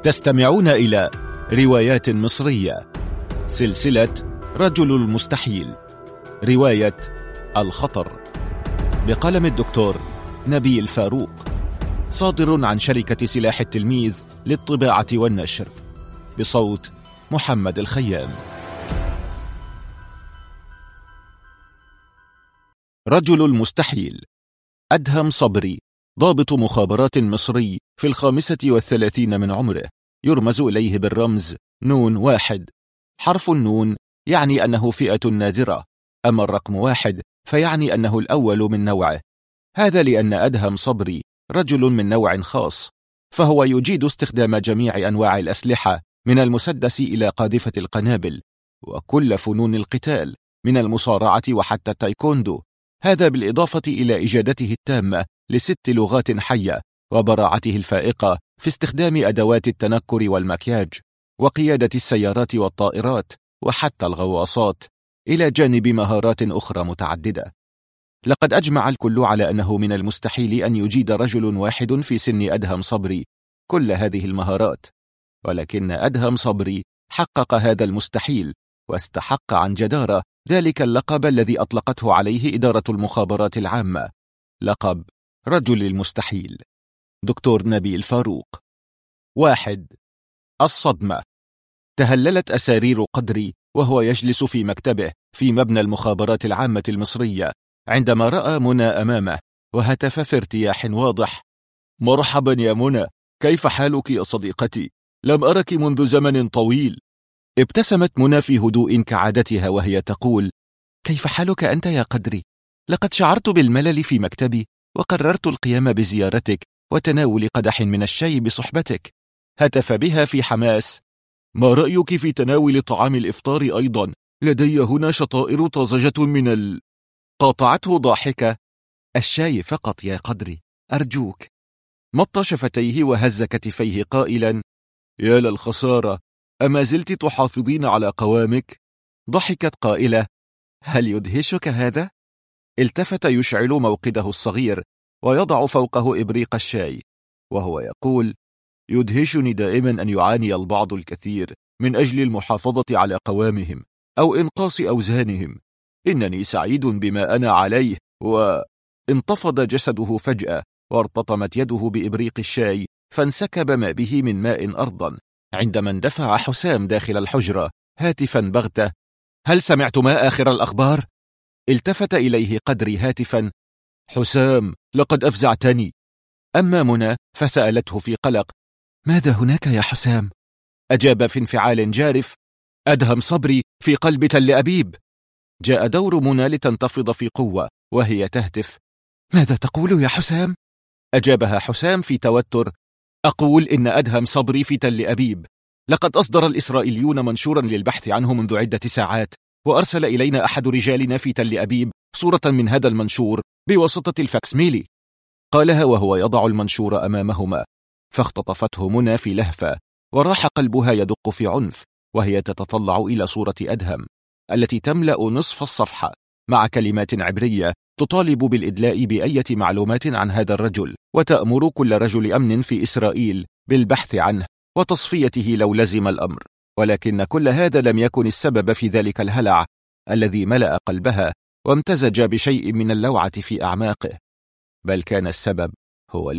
تستمعون إلى روايات مصرية، سلسلة رجل المستحيل، رواية الخطر، بقلم الدكتور نبيل فاروق، صادر عن شركة سلاح التلميذ للطباعة والنشر، بصوت محمد الخيام. رجل المستحيل. أدهم صبري، ضابط مخابرات مصري في 35 من عمره، يرمز إليه بالرمز نون 1. حرف النون يعني أنه فئة نادرة، أما الرقم 1 فيعني أنه الأول من نوعه. هذا لأن أدهم صبري رجل من نوع خاص، فهو يجيد استخدام جميع أنواع الأسلحة من المسدس إلى قاذفة القنابل، وكل فنون القتال من المصارعة وحتى التايكوندو. هذا بالإضافة إلى إجادته التامة ل6 لغات حية، وبراعته الفائقة في استخدام أدوات التنكر والمكياج، وقيادة السيارات والطائرات، وحتى الغواصات، إلى جانب مهارات أخرى متعددة. لقد أجمع الكل على أنه من المستحيل أن يجيد رجل واحد في سن أدهم صبري كل هذه المهارات، ولكن أدهم صبري حقق هذا المستحيل، واستحق عن جدارة ذلك اللقب الذي أطلقته عليه إدارة المخابرات العامة، لقب رجل المستحيل. دكتور نبيل فاروق. 1. الصدمة. تهللت أسارير قدري وهو يجلس في مكتبه في مبنى المخابرات العامة المصرية عندما رأى منى أمامه، وهتف في ارتياح واضح: مرحبا يا منى، كيف حالك يا صديقتي؟ لم أرك منذ زمن طويل. ابتسمت منى في هدوء كعادتها وهي تقول: كيف حالك أنت يا قدري؟ لقد شعرت بالملل في مكتبي، وقررت القيام بزيارتك وتناول قدح من الشاي بصحبتك. هتف بها في حماس: ما رأيك في تناول طعام الإفطار أيضا؟ لدي هنا شطائر طازجة من قاطعته ضاحكة: الشاي فقط يا قدري، أرجوك. مط شفتيه وهز كتفيه قائلا: يا للخسارة، أما زلت تحافظين على قوامك؟ ضحكت قائلة: هل يدهشك هذا؟ التفت يشعل موقده الصغير ويضع فوقه إبريق الشاي، وهو يقول: يدهشني دائما أن يعاني البعض الكثير من أجل المحافظة على قوامهم أو إنقاص أوزانهم. إنني سعيد بما أنا عليه. وانتفض جسده فجأة، وارتطمت يده بإبريق الشاي، فانسكب ما به من ماء أرضا، عندما اندفع حسام داخل الحجرة هاتفا بغتة: هل سمعت ما آخر الأخبار؟ التفت إليه قدري هاتفا: حسام، لقد أفزعتني. أما منى فسألته في قلق: ماذا هناك يا حسام؟ أجاب في انفعال جارف: أدهم صبري في قلب تل أبيب. جاء دور منى لتنتفض في قوة وهي تهتف: ماذا تقول يا حسام؟ أجابها حسام في توتر: أقول إن أدهم صبري في تل أبيب. لقد أصدر الإسرائيليون منشورا للبحث عنه منذ عدة ساعات، وأرسل إلينا أحد رجالنا في تل أبيب صورة من هذا المنشور بواسطة الفاكسميلي. قالها وهو يضع المنشور أمامهما، فاختطفته منى في لهفة، وراح قلبها يدق في عنف وهي تتطلع إلى صورة أدهم التي تملأ نصف الصفحة، مع كلمات عبرية تطالب بالإدلاء بأية معلومات عن هذا الرجل، وتأمر كل رجل أمن في إسرائيل بالبحث عنه وتصفيته لو لزم الأمر. ولكن كل هذا لم يكن السبب في ذلك الهلع الذي ملأ قلبها وامتزج بشيء من اللوعة في أعماقه، بل كان السبب هو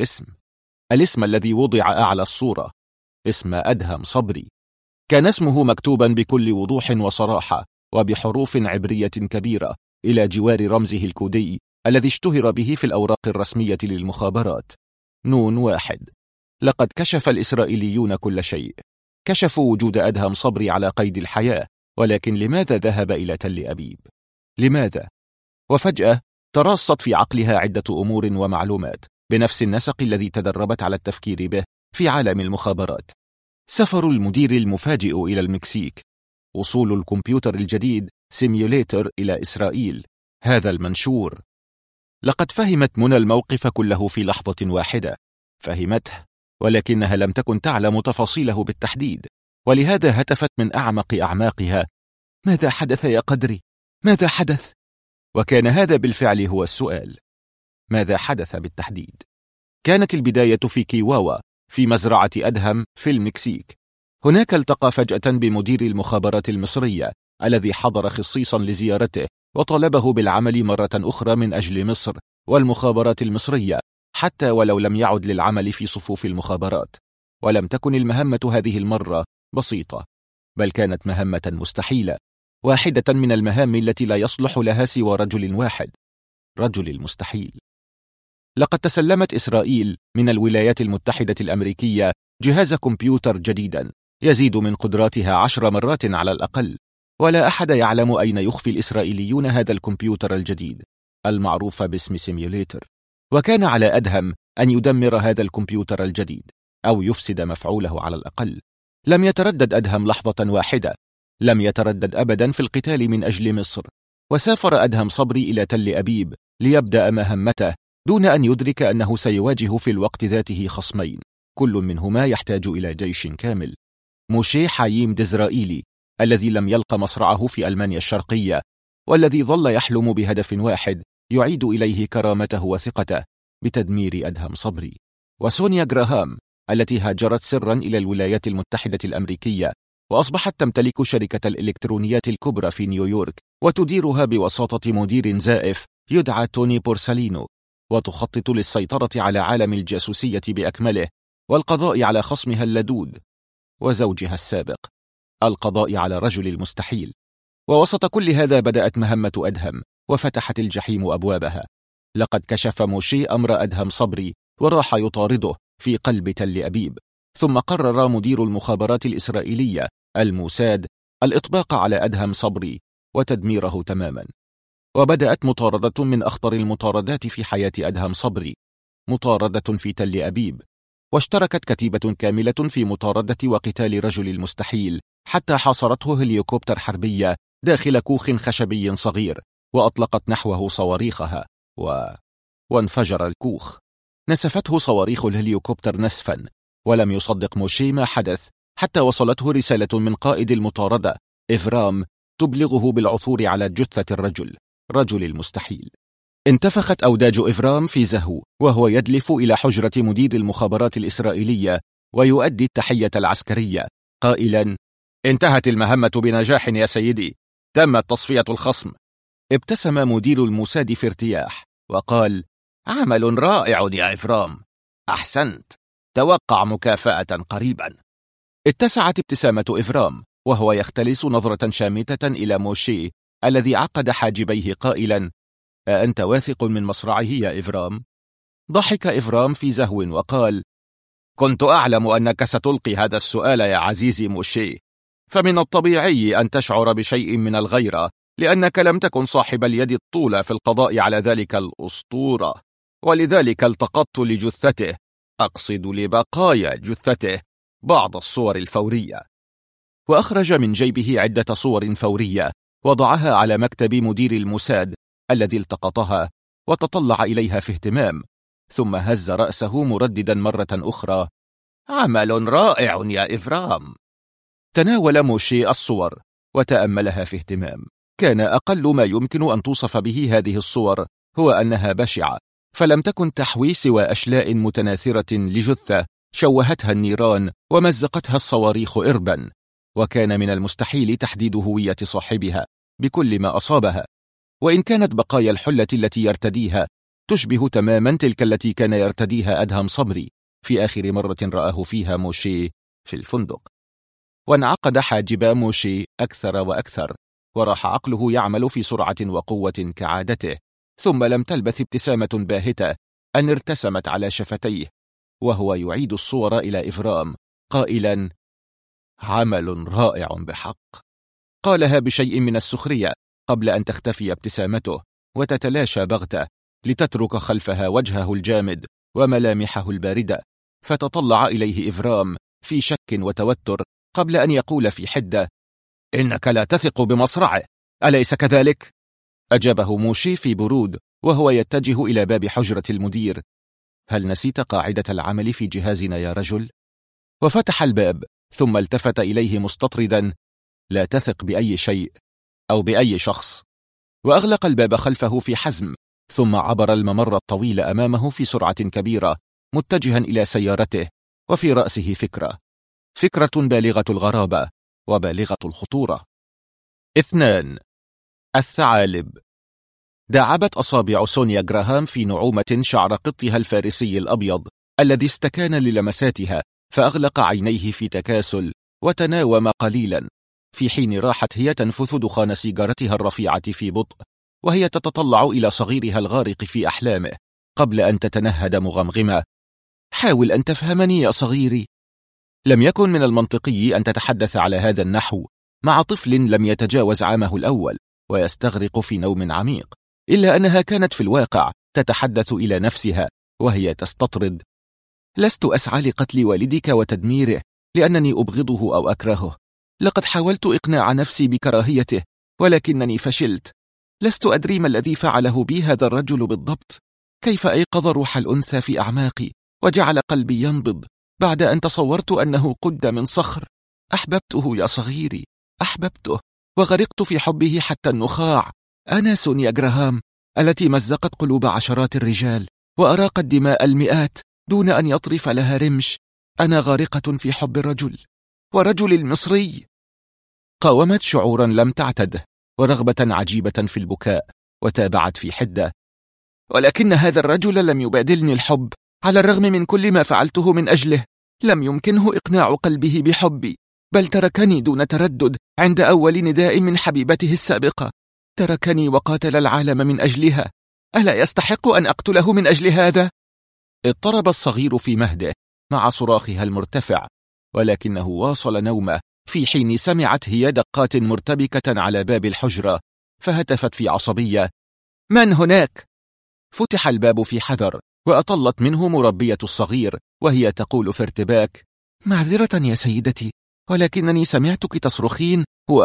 الاسم الذي وضع أعلى الصورة، اسم أدهم صبري. كان اسمه مكتوبا بكل وضوح وصراحة وبحروف عبرية كبيرة إلى جوار رمزه الكودي الذي اشتهر به في الأوراق الرسمية للمخابرات: نون 1. لقد كشف الإسرائيليون كل شيء، كشفوا وجود أدهم صبري على قيد الحياة، ولكن لماذا ذهب إلى تل أبيب؟ لماذا؟ وفجأة تراصت في عقلها عدة أمور ومعلومات بنفس النسق الذي تدربت على التفكير به في عالم المخابرات: سفر المدير المفاجئ إلى المكسيك، وصول الكمبيوتر الجديد سيميوليتر إلى إسرائيل، هذا المنشور. لقد فهمت منى الموقف كله في لحظة واحدة، فهمته، ولكنها لم تكن تعلم تفاصيله بالتحديد، ولهذا هتفت من أعمق أعماقها: ماذا حدث يا قدري؟ ماذا حدث؟ وكان هذا بالفعل هو السؤال: ماذا حدث بالتحديد؟ كانت البداية في كيواوا، في مزرعة أدهم في المكسيك. هناك التقى فجأة بمدير المخابرات المصرية الذي حضر خصيصا لزيارته، وطلبه بالعمل مرة أخرى من أجل مصر والمخابرات المصرية، حتى ولو لم يعد للعمل في صفوف المخابرات. ولم تكن المهمة هذه المرة بسيطة، بل كانت مهمة مستحيلة، واحدة من المهام التي لا يصلح لها سوى رجل واحد، رجل المستحيل. لقد تسلمت إسرائيل من الولايات المتحدة الأمريكية جهاز كمبيوتر جديدا يزيد من قدراتها 10 مرات على الأقل، ولا أحد يعلم أين يخفي الإسرائيليون هذا الكمبيوتر الجديد المعروف باسم سيميوليتر. وكان على أدهم أن يدمر هذا الكمبيوتر الجديد أو يفسد مفعوله على الأقل. لم يتردد أدهم لحظة واحدة، لم يتردد أبدا في القتال من أجل مصر. وسافر أدهم صبري إلى تل أبيب ليبدأ مهمته، دون أن يدرك أنه سيواجه في الوقت ذاته خصمين، كل منهما يحتاج إلى جيش كامل. موشي حاييم ديزرائيلي الذي لم يلق مصرعه في ألمانيا الشرقية، والذي ظل يحلم بهدف واحد يعيد إليه كرامته وثقته بتدمير أدهم صبري. وسونيا جراهام التي هاجرت سرا إلى الولايات المتحدة الأمريكية، وأصبحت تمتلك شركة الإلكترونيات الكبرى في نيويورك، وتديرها بوساطة مدير زائف يدعى توني بورسالينو، وتخطط للسيطرة على عالم الجاسوسية بأكمله، والقضاء على خصمها اللدود وزوجها السابق، القضاء على رجل المستحيل. ووسط كل هذا بدأت مهمة أدهم، وفتحت الجحيم أبوابها. لقد كشف موشي أمر أدهم صبري وراح يطارده في قلب تل أبيب. ثم قرر مدير المخابرات الإسرائيلية الموساد الإطباق على أدهم صبري وتدميره تماما. وبدأت مطاردة من أخطر المطاردات في حياة أدهم صبري، مطاردة في تل أبيب. واشتركت كتيبة كاملة في مطاردة وقتال رجل المستحيل، حتى حاصرته هليكوبتر حربية داخل كوخ خشبي صغير، وأطلقت نحوه صواريخها وانفجر الكوخ. نسفته صواريخ الهليكوبتر نسفا، ولم يصدق موشي ما حدث حتى وصلته رسالة من قائد المطاردة إفرام تبلغه بالعثور على جثة رجل المستحيل. انتفخت أوداج إفرام في زهو وهو يدلف إلى حجرة مدير المخابرات الإسرائيلية ويؤدي التحية العسكرية قائلا: انتهت المهمة بنجاح يا سيدي، تمت تصفية الخصم. ابتسم مدير الموساد في ارتياح وقال: عمل رائع يا إفرام، أحسنت، توقع مكافأة قريبا. اتسعت ابتسامة إفرام وهو يختلس نظرة شامتة إلى موشي الذي عقد حاجبيه قائلا: أأنت واثق من مصرعه يا إفرام؟ ضحك إفرام في زهو وقال: كنت أعلم أنك ستلقي هذا السؤال يا عزيزي موشي، فمن الطبيعي أن تشعر بشيء من الغيرة، لأنك لم تكن صاحب اليد الطولى في القضاء على ذلك الأسطورة، ولذلك التقطت لجثته، أقصد لبقايا جثته، بعض الصور الفورية. وأخرج من جيبه عدة صور فورية وضعها على مكتب مدير الموساد الذي التقطها وتطلع إليها في اهتمام، ثم هز رأسه مرددا مرة أخرى: عمل رائع يا إفرام. تناول موشي الصور وتأملها في اهتمام. كان أقل ما يمكن أن توصف به هذه الصور هو أنها بشعة، فلم تكن تحوي سوى أشلاء متناثرة لجثة شوهتها النيران ومزقتها الصواريخ إربا، وكان من المستحيل تحديد هوية صاحبها بكل ما أصابها. وإن كانت بقايا الحلة التي يرتديها تشبه تماما تلك التي كان يرتديها أدهم صبري في آخر مرة رآه فيها موشي في الفندق. وانعقد حاجب موشي أكثر وأكثر، وراح عقله يعمل في سرعة وقوة كعادته. ثم لم تلبث ابتسامة باهتة أن ارتسمت على شفتيه وهو يعيد الصور إلى إفرام قائلا: عمل رائع بحق. قالها بشيء من السخرية قبل أن تختفي ابتسامته وتتلاشى بغتة لتترك خلفها وجهه الجامد وملامحه الباردة. فتطلع إليه إفرام في شك وتوتر قبل أن يقول في حدة: إنك لا تثق بمصرعه، أليس كذلك؟ أجابه موشي في برود وهو يتجه إلى باب حجرة المدير: هل نسيت قاعدة العمل في جهازنا يا رجل؟ وفتح الباب ثم التفت إليه مستطردا: لا تثق بأي شيء أو بأي شخص. وأغلق الباب خلفه في حزم، ثم عبر الممر الطويل أمامه في سرعة كبيرة متجها إلى سيارته وفي رأسه فكرة بالغة الغرابة وبالغة الخطورة. 2. الثعالب. داعبت أصابع سونيا جراهام في نعومة شعر قطها الفارسي الأبيض الذي استكان للمساتها، فأغلق عينيه في تكاسل وتناوم قليلا، في حين راحت هي تنفث دخان سيجارتها الرفيعة في بطء، وهي تتطلع إلى صغيرها الغارق في أحلامه، قبل أن تتنهد مغمغمة: حاول أن تفهمني يا صغيري. لم يكن من المنطقي أن تتحدث على هذا النحو مع طفل لم يتجاوز عامه الأول ويستغرق في نوم عميق، إلا أنها كانت في الواقع تتحدث إلى نفسها وهي تستطرد: لست أسعى لقتل والدك وتدميره لأنني أبغضه أو أكرهه. لقد حاولت إقناع نفسي بكراهيته ولكنني فشلت. لست أدري ما الذي فعله بي هذا الرجل بالضبط، كيف أيقظ روح الأنثى في أعماقي وجعل قلبي ينبض بعد أن تصورت أنه قد من صخر. أحببته يا صغيري، أحببته وغرقت في حبه حتى النخاع. أنا سونيا جراهام التي مزقت قلوب عشرات الرجال وأراقت دماء المئات دون أن يطرف لها رمش. أنا غارقة في حب الرجل، ورجل المصري. قاومت شعورا لم تعتده ورغبة عجيبة في البكاء، وتابعت في حدة: ولكن هذا الرجل لم يبادلني الحب على الرغم من كل ما فعلته من أجله. لم يمكنه إقناع قلبه بحبي، بل تركني دون تردد عند أول نداء من حبيبته السابقة. تركني وقاتل العالم من أجلها. ألا يستحق أن أقتله من أجل هذا؟ اضطرب الصغير في مهده مع صراخها المرتفع، ولكنه واصل نومه في حين سمعت هي دقات مرتبكة على باب الحجرة، فهتفت في عصبية: من هناك؟ فتح الباب في حذر، وأطلت منه مربية الصغير وهي تقول في ارتباك: معذرة يا سيدتي، ولكنني سمعتك تصرخين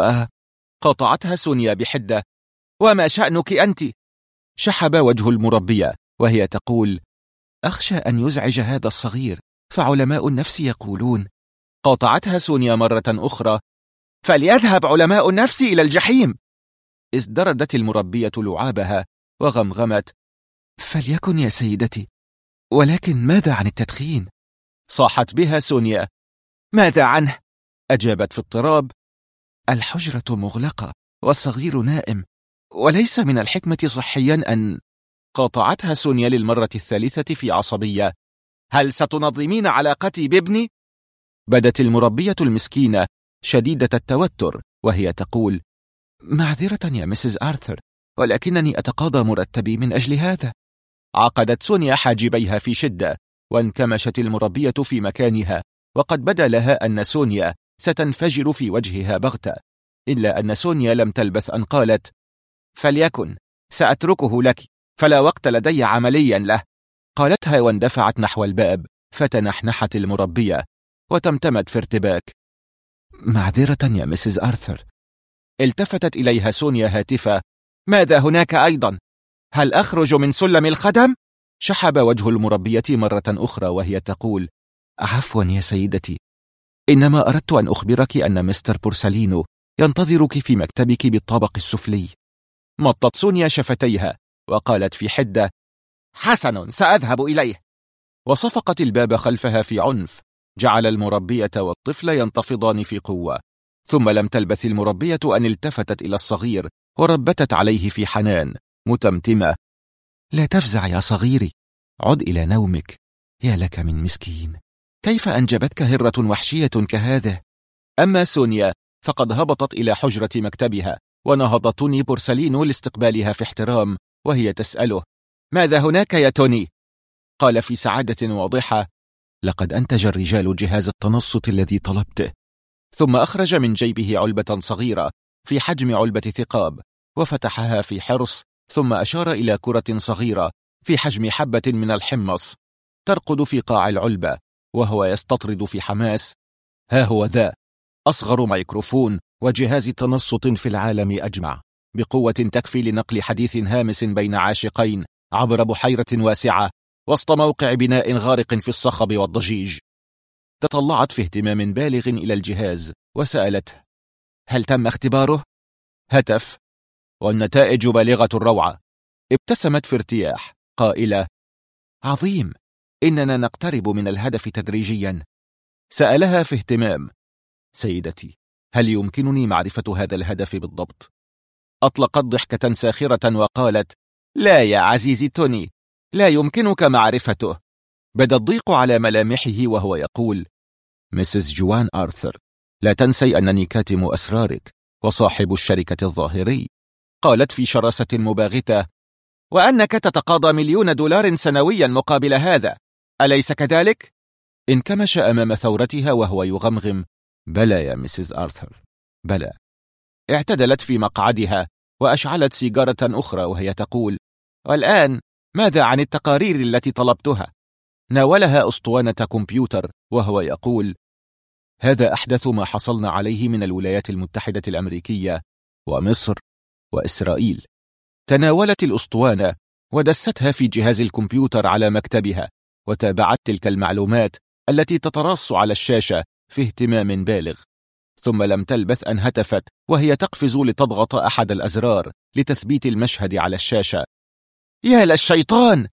قاطعتها سونيا بحدة: وما شأنك أنت؟ شحب وجه المربية وهي تقول: أخشى أن يزعج هذا الصغير، فعلماء النفس يقولون. قاطعتها سونيا مرة أخرى: فليذهب علماء النفس إلى الجحيم. ازدردت المربية لعابها وغمغمت: فليكن يا سيدتي، ولكن ماذا عن التدخين؟ صاحت بها سونيا. ماذا عنه؟ أجابت في اضطراب: الحجرة مغلقة والصغير نائم، وليس من الحكمة صحيا أن... قاطعتها سونيا للمرة الثالثة في عصبية: هل ستنظمين علاقتي بابني؟ بدت المربية المسكينة شديدة التوتر وهي تقول: معذرة يا مسز آرثر، ولكنني أتقاضى مرتبي من أجل هذا. عقدت سونيا حاجبيها في شدة، وانكمشت المربية في مكانها، وقد بدا لها أن سونيا ستنفجر في وجهها بغتة، إلا أن سونيا لم تلبث أن قالت: فليكن، سأتركه لك، فلا وقت لدي عمليا له. قالتها واندفعت نحو الباب، فتنحنحت المربية وتمتمت في ارتباك: معذرة يا مسز آرثر. التفتت إليها سونيا هاتفة: ماذا هناك أيضا؟ هل أخرج من سلم الخدم؟ شحب وجه المربية مرة أخرى وهي تقول: عفوا يا سيدتي، إنما أردت أن أخبرك أن مستر بورسالينو ينتظرك في مكتبك بالطابق السفلي. مطت سونيا شفتيها وقالت في حدة: حسن، سأذهب إليه. وصفقت الباب خلفها في عنف، جعل المربية والطفل ينتفضان في قوة. ثم لم تلبث المربية أن التفتت إلى الصغير وربتت عليه في حنان متمتمة: لا تفزع يا صغيري، عد إلى نومك. يا لك من مسكين، كيف أنجبتك هرة وحشية كهذا؟ أما سونيا فقد هبطت إلى حجرة مكتبها، ونهض توني بورسالينو لاستقبالها في احترام وهي تسأله: ماذا هناك يا توني؟ قال في سعادة واضحة: لقد أنتج الرجال جهاز التنصت الذي طلبته. ثم أخرج من جيبه علبة صغيرة في حجم علبة ثقاب، وفتحها في حرص، ثم أشار إلى كرة صغيرة في حجم حبة من الحمص ترقد في قاع العلبة، وهو يستطرد في حماس: ها هو ذا أصغر ميكروفون وجهاز تنصت في العالم أجمع، بقوة تكفي لنقل حديث هامس بين عاشقين عبر بحيرة واسعة وسط موقع بناء غارق في الصخب والضجيج. تطلعت في اهتمام بالغ إلى الجهاز وسألته: هل تم اختباره؟ هتف: والنتائج بالغة الروعة. ابتسمت في ارتياح قائلة: عظيم، إننا نقترب من الهدف تدريجيا. سألها في اهتمام: سيدتي، هل يمكنني معرفة هذا الهدف بالضبط؟ أطلقت ضحكة ساخرة وقالت: لا يا عزيزي توني، لا يمكنك معرفته. بدا الضيق على ملامحه وهو يقول: مسز جوان آرثر، لا تنسي أنني كاتم أسرارك وصاحب الشركة الظاهري. قالت في شراسة مباغتة: وأنك تتقاضى $1,000,000 سنويا مقابل هذا، أليس كذلك؟ انكمش أمام ثورتها وهو يغمغم: بلى يا مسز آرثر، بلى. اعتدلت في مقعدها وأشعلت سيجارة أخرى وهي تقول: والآن ماذا عن التقارير التي طلبتها؟ ناولها أسطوانة كمبيوتر وهو يقول: هذا أحدث ما حصلنا عليه من الولايات المتحدة الأمريكية ومصر وإسرائيل. تناولت الأسطوانة ودستها في جهاز الكمبيوتر على مكتبها، وتابعت تلك المعلومات التي تتراص على الشاشة في اهتمام بالغ. ثم لم تلبث أن هتفت وهي تقفز لتضغط أحد الأزرار لتثبيت المشهد على الشاشة. يا للشيطان!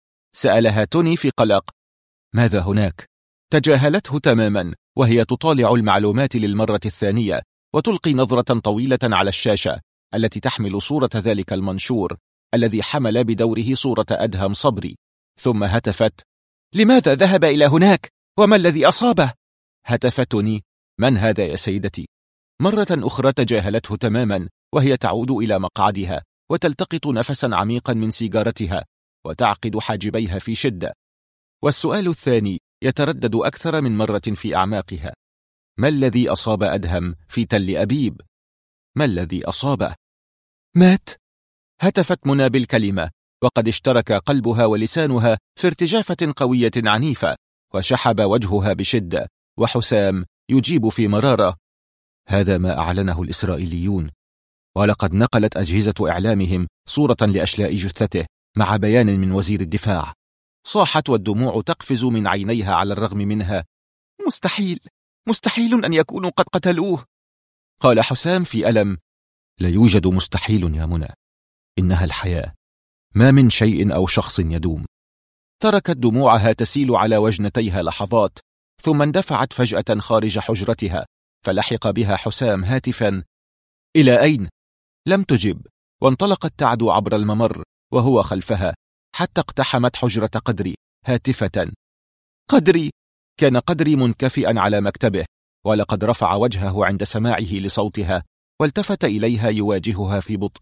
سألها توني في قلق: ماذا هناك؟ تجاهلته تماما وهي تطالع المعلومات للمرة الثانية وتلقي نظرة طويلة على الشاشة التي تحمل صورة ذلك المنشور الذي حمل بدوره صورة أدهم صبري. ثم هتفت: لماذا ذهب إلى هناك؟ وما الذي أصابه؟ هتفت توني: من هذا يا سيدتي؟ مرة أخرى تجاهلته تماما وهي تعود إلى مقعدها وتلتقط نفسا عميقا من سيجارتها وتعقد حاجبيها في شدة. والسؤال الثاني يتردد أكثر من مرة في أعماقها: ما الذي أصاب أدهم في تل أبيب؟ ما الذي أصابه؟ مات؟ هتفت منى بالكلمة وقد اشترك قلبها ولسانها في ارتجافة قوية عنيفة، وشحب وجهها بشدة، وحسام يجيب في مرارة: هذا ما أعلنه الإسرائيليون، ولقد نقلت أجهزة إعلامهم صورة لأشلاء جثته مع بيان من وزير الدفاع. صاحت والدموع تقفز من عينيها على الرغم منها: مستحيل، مستحيل أن يكونوا قد قتلوه. قال حسام في ألم: لا يوجد مستحيل يا منى، إنها الحياة، ما من شيء أو شخص يدوم. تركت دموعها تسيل على وجنتيها لحظات، ثم اندفعت فجأة خارج حجرتها، فلحق بها حسام هاتفا: إلى أين؟ لم تجب، وانطلقت تعدو عبر الممر وهو خلفها حتى اقتحمت حجرة قدري هاتفة: قدري! كان قدري منكفئا على مكتبه، ولقد رفع وجهه عند سماعه لصوتها والتفت إليها يواجهها في بطء،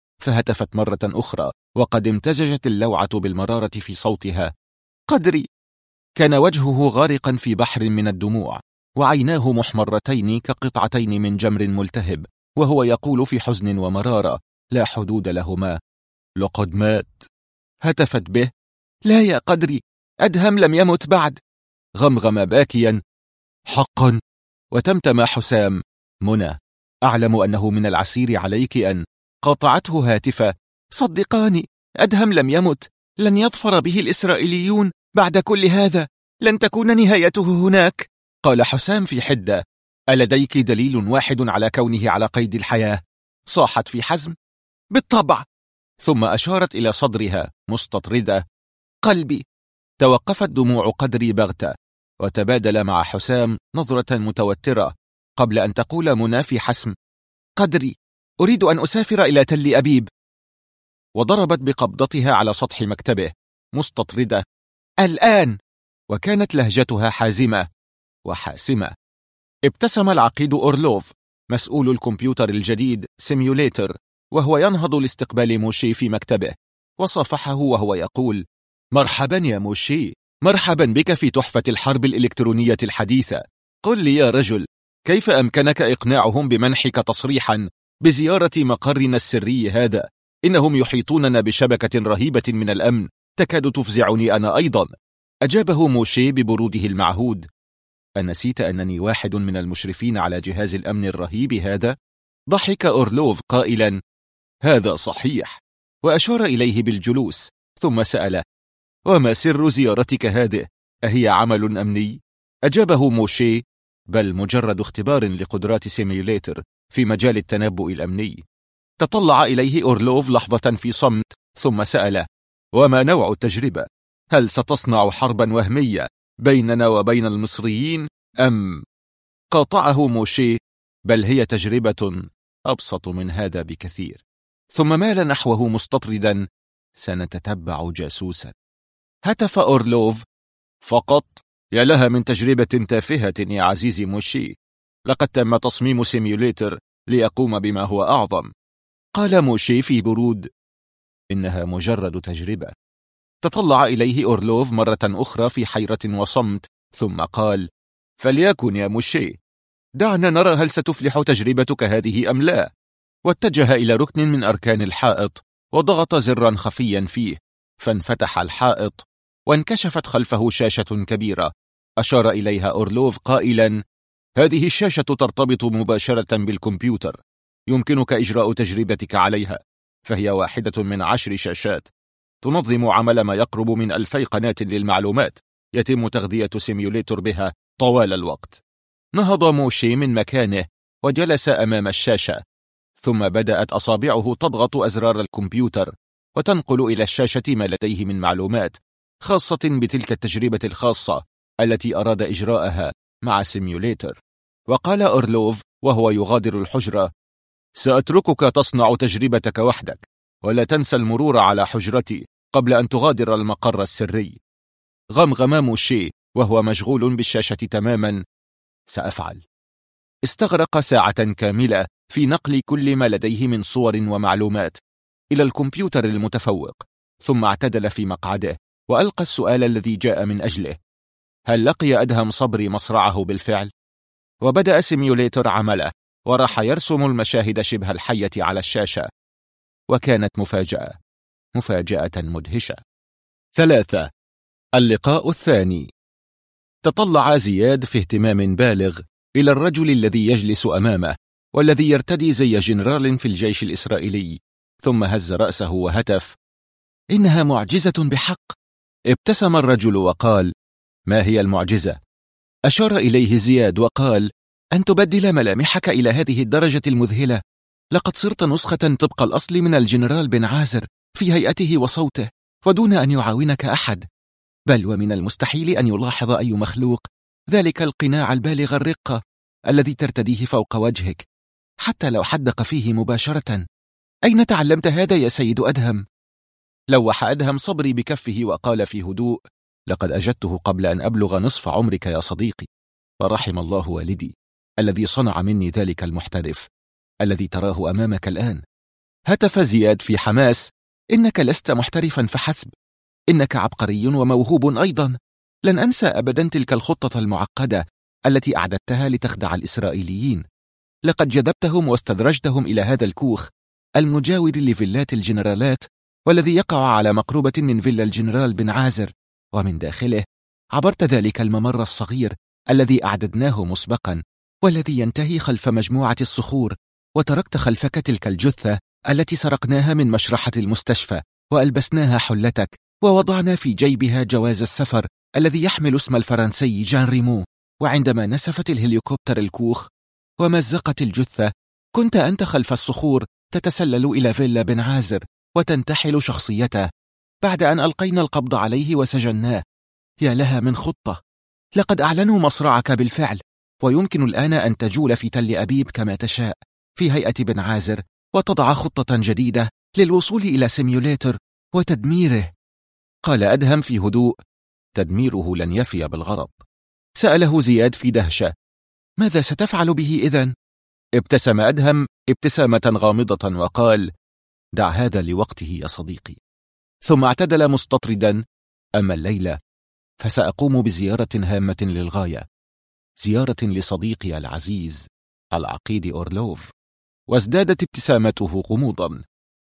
فهتفت مرة أخرى وقد امتزجت اللوعة بالمرارة في صوتها: قدري! كان وجهه غارقا في بحر من الدموع، وعيناه محمرتين كقطعتين من جمر ملتهب، وهو يقول في حزن ومرارة لا حدود لهما: لقد مات. هتفت به: لا يا قدري، أدهم لم يمت بعد. غمغم باكيا: حقا؟ وتمتم حسام: منى، أعلم أنه من العسير عليك أن... قاطعته هاتفة: صدقاني، أدهم لم يمت، لن يظفر به الإسرائيليون بعد كل هذا، لن تكون نهايته هناك. قال حسام في حدة: ألديك دليل واحد على كونه على قيد الحياة؟ صاحت في حزم: بالطبع. ثم أشارت إلى صدرها مستطردة: قلبي. توقفت دموع قدري بغتة، وتبادل مع حسام نظرة متوترة قبل أن تقول منى في حسم: قدري، أريد أن أسافر إلى تل أبيب. وضربت بقبضتها على سطح مكتبه مستطردة: الآن. وكانت لهجتها حازمة وحاسمة. ابتسم العقيد أورلوف مسؤول الكمبيوتر الجديد سيميوليتر وهو ينهض لاستقبال موشي في مكتبه، وصافحه وهو يقول: مرحبا يا موشي، مرحبا بك في تحفة الحرب الإلكترونية الحديثة. قل لي يا رجل، كيف أمكنك إقناعهم بمنحك تصريحا بزيارة مقرنا السري هذا؟ إنهم يحيطوننا بشبكة رهيبة من الأمن تكاد تفزعني أنا أيضا. أجابه موشي ببروده المعهود: أنسيت أنني واحد من المشرفين على جهاز الأمن الرهيب هذا؟ ضحك أورلوف قائلا: هذا صحيح، وأشار إليه بالجلوس، ثم سأله: وما سر زيارتك هذه؟ أهي عمل أمني؟ أجابه موشي: بل مجرد اختبار لقدرات سيميوليتر في مجال التنبؤ الأمني. تطلع إليه أورلوف لحظة في صمت، ثم سأله: وما نوع التجربة؟ هل ستصنع حربا وهمية بيننا وبين المصريين، قاطعه موشي: بل هي تجربة أبسط من هذا بكثير. ثم مال نحوه مستطردا: سنتتبع جاسوسا. هتف أورلوف: فقط؟ يا لها من تجربة تافهة يا عزيزي موشي، لقد تم تصميم سيميوليتر ليقوم بما هو أعظم. قال موشي في برود: إنها مجرد تجربة. تطلع إليه أورلوف مرة أخرى في حيرة وصمت، ثم قال: فليكن يا موشي، دعنا نرى هل ستفلح تجربتك هذه أم لا. واتجه إلى ركن من أركان الحائط وضغط زرا خفيا فيه، فانفتح الحائط وانكشفت خلفه شاشة كبيرة. أشار إليها أورلوف قائلا: هذه الشاشة ترتبط مباشرة بالكمبيوتر، يمكنك إجراء تجربتك عليها، فهي واحدة من 10 شاشات تنظم عمل ما يقرب من 2000 قناة للمعلومات يتم تغذية سيميوليتر بها طوال الوقت. نهض موشي من مكانه وجلس أمام الشاشة، ثم بدأت أصابعه تضغط أزرار الكمبيوتر وتنقل إلى الشاشة ما لديه من معلومات خاصة بتلك التجربة الخاصة التي أراد إجراءها مع سيميوليتر. وقال أورلوف وهو يغادر الحجرة: سأتركك تصنع تجربتك وحدك، ولا تنسى المرور على حجرتي قبل أن تغادر المقر السري. غمغم موشي وهو مشغول بالشاشة تماما: سأفعل. استغرق ساعة كاملة في نقل كل ما لديه من صور ومعلومات إلى الكمبيوتر المتفوق، ثم اعتدل في مقعده وألقى السؤال الذي جاء من أجله: هل لقي أدهم صبري مصرعه بالفعل؟ وبدأ سيميوليتر عمله، وراح يرسم المشاهد شبه الحية على الشاشة. وكانت مفاجأة مدهشة. 3. اللقاء الثاني. تطلع زياد في اهتمام بالغ إلى الرجل الذي يجلس أمامه والذي يرتدي زي جنرال في الجيش الإسرائيلي، ثم هز رأسه وهتف: إنها معجزة بحق. ابتسم الرجل وقال: ما هي المعجزة؟ أشار إليه زياد وقال: أن تبدل ملامحك إلى هذه الدرجة المذهلة. لقد صرت نسخة طبق الأصل من الجنرال بن عازر في هيئته وصوته، ودون أن يعاونك أحد، بل ومن المستحيل أن يلاحظ أي مخلوق ذلك القناع البالغ الرقة الذي ترتديه فوق وجهك، حتى لو حدق فيه مباشرة. أين تعلمت هذا يا سيد أدهم؟ لوح أدهم صبري بكفه وقال في هدوء: لقد أجدته قبل أن أبلغ نصف عمرك يا صديقي، فرحم الله والدي الذي صنع مني ذلك المحترف الذي تراه أمامك الآن. هتف زياد في حماس: إنك لست محترفا فحسب، إنك عبقري وموهوب أيضا. لن أنسى أبدا تلك الخطة المعقدة التي أعددتها لتخدع الإسرائيليين. لقد جذبتهم واستدرجتهم إلى هذا الكوخ المجاور لفيلات الجنرالات، والذي يقع على مقربة من فيلا الجنرال بن عازر، ومن داخله عبرت ذلك الممر الصغير الذي أعددناه مسبقا، والذي ينتهي خلف مجموعة الصخور، وتركت خلفك تلك الجثة التي سرقناها من مشرحة المستشفى، وألبسناها حلتك، ووضعنا في جيبها جواز السفر الذي يحمل اسم الفرنسي جان ريمو. وعندما نسفت الهليكوبتر الكوخ ومزقت الجثة، كنت أنت خلف الصخور تتسلل إلى فيلا بن عازر وتنتحل شخصيته، بعد أن ألقينا القبض عليه وسجناه. يا لها من خطة! لقد أعلنوا مصرعك بالفعل، ويمكن الآن أن تجول في تل أبيب كما تشاء في هيئة بن عازر، وتضع خطة جديدة للوصول إلى سيميوليتر وتدميره. قال أدهم في هدوء: تدميره لن يفي بالغرض. سأله زياد في دهشة: ماذا ستفعل به إذن؟ ابتسم أدهم ابتسامة غامضة وقال: دع هذا لوقته يا صديقي. ثم اعتدل مستطردا: أما الليلة فسأقوم بزيارة هامة للغاية، زيارة لصديقي العزيز العقيد أورلوف. وازدادت ابتسامته غموضا.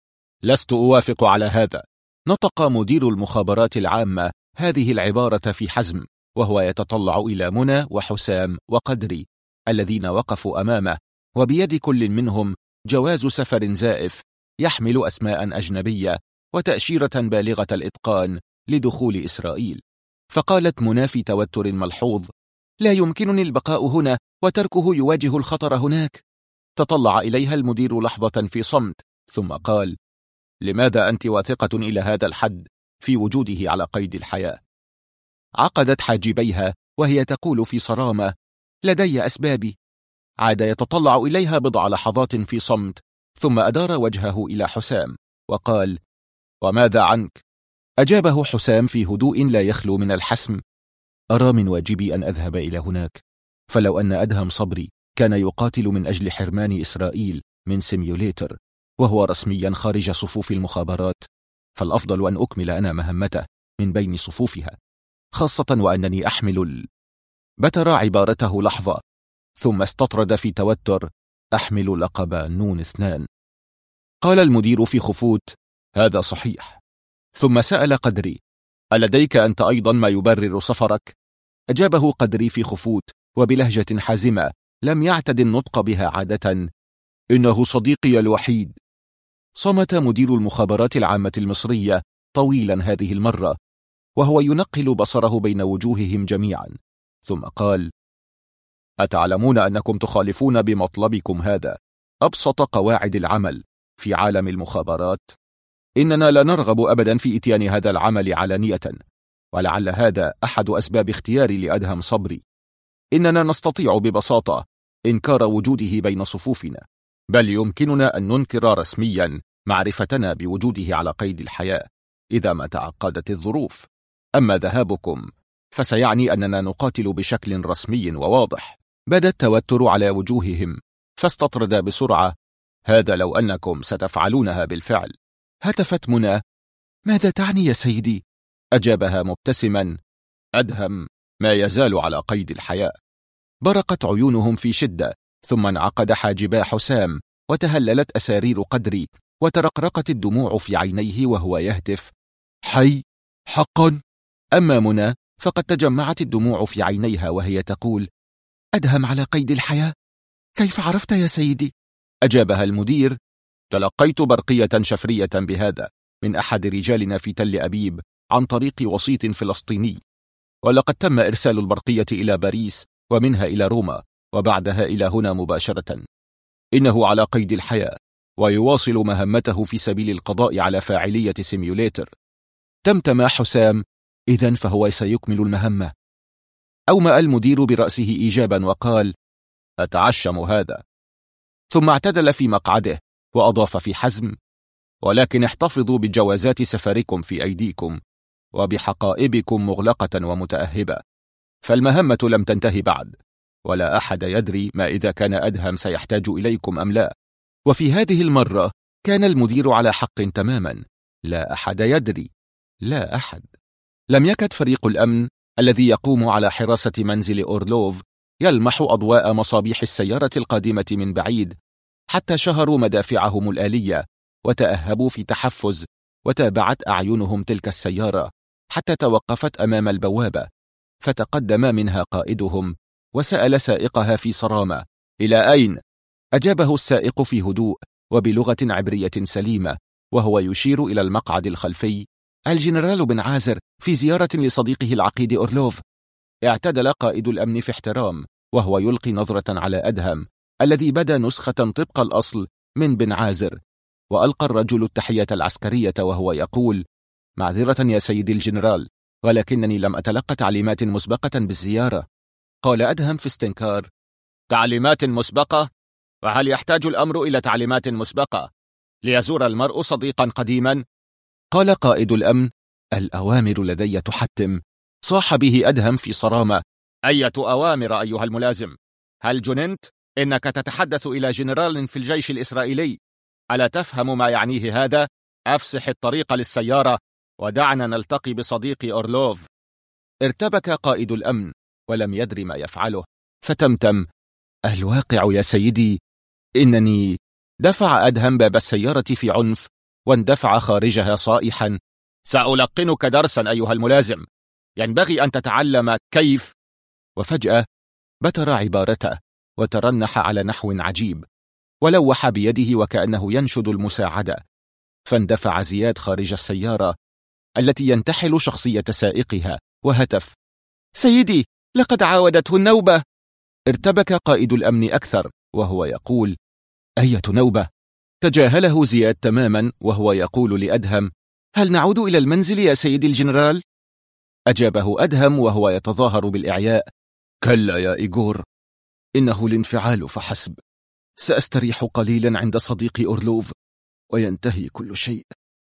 لست أوافق على هذا. نطق مدير المخابرات العامة هذه العبارة في حزم، وهو يتطلع إلى منى وحسام وقدري الذين وقفوا أمامه، وبيد كل منهم جواز سفر زائف يحمل أسماء أجنبية وتأشيرة بالغة الإتقان لدخول إسرائيل. فقالت منى في توتر ملحوظ: لا يمكنني البقاء هنا وتركه يواجه الخطر هناك. تطلع إليها المدير لحظة في صمت، ثم قال: لماذا أنت واثقة إلى هذا الحد في وجوده على قيد الحياة؟ عقدت حاجبيها وهي تقول في صرامة: لدي أسبابي. عاد يتطلع إليها بضع لحظات في صمت، ثم أدار وجهه إلى حسام وقال: وماذا عنك؟ أجابه حسام في هدوء لا يخلو من الحسم: أرى من واجبي أن أذهب إلى هناك، فلو أن أدهم صبري كان يقاتل من أجل حرمان إسرائيل من سيميوليتر وهو رسميا خارج صفوف المخابرات، فالأفضل أن أكمل أنا مهمته من بين صفوفها، خاصة وأنني أحمل بتر عبارته لحظة، ثم استطرد في توتر: أحمل لقب نون 2. قال المدير في خفوت: هذا صحيح. ثم سأل قدري: ألديك أنت أيضا ما يبرر سفرك؟ أجابه قدري في خفوت وبلهجة حازمة لم يعتد النطق بها عادة: إنه صديقي الوحيد. صمت مدير المخابرات العامة المصرية طويلا هذه المرة وهو ينقل بصره بين وجوههم جميعا، ثم قال: أتعلمون أنكم تخالفون بمطلبكم هذا أبسط قواعد العمل في عالم المخابرات؟ إننا لا نرغب أبدا في إتيان هذا العمل علانية، ولعل هذا أحد أسباب اختياري لأدهم صبري. إننا نستطيع ببساطة إنكار وجوده بين صفوفنا، بل يمكننا أن ننكر رسميا معرفتنا بوجوده على قيد الحياة إذا ما تعقدت الظروف. أما ذهابكم فسيعني أننا نقاتل بشكل رسمي وواضح. بدا التوتر على وجوههم، فاستطرد بسرعة: هذا لو أنكم ستفعلونها بالفعل. هتفت منى: ماذا تعني يا سيدي؟ أجابها مبتسما: أدهم ما يزال على قيد الحياة. برقت عيونهم في شدة، ثم انعقد حاجبا حسام وتهللت أسارير قدري وترقرقت الدموع في عينيه وهو يهتف: حي حقا. أما منى فقد تجمعت الدموع في عينيها وهي تقول: أدهم على قيد الحياة؟ كيف عرفت يا سيدي؟ أجابها المدير: تلقيت برقية شفرية بهذا من أحد رجالنا في تل أبيب عن طريق وسيط فلسطيني، ولقد تم إرسال البرقية إلى باريس ومنها إلى روما وبعدها إلى هنا مباشرة. إنه على قيد الحياة ويواصل مهمته في سبيل القضاء على فاعلية سيميوليتر. تمتم حسام: إذن فهو سيكمل المهمة. أومأ المدير برأسه إيجابا وقال: أتعشم هذا. ثم اعتدل في مقعده وأضاف في حزم: ولكن احتفظوا بجوازات سفركم في أيديكم وبحقائبكم مغلقة ومتأهبة، فالمهمة لم تنتهي بعد، ولا أحد يدري ما إذا كان أدهم سيحتاج إليكم أم لا. وفي هذه المرة كان المدير على حق تماما، لا أحد يدري، لا أحد. لم يكد فريق الأمن الذي يقوم على حراسة منزل أورلوف يلمح أضواء مصابيح السيارة القادمة من بعيد، حتى شهروا مدافعهم الآلية وتأهبوا في تحفز، وتابعت أعينهم تلك السيارة حتى توقفت أمام البوابة، فتقدم منها قائدهم وسأل سائقها في صرامة: إلى أين؟ أجابه السائق في هدوء وبلغة عبرية سليمة وهو يشير إلى المقعد الخلفي: الجنرال بن عازر في زيارة لصديقه العقيد أورلوف. اعتدل قائد الأمن في احترام وهو يلقي نظرة على أدهم الذي بدا نسخة طبق الأصل من بن عازر، وألقى الرجل التحية العسكرية وهو يقول: معذرة يا سيدي الجنرال، ولكنني لم أتلقى تعليمات مسبقة بالزيارة. قال أدهم في استنكار: تعليمات مسبقة؟ وهل يحتاج الأمر إلى تعليمات مسبقة ليزور المرء صديقا قديما؟ قال قائد الأمن: الأوامر لدي تحتم. صاح به أدهم في صرامة: أية أوامر أيها الملازم؟ هل جننت؟ إنك تتحدث إلى جنرال في الجيش الإسرائيلي، ألا تفهم ما يعنيه هذا؟ أفسح الطريق للسيارة ودعنا نلتقي بصديقي أورلوف. ارتبك قائد الأمن ولم يدري ما يفعله، فتمتم: الواقع يا سيدي إنني. دفع أدهم باب السيارة في عنف واندفع خارجها صائحا: سألقنك درسا أيها الملازم، ينبغي أن تتعلم كيف. وفجأة بتر عبارته وترنح على نحو عجيب ولوح بيده وكأنه ينشد المساعدة، فاندفع زياد خارج السيارة التي ينتحل شخصية سائقها وهتف: سيدي لقد عاودته النوبة. ارتبك قائد الأمن أكثر وهو يقول: أية نوبة؟ تجاهله زياد تماما وهو يقول لأدهم: هل نعود إلى المنزل يا سيدي الجنرال؟ أجابه أدهم وهو يتظاهر بالإعياء: كلا يا إيغور، إنه الانفعال فحسب. سأستريح قليلا عند صديقي أورلوف وينتهي كل شيء.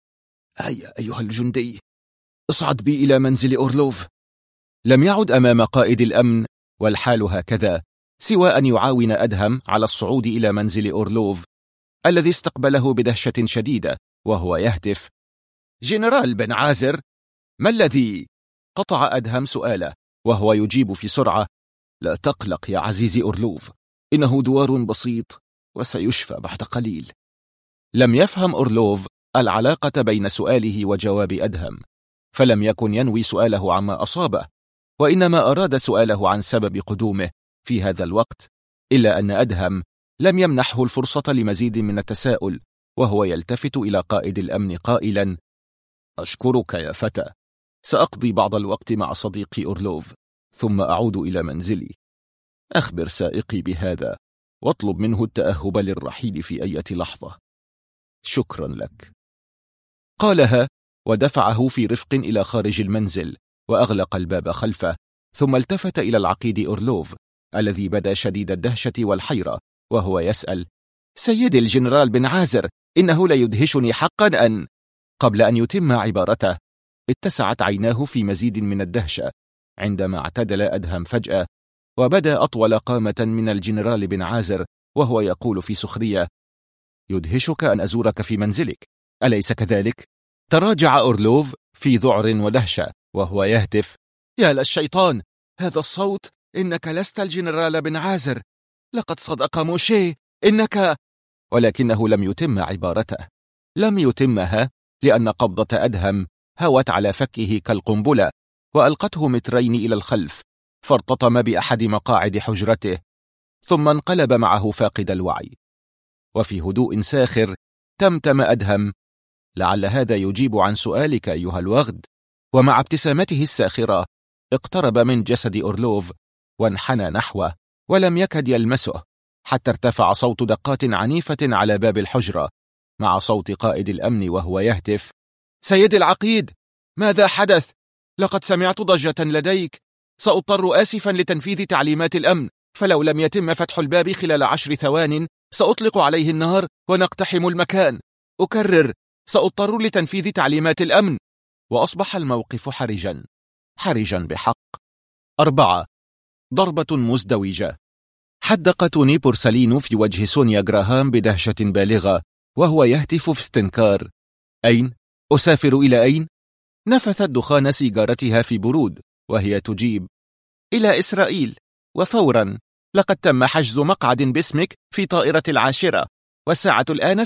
هيا أيها الجندي، اصعد بي إلى منزل أورلوف. لم يعد أمام قائد الأمن والحال هكذا سوى أن يعاون أدهم على الصعود إلى منزل أورلوف الذي استقبله بدهشة شديدة وهو يهتف: جنرال بن عازر، ما الذي؟ قطع أدهم سؤاله وهو يجيب في سرعة: لا تقلق يا عزيزي أورلوف، إنه دوار بسيط وسيشفى بعد قليل. لم يفهم أورلوف العلاقة بين سؤاله وجواب أدهم، فلم يكن ينوي سؤاله عما أصابه، وإنما أراد سؤاله عن سبب قدومه في هذا الوقت، إلا أن أدهم لم يمنحه الفرصة لمزيد من التساؤل، وهو يلتفت إلى قائد الأمن قائلا: أشكرك يا فتى، سأقضي بعض الوقت مع صديقي أورلوف ثم أعود إلى منزلي. أخبر سائقي بهذا واطلب منه التأهب للرحيل في أي لحظة. شكرا لك. قالها ودفعه في رفق إلى خارج المنزل وأغلق الباب خلفه، ثم التفت إلى العقيد أورلوف الذي بدا شديد الدهشة والحيرة وهو يسأل: سيدي الجنرال بن عازر، إنه ليدهشني حقا أن... قبل أن يتم عبارته اتسعت عيناه في مزيد من الدهشة عندما اعتدل أدهم فجأة وبدا أطول قامة من الجنرال بن عازر وهو يقول في سخرية: يدهشك أن أزورك في منزلك، أليس كذلك؟ تراجع أورلوف في ذعر ودهشة وهو يهتف: يا للشيطان، هذا الصوت، إنك لست الجنرال بن عازر، لقد صدق موشي، إنك... ولكنه لم يتم عبارته، لم يتمها لأن قبضة أدهم هوت على فكه كالقنبلة وألقته مترين إلى الخلف، فارتطم بأحد مقاعد حجرته ثم انقلب معه فاقد الوعي. وفي هدوء ساخر تمتم أدهم: لعل هذا يجيب عن سؤالك أيها الوغد. ومع ابتسامته الساخرة اقترب من جسد أورلوف وانحنى نحوه ولم يكد يلمسه حتى ارتفع صوت دقات عنيفة على باب الحجرة مع صوت قائد الأمن وهو يهتف: سيد العقيد، ماذا حدث؟ لقد سمعت ضجة لديك، سأضطر آسفا لتنفيذ تعليمات الأمن، فلو لم يتم فتح الباب خلال 10 ثوان سأطلق عليه النار ونقتحم المكان. أكرر، سأضطر لتنفيذ تعليمات الأمن. وأصبح الموقف حرجا بحق. 4. ضربة مزدوجة. حدق توني بورسلينو في وجه سونيا جراهام بدهشة بالغة وهو يهتف في استنكار: أين؟ أسافر إلى أين؟ نفثت دخان سيجارتها في برود وهي تجيب: إلى إسرائيل، وفورا، لقد تم حجز مقعد باسمك في طائرة 10 والساعة الآن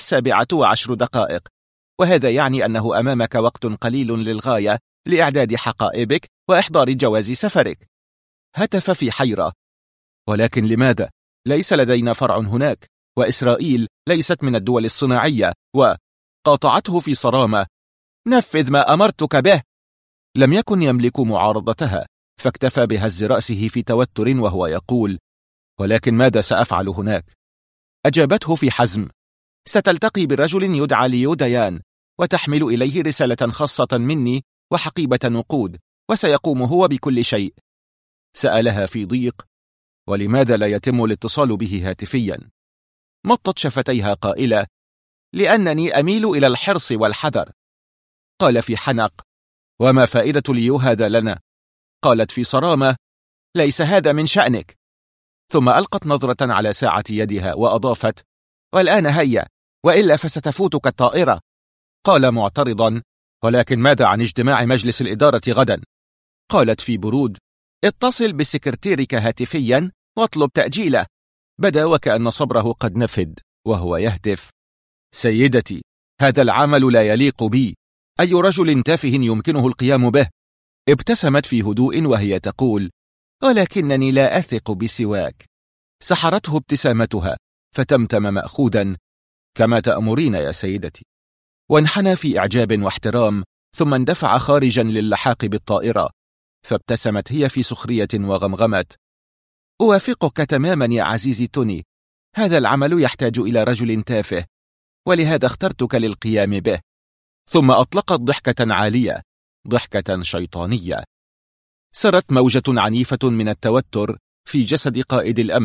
7:10، وهذا يعني أنه أمامك وقت قليل للغاية لإعداد حقائبك وإحضار جواز سفرك. هتف في حيرة: ولكن لماذا؟ ليس لدينا فرع هناك، وإسرائيل ليست من الدول الصناعية. وقاطعته في صرامة: نفذ ما أمرتك به. لم يكن يملك معارضتها، فاكتفى بهز رأسه في توتر وهو يقول: ولكن ماذا سأفعل هناك؟ أجابته في حزم: ستلتقي برجل يدعى ليو ديان، وتحمل إليه رسالة خاصة مني وحقيبة نقود، وسيقوم هو بكل شيء. سألها في ضيق: ولماذا لا يتم الاتصال به هاتفيا؟ مطت شفتيها قائلة: لأنني أميل إلى الحرص والحذر. قال في حنق: وما فائدة ليو هذا لنا؟ قالت في صرامة: ليس هذا من شأنك. ثم ألقت نظرة على ساعة يدها وأضافت: والآن هيا، وإلا فستفوتك الطائرة. قال معترضا: ولكن ماذا عن اجتماع مجلس الإدارة غدا؟ قالت في برود: اتصل بسكرتيرك هاتفيا واطلب تأجيله. بدا وكأن صبره قد نفد وهو يهتف: سيدتي، هذا العمل لا يليق بي، أي رجل تافه يمكنه القيام به. ابتسمت في هدوء وهي تقول: ولكنني لا أثق بسواك. سحرته ابتسامتها فتمتم مأخوذا: كما تأمرين يا سيدتي. وانحنى في إعجاب واحترام، ثم اندفع خارجا للحاق بالطائرة، فابتسمت هي في سخرية وغمغمت: أوافقك تماما يا عزيزي توني، هذا العمل يحتاج إلى رجل تافه، ولهذا اخترتك للقيام به. ثم أطلقت ضحكة عالية، ضحكة شيطانية. سرت موجة عنيفة من التوتر في جسد قائد الأمن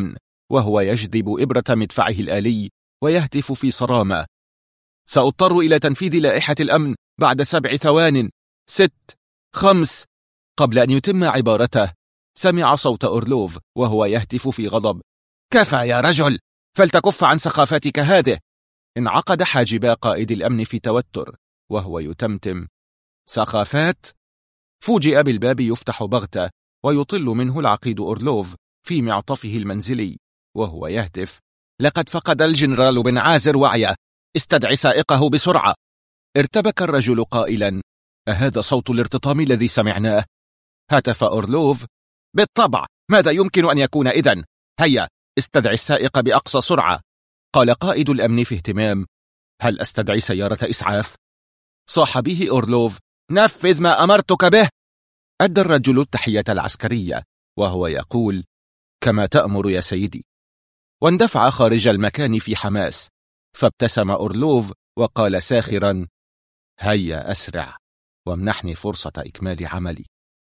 وهو يجذب إبرة مدفعه الآلي ويهتف في صرامة: سأضطر إلى تنفيذ لائحة الأمن بعد 7 ثوان، 6، 5. قبل أن يتم عبارته سمع صوت أورلوف وهو يهتف في غضب: كفى يا رجل، فلتكف عن سخافتك هذه. انعقد حاجبا قائد الأمن في توتر وهو يتمتم: سخافات؟ فوجئ بالباب يفتح بغتة ويطل منه العقيد أورلوف في معطفه المنزلي وهو يهتف: لقد فقد الجنرال بن عازر وعيه، استدع سائقه بسرعة. ارتبك الرجل قائلا: أهذا صوت الارتطام الذي سمعناه؟ هتف أورلوف: بالطبع، ماذا يمكن أن يكون إذن؟ هيا استدع السائق بأقصى سرعة. قال قائد الأمن في اهتمام: هل أستدعي سيارة إسعاف؟ صاح به أورلوف: نفذ ما أمرتك به. أدى الرجل التحية العسكرية وهو يقول: كما تأمر يا سيدي. واندفع خارج المكان في حماس، فابتسم أورلوف وقال ساخرا: هيا أسرع وامنحني فرصة إكمال عملي.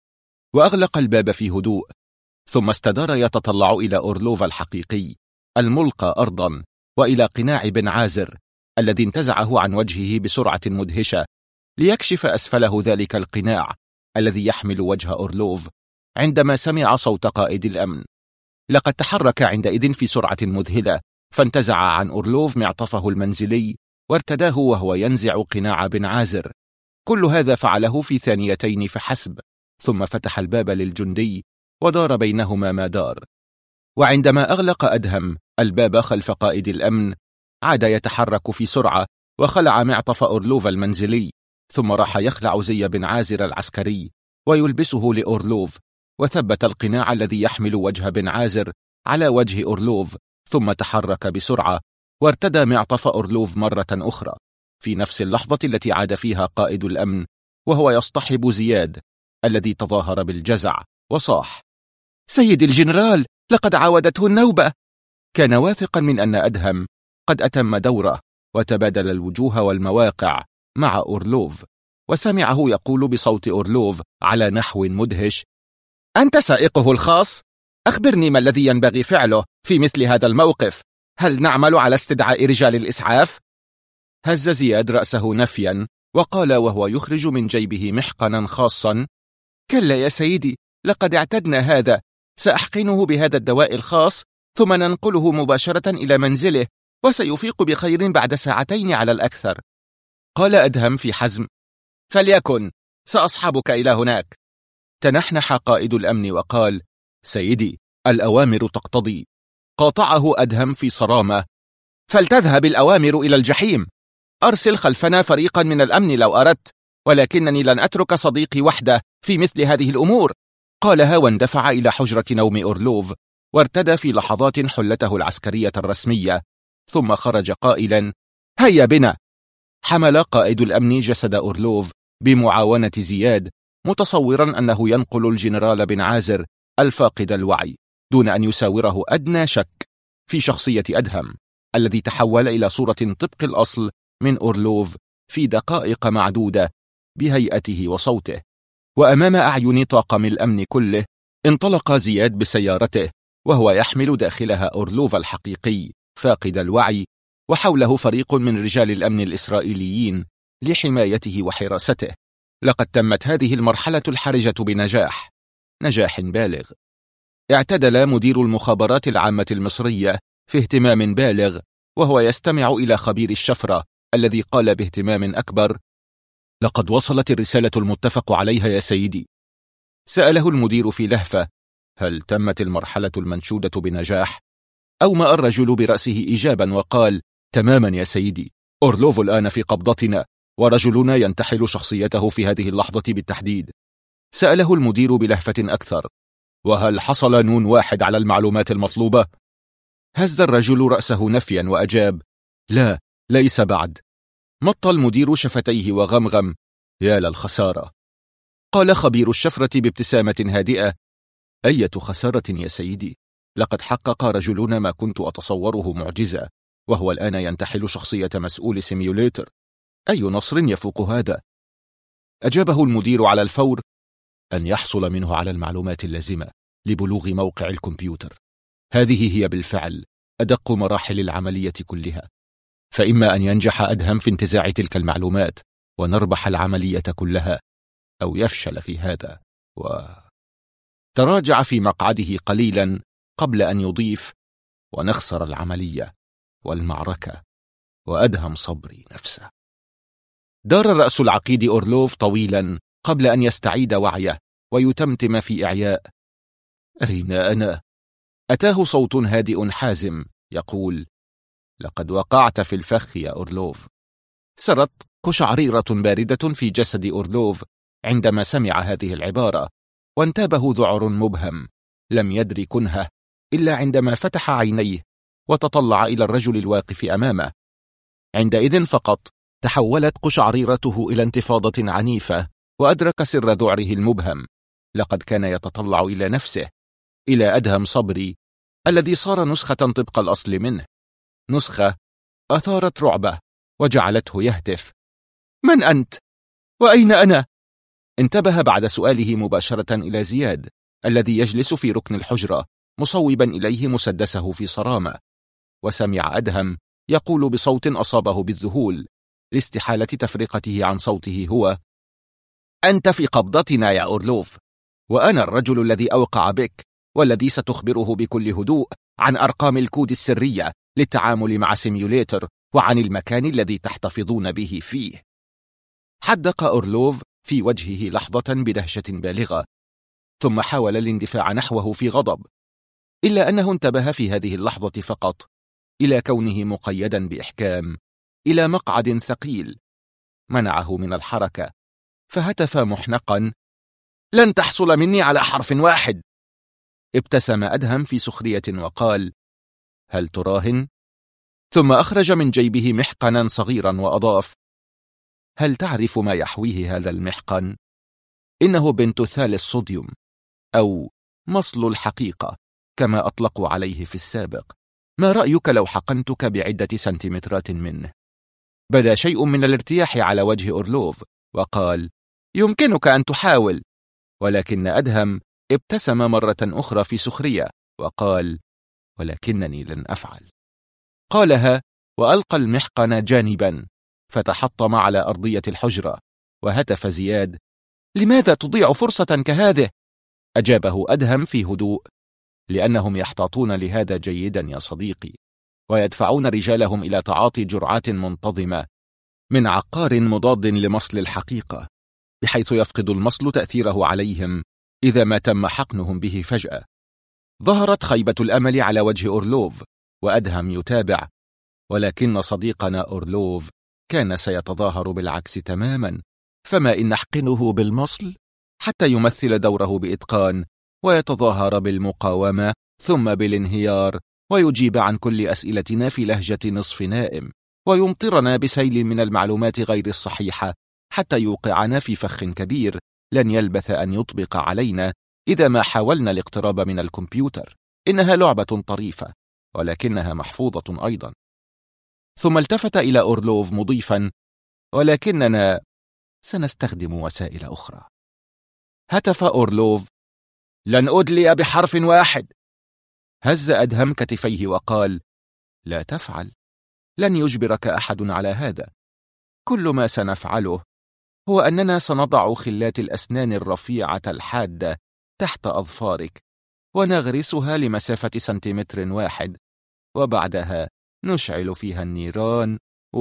وأغلق الباب في هدوء، ثم استدار يتطلع إلى أورلوف الحقيقي الملقى أرضا وإلى قناع بن عازر الذي انتزعه عن وجهه بسرعة مدهشة ليكشف أسفله ذلك القناع الذي يحمل وجه أورلوف عندما سمع صوت قائد الأمن. لقد تحرك عندئذ في سرعة مذهلة، فانتزع عن أورلوف معطفه المنزلي وارتداه وهو ينزع قناع بن عازر. كل هذا فعله في ثانيتين فحسب، ثم فتح الباب للجندي ودار بينهما ما دار. وعندما أغلق أدهم الباب خلف قائد الأمن، عاد يتحرك في سرعة وخلع معطف أورلوف المنزلي، ثم راح يخلع زي بن عازر العسكري ويلبسه لأورلوف، وثبت القناع الذي يحمل وجه بن عازر على وجه أورلوف، ثم تحرك بسرعة وارتدى معطف أورلوف مرة أخرى في نفس اللحظة التي عاد فيها قائد الأمن وهو يصطحب زياد الذي تظاهر بالجزع وصاح: سيدي الجنرال، لقد عاودته النوبة. كان واثقا من أن أدهم قد أتم دوره، وتبادل الوجوه والمواقع مع أورلوف، وسمعه يقول بصوت أورلوف على نحو مدهش: أنت سائقه الخاص؟ أخبرني ما الذي ينبغي فعله في مثل هذا الموقف؟ هل نعمل على استدعاء رجال الإسعاف؟ هز زياد رأسه نفيا وقال وهو يخرج من جيبه محقنا خاصا: كلا يا سيدي، لقد اعتدنا هذا. سأحقنه بهذا الدواء الخاص ثم ننقله مباشرة إلى منزله، وسيفيق بخير بعد 2 ساعات على الأكثر. قال أدهم في حزم: فليكن، سأصحبك إلى هناك. تنحنح قائد الأمن وقال: سيدي، الأوامر تقتضي. قاطعه أدهم في صرامة: فلتذهب الأوامر إلى الجحيم. أرسل خلفنا فريقا من الأمن لو أردت، ولكنني لن أترك صديقي وحده في مثل هذه الأمور. قالها واندفع إلى حجرة نوم أورلوف، وارتدى في لحظات حلته العسكرية الرسمية، ثم خرج قائلا: هيا بنا. حمل قائد الأمن جسد أورلوف بمعاونة زياد، متصورا أنه ينقل الجنرال بن عازر الفاقد الوعي دون أن يساوره أدنى شك في شخصية أدهم الذي تحول إلى صورة طبق الأصل من أورلوف في دقائق معدودة بهيئته وصوته. وأمام أعين طاقم الأمن كله انطلق زياد بسيارته وهو يحمل داخلها أورلوف الحقيقي فاقد الوعي، وحوله فريق من رجال الأمن الإسرائيليين لحمايته وحراسته. لقد تمت هذه المرحلة الحرجة بنجاح بالغ. اعتدل مدير المخابرات العامة المصرية في اهتمام بالغ وهو يستمع إلى خبير الشفرة الذي قال باهتمام أكبر: لقد وصلت الرسالة المتفق عليها يا سيدي. سأله المدير في لهفة: هل تمت المرحلة المنشودة بنجاح؟ أومأ الرجل برأسه إجابا وقال: تماما يا سيدي، أورلوف الآن في قبضتنا، ورجلنا ينتحل شخصيته في هذه اللحظة بالتحديد. سأله المدير بلهفة أكثر: وهل حصل نون واحد على المعلومات المطلوبة؟ هز الرجل رأسه نفيا وأجاب: لا، ليس بعد. مط المدير شفتيه وغمغم: يا للخسارة. قال خبير الشفرة بابتسامة هادئة: أية خسارة يا سيدي؟ لقد حقق رجلنا ما كنت أتصوره معجزة، وهو الآن ينتحل شخصية مسؤول سيميوليتر. أي نصر يفوق هذا؟ أجابه المدير على الفور: أن يحصل منه على المعلومات اللازمة لبلوغ موقع الكمبيوتر. هذه هي بالفعل أدق مراحل العملية كلها، فإما أن ينجح أدهم في انتزاع تلك المعلومات ونربح العملية كلها، أو يفشل في هذا. تراجع في مقعده قليلا قبل أن يضيف: ونخسر العملية والمعركة وأدهم صبري نفسه. دار رأس العقيد أورلوف طويلا قبل أن يستعيد وعيه ويتمتم في إعياء: أين أنا؟ أتاه صوت هادئ حازم يقول: لقد وقعت في الفخ يا أورلوف. سرت قشعريرة باردة في جسد أورلوف عندما سمع هذه العبارة، وانتابه ذعر مبهم لم يدر كنهه إلا عندما فتح عينيه وتطلع إلى الرجل الواقف أمامه. عندئذ فقط تحولت قشعريرته إلى انتفاضة عنيفة، وأدرك سر ذعره المبهم. لقد كان يتطلع إلى نفسه، إلى أدهم صبري الذي صار نسخة طبق الأصل منه، نسخة أثارت رعبه وجعلته يهتف: من أنت؟ وأين أنا؟ انتبه بعد سؤاله مباشرة إلى زياد الذي يجلس في ركن الحجرة مصوبا إليه مسدسه في صرامة، وسمع أدهم يقول بصوت أصابه بالذهول لاستحالة تفرقته عن صوته هو: أنت في قبضتنا يا أورلوف، وأنا الرجل الذي أوقع بك، والذي ستخبره بكل هدوء عن أرقام الكود السرية للتعامل مع سيميوليتر، وعن المكان الذي تحتفظون به فيه. حدق أورلوف في وجهه لحظة بدهشة بالغة، ثم حاول الاندفاع نحوه في غضب، إلا أنه انتبه في هذه اللحظة فقط إلى كونه مقيدا بإحكام إلى مقعد ثقيل منعه من الحركة، فهتف محنقا: لن تحصل مني على حرف واحد. ابتسم أدهم في سخرية وقال: هل تراهن؟ ثم أخرج من جيبه محقنا صغيرا وأضاف: هل تعرف ما يحويه هذا المحقن؟ إنه بنتوثال الصوديوم، أو مصل الحقيقة كما أطلقوا عليه في السابق. ما رأيك لو حقنتك بعدة سنتيمترات منه؟ بدا شيء من الارتياح على وجه أورلوف وقال: يمكنك أن تحاول. ولكن أدهم ابتسم مرة أخرى في سخرية وقال: ولكنني لن أفعل. قالها وألقى المحقن جانبا، فتحطم على أرضية الحجرة، وهتف زياد: لماذا تضيع فرصة كهذه؟ أجابه أدهم في هدوء: لأنهم يحتاطون لهذا جيدا يا صديقي، ويدفعون رجالهم إلى تعاطي جرعات منتظمة من عقار مضاد لمصل الحقيقة، بحيث يفقد المصل تأثيره عليهم إذا ما تم حقنهم به فجأة. ظهرت خيبة الأمل على وجه أورلوف، وأدهم يتابع، ولكن صديقنا أورلوف كان سيتظاهر بالعكس تماما. فما إن نحقنه بالمصل حتى يمثل دوره بإتقان، ويتظاهر بالمقاومة ثم بالانهيار، ويجيب عن كل أسئلتنا في لهجة نصف نائم، ويمطرنا بسيل من المعلومات غير الصحيحة حتى يوقعنا في فخ كبير لن يلبث أن يطبق علينا إذا ما حاولنا الاقتراب من الكمبيوتر. إنها لعبة طريفة، ولكنها محفوظة أيضا. ثم التفت إلى أورلوف مضيفا: ولكننا سنستخدم وسائل أخرى. هتف أورلوف: لن أدلي بحرف واحد. هز أدهم كتفيه وقال: لا تفعل، لن يجبرك أحد على هذا. كل ما سنفعله هو أننا سنضع خلات الأسنان الرفيعة الحادة تحت أظفارك، ونغرسها لمسافة سنتيمتر واحد، وبعدها نشعل فيها النيران.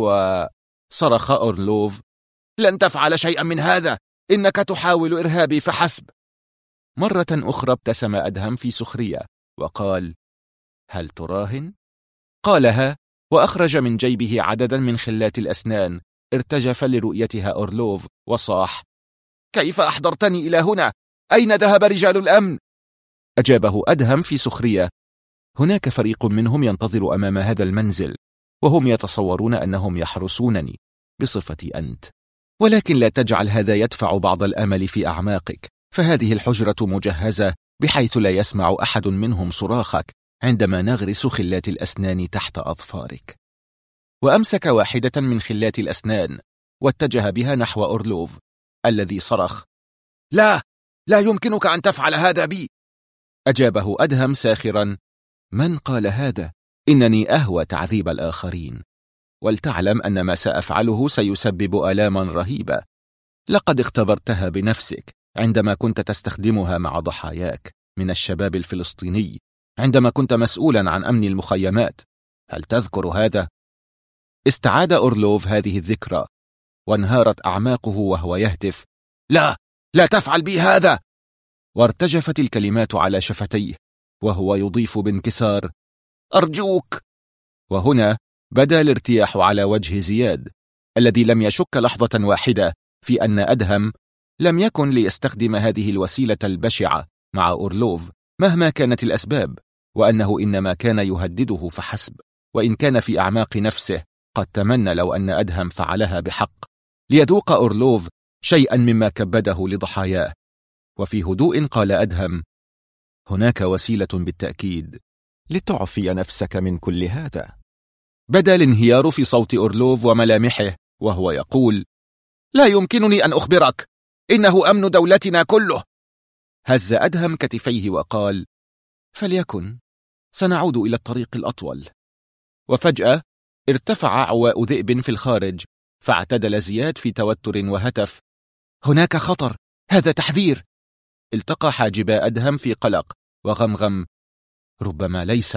صرخ أورلوف: لن تفعل شيئا من هذا، إنك تحاول إرهابي فحسب. مرة أخرى ابتسم أدهم في سخرية وقال: هل تراهن؟ قالها وأخرج من جيبه عددا من خلات الأسنان ارتجف لرؤيتها أورلوف وصاح: كيف أحضرتني إلى هنا؟ أين ذهب رجال الأمن؟ أجابه أدهم في سخرية: هناك فريق منهم ينتظر أمام هذا المنزل، وهم يتصورون أنهم يحرسونني بصفتي أنت، ولكن لا تجعل هذا يدفع بعض الأمل في أعماقك، فهذه الحجرة مجهزة بحيث لا يسمع أحد منهم صراخك عندما نغرس خلات الأسنان تحت أظفارك. وأمسك واحدة من خلات الأسنان واتجه بها نحو أورلوف الذي صرخ: لا يمكنك أن تفعل هذا بي. أجابه أدهم ساخرا: من قال هذا؟ إنني أهوى تعذيب الآخرين، ولتعلم أن ما سأفعله سيسبب آلاما رهيبة. لقد اختبرتها بنفسك عندما كنت تستخدمها مع ضحاياك من الشباب الفلسطيني، عندما كنت مسؤولا عن أمن المخيمات. هل تذكر هذا؟ استعاد أورلوف هذه الذكرى، وانهارت أعماقه وهو يهتف: لا، لا تفعل بي هذا! وارتجفت الكلمات على شفتيه وهو يضيف بانكسار: أرجوك. وهنا بدا الارتياح على وجه زياد، الذي لم يشك لحظة واحدة في أن أدهم لم يكن ليستخدم هذه الوسيلة البشعة مع أورلوف مهما كانت الأسباب، وأنه إنما كان يهدده فحسب، وإن كان في أعماق نفسه قد تمنى لو أن أدهم فعلها بحق ليذوق أورلوف شيئا مما كبده لضحاياه. وفي هدوء قال أدهم: هناك وسيلة بالتأكيد لتعفي نفسك من كل هذا. بدا الانهيار في صوت أورلوف وملامحه وهو يقول: لا يمكنني أن أخبرك، إنه أمن دولتنا كله. هز أدهم كتفيه وقال: فليكن، سنعود إلى الطريق الأطول. وفجأة ارتفع عواء ذئب في الخارج، فاعتدل زياد في توتر وهتف: هناك خطر، هذا تحذير. التقى حاجبا أدهم في قلق وغمغم: ربما ليس.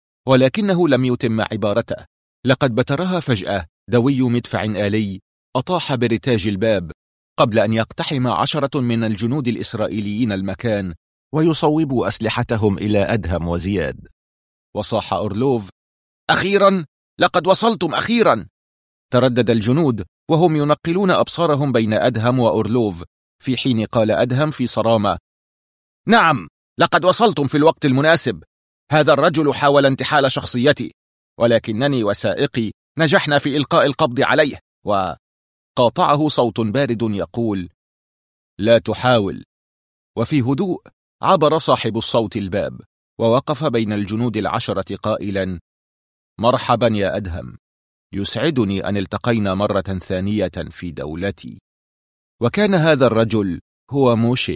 ولكنه لم يتم عبارته، لقد بترها فجأة دوي مدفع آلي أطاح برتاج الباب قبل أن يقتحم 10 من الجنود الإسرائيليين المكان ويصوبوا أسلحتهم إلى أدهم وزياد. وصاح أورلوف: أخيرا، لقد وصلتم أخيرا. تردد الجنود وهم ينقلون أبصارهم بين أدهم وأورلوف، في حين قال أدهم في صرامة: نعم، لقد وصلتم في الوقت المناسب. هذا الرجل حاول انتحال شخصيتي، ولكنني وسائقي نجحنا في إلقاء القبض عليه. وقاطعه صوت بارد يقول: لا تحاول. وفي هدوء عبر صاحب الصوت الباب ووقف بين الجنود 10 قائلا: مرحبا يا أدهم، يسعدني أن التقينا مرة ثانية في دولتي. وكان هذا الرجل هو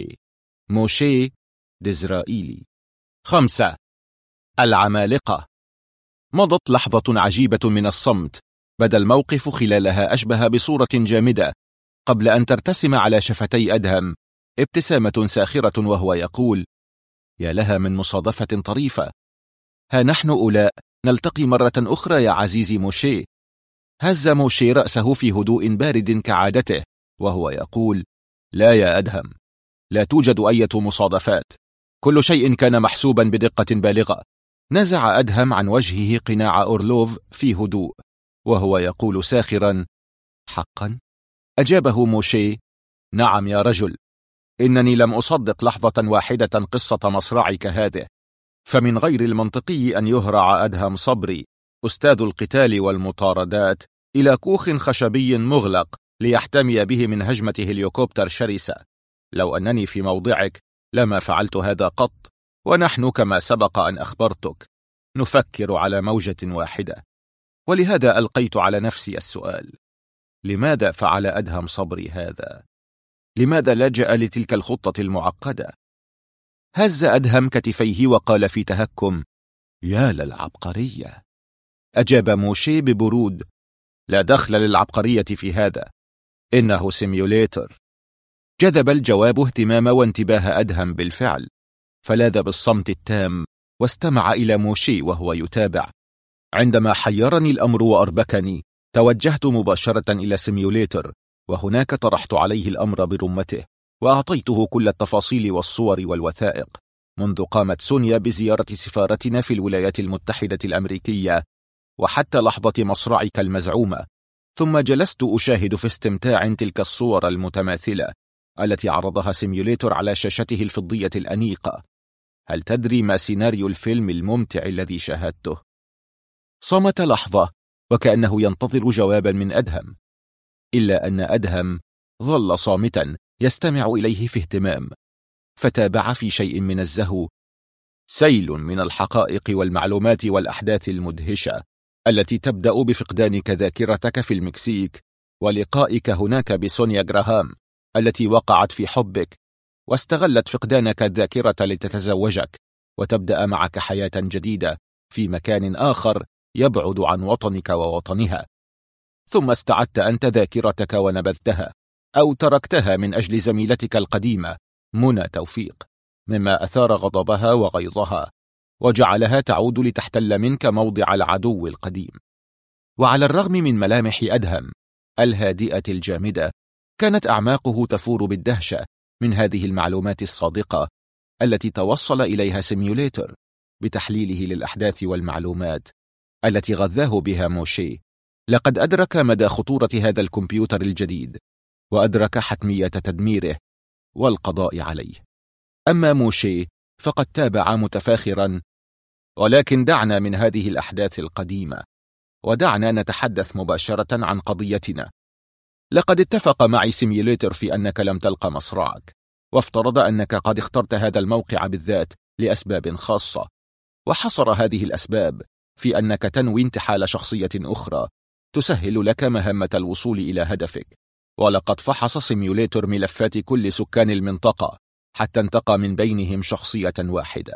موشي ديزرائيلي. 5. العمالقة. مضت لحظة عجيبة من الصمت، بدا الموقف خلالها أشبه بصورة جامدة، قبل أن ترتسم على شفتي أدهم ابتسامة ساخرة وهو يقول: يا لها من مصادفة طريفة، ها نحن أولاء نلتقي مرة أخرى يا عزيزي موشي. هز موشي رأسه في هدوء بارد كعادته وهو يقول: لا يا أدهم، لا توجد أي مصادفات، كل شيء كان محسوبا بدقة بالغة. نزع أدهم عن وجهه قناع أورلوف في هدوء وهو يقول ساخرا: حقا؟ أجابه موشي: نعم يا رجل، إنني لم أصدق لحظة واحدة قصة مصرعك هذه، فمن غير المنطقي أن يهرع أدهم صبري أستاذ القتال والمطاردات إلى كوخ خشبي مغلق ليحتمي به من هجمة هليكوبتر شرسة. لو أنني في موضعك لما فعلت هذا قط، ونحن كما سبق أن أخبرتك نفكر على موجة واحدة. ولهذا ألقيت على نفسي السؤال: لماذا فعل أدهم صبري هذا؟ لماذا لجأ لتلك الخطة المعقدة؟ هز أدهم كتفيه وقال في تهكم: يا للعبقرية. أجاب موشي ببرود: لا دخل للعبقرية في هذا، إنه سيميوليتر. جذب الجواب اهتمام وانتباه أدهم بالفعل، فلاذ بالصمت التام واستمع إلى موشي وهو يتابع. عندما حيرني الأمر وأربكني، توجهت مباشرة إلى سيميوليتر، وهناك طرحت عليه الأمر برمته، وأعطيته كل التفاصيل والصور والوثائق منذ قامت سونيا بزيارة سفارتنا في الولايات المتحدة الأمريكية وحتى لحظة مصرعك المزعومة. ثم جلست أشاهد في استمتاع تلك الصور المتماثلة التي عرضها سيميوليتر على شاشته الفضية الأنيقة. هل تدري ما سيناريو الفيلم الممتع الذي شاهدته؟ صمت لحظة وكأنه ينتظر جوابا من أدهم، إلا أن أدهم ظل صامتا يستمع إليه في اهتمام، فتابع في شيء من الزهو: سيل من الحقائق والمعلومات والأحداث المدهشة التي تبدأ بفقدانك ذاكرتك في المكسيك، ولقائك هناك بسونيا جراهام التي وقعت في حبك واستغلت فقدانك الذاكرة لتتزوجك، وتبدأ معك حياة جديدة في مكان آخر يبعد عن وطنك ووطنها. ثم استعدت أنت ذاكرتك ونبذتها أو تركتها من أجل زميلتك القديمة منى توفيق، مما أثار غضبها وغيظها وجعلها تعود لتحتل منك موضع العدو القديم. وعلى الرغم من ملامح أدهم الهادئة الجامدة، كانت أعماقه تفور بالدهشة من هذه المعلومات الصادقة التي توصل إليها سيميوليتر بتحليله للأحداث والمعلومات التي غذاه بها موشي. لقد أدرك مدى خطورة هذا الكمبيوتر الجديد، وأدرك حتمية تدميره والقضاء عليه. أما موشي فقد تابع متفاخرا: ولكن دعنا من هذه الأحداث القديمة، ودعنا نتحدث مباشرة عن قضيتنا. لقد اتفق معي سيميوليتر في أنك لم تلقى مصرعك، وافترض أنك قد اخترت هذا الموقع بالذات لأسباب خاصة، وحصر هذه الأسباب في أنك تنوي انتحال شخصية أخرى تسهل لك مهمة الوصول إلى هدفك. ولقد فحص سيميوليتر ملفات كل سكان المنطقة حتى انتقى من بينهم شخصية واحدة: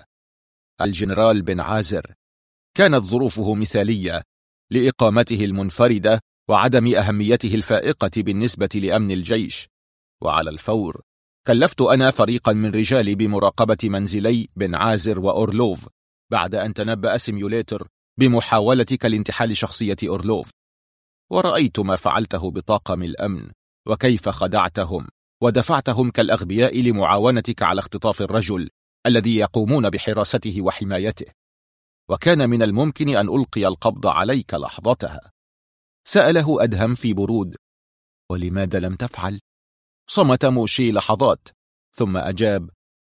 الجنرال بن عازر. كانت ظروفه مثالية لإقامته المنفردة وعدم أهميته الفائقة بالنسبة لأمن الجيش. وعلى الفور كلفت أنا فريقا من رجالي بمراقبة منزلي بن عازر وأورلوف بعد أن تنبأ سيميوليتر بمحاولتك لانتحال شخصية أورلوف، ورأيت ما فعلته بطاقم الأمن وكيف خدعتهم ودفعتهم كالأغبياء لمعاونتك على اختطاف الرجل الذي يقومون بحراسته وحمايته. وكان من الممكن أن ألقي القبض عليك لحظتها. سأله أدهم في برود: ولماذا لم تفعل؟ صمت موشي لحظات ثم أجاب: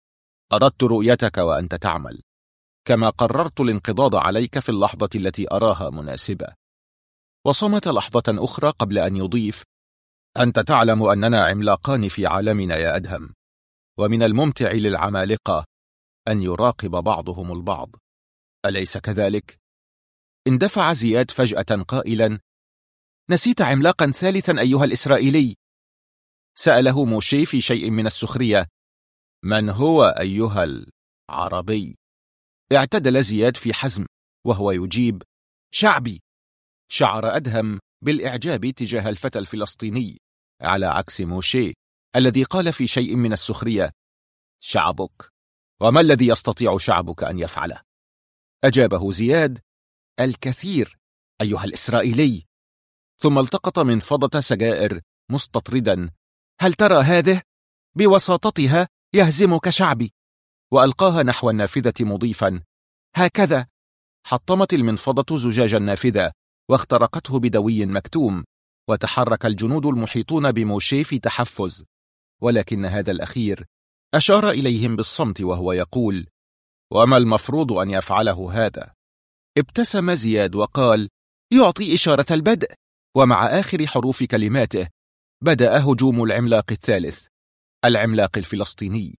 أردت رؤيتك وأنت تعمل، كما قررت الانقضاض عليك في اللحظة التي أراها مناسبة. وصمت لحظة أخرى قبل أن يضيف: أنت تعلم أننا عملاقان في عالمنا يا أدهم، ومن الممتع للعمالقة أن يراقب بعضهم البعض، أليس كذلك؟ اندفع زياد فجأة قائلا: نسيت عملاقا ثالثا أيها الإسرائيلي. سأله موشي في شيء من السخرية: من هو أيها العربي؟ اعتدل زياد في حزم وهو يجيب: شعبي. شعر أدهم بالإعجاب تجاه الفتى الفلسطيني، على عكس موشي الذي قال في شيء من السخرية: شعبك؟ وما الذي يستطيع شعبك أن يفعله؟ أجابه زياد: الكثير أيها الإسرائيلي. ثم التقط منفضة سجائر مستطردا: هل ترى هذه؟ بوساطتها يهزمك شعبي. وألقاها نحو النافذة مضيفا: هكذا. حطمت المنفضة زجاج النافذة واخترقته بدوي مكتوم، وتحرك الجنود المحيطون بموشي في تحفز، ولكن هذا الأخير أشار إليهم بالصمت وهو يقول: وما المفروض أن يفعله هذا؟ ابتسم زياد وقال: يعطي إشارة البدء. ومع آخر حروف كلماته بدأ هجوم العملاق الثالث، العملاق الفلسطيني.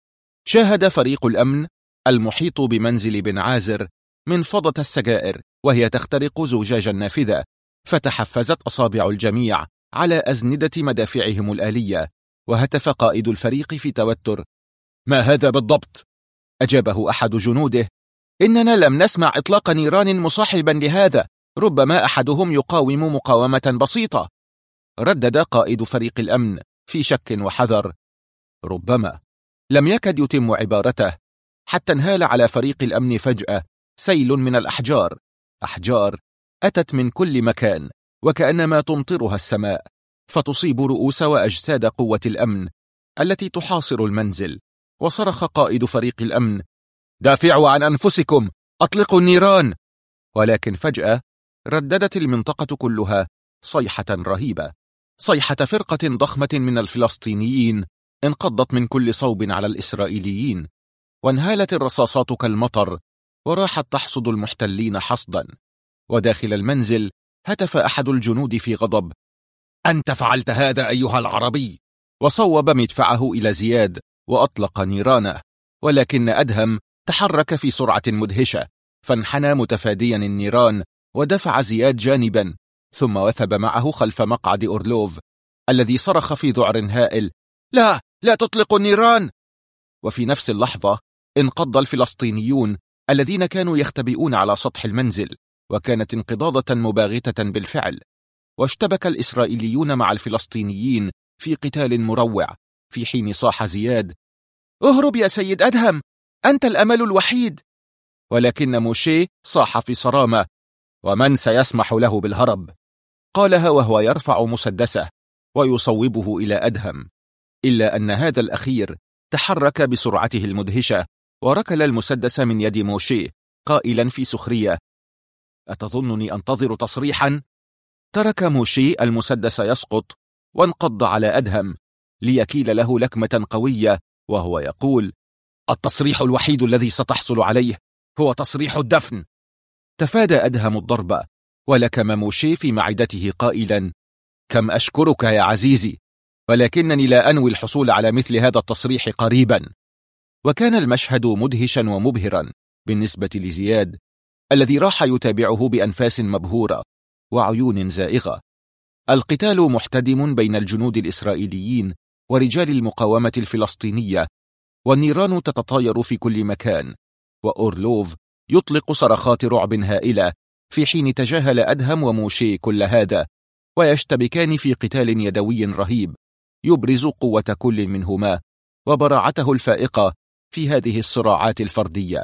شاهد فريق الأمن المحيط بمنزل بن عازر منفضة السجائر وهي تخترق زجاج النافذة، فتحفزت أصابع الجميع على أزندة مدافعهم الآلية، وهتف قائد الفريق في توتر: ما هذا بالضبط؟ أجابه أحد جنوده: إننا لم نسمع إطلاق نيران مصاحبا لهذا، ربما أحدهم يقاوم مقاومة بسيطة. ردد قائد فريق الأمن في شك وحذر: ربما. لم يكد يتم عبارته حتى انهال على فريق الأمن فجأة سيل من الأحجار، أحجار أتت من كل مكان وكأنما تمطرها السماء، فتصيب رؤوس وأجساد قوة الأمن التي تحاصر المنزل. وصرخ قائد فريق الأمن: دافعوا عن أنفسكم، أطلقوا النيران. ولكن فجأة رددت المنطقة كلها صيحة رهيبة، صيحة فرقة ضخمة من الفلسطينيين انقضت من كل صوب على الإسرائيليين، وانهالت الرصاصات كالمطر وراحت تحصد المحتلين حصدا. وداخل المنزل هتف أحد الجنود في غضب: أنت فعلت هذا أيها العربي. وصوب مدفعه إلى زياد وأطلق نيرانه، ولكن أدهم تحرك في سرعة مدهشة، فانحنى متفاديا النيران ودفع زياد جانبا، ثم وثب معه خلف مقعد أورلوف الذي صرخ في ذعر هائل: لا تطلقوا النيران. وفي نفس اللحظة انقض الفلسطينيون الذين كانوا يختبئون على سطح المنزل، وكانت انقضاضة مباغتة بالفعل، واشتبك الإسرائيليون مع الفلسطينيين في قتال مروع، في حين صاح زياد: اهرب يا سيد أدهم، أنت الأمل الوحيد. ولكن موشي صاح في صرامة: ومن سيسمح له بالهرب؟ قالها وهو يرفع مسدسه ويصوبه إلى أدهم، إلا أن هذا الأخير تحرك بسرعته المدهشة وركل المسدس من يد موشي قائلا في سخرية: أتظنني أنتظر تصريحا؟ ترك موشي المسدس يسقط وانقض على أدهم ليكيل له لكمة قوية وهو يقول: التصريح الوحيد الذي ستحصل عليه هو تصريح الدفن. تفادى أدهم الضرب ولكم موشي في معدته قائلا: كم أشكرك يا عزيزي، ولكنني لا أنوي الحصول على مثل هذا التصريح قريبا. وكان المشهد مدهشا ومبهرا بالنسبة لزياد الذي راح يتابعه بأنفاس مبهورة وعيون زائغة. القتال محتدم بين الجنود الإسرائيليين ورجال المقاومة الفلسطينية، والنيران تتطاير في كل مكان، وأورلوف يطلق صرخات رعب هائلة في حين تجاهل أدهم وموشي كل هذا، ويشتبكان في قتال يدوي رهيب يبرز قوة كل منهما وبراعته الفائقة في هذه الصراعات الفردية.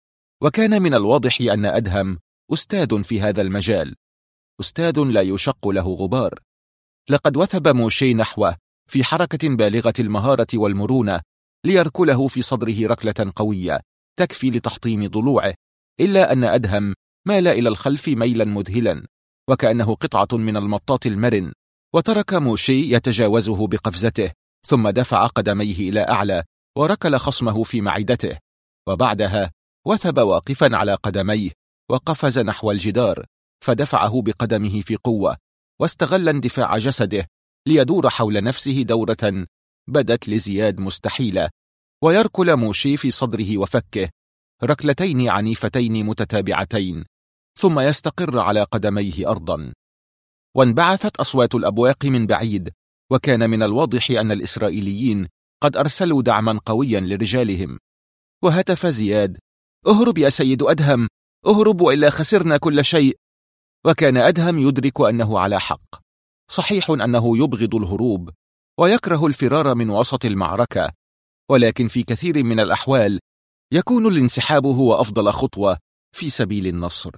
وكان من الواضح أن أدهم أستاذ في هذا المجال، أستاذ لا يشق له غبار. لقد وثب موشي نحوه في حركة بالغة المهارة والمرونة ليركله في صدره ركلة قوية تكفي لتحطيم ضلوعه، إلا أن أدهم مال إلى الخلف ميلا مذهلا وكأنه قطعة من المطاط المرن، وترك موشي يتجاوزه بقفزته، ثم دفع قدميه إلى أعلى وركل خصمه في معدته، وبعدها وثب واقفا على قدميه وقفز نحو الجدار، فدفعه بقدمه في قوة واستغل اندفاع جسده ليدور حول نفسه دورة بدت لزياد مستحيلة، ويركل موشي في صدره وفكه ركلتين عنيفتين متتابعتين، ثم يستقر على قدميه أرضا. وانبعثت أصوات الأبواق من بعيد، وكان من الواضح أن الإسرائيليين قد أرسلوا دعما قويا لرجالهم. وهتف زياد: اهرب يا سيد أدهم، اهرب وإلا خسرنا كل شيء. وكان أدهم يدرك أنه على حق، صحيح أنه يبغض الهروب ويكره الفرار من وسط المعركة، ولكن في كثير من الأحوال يكون الانسحاب هو أفضل خطوة في سبيل النصر.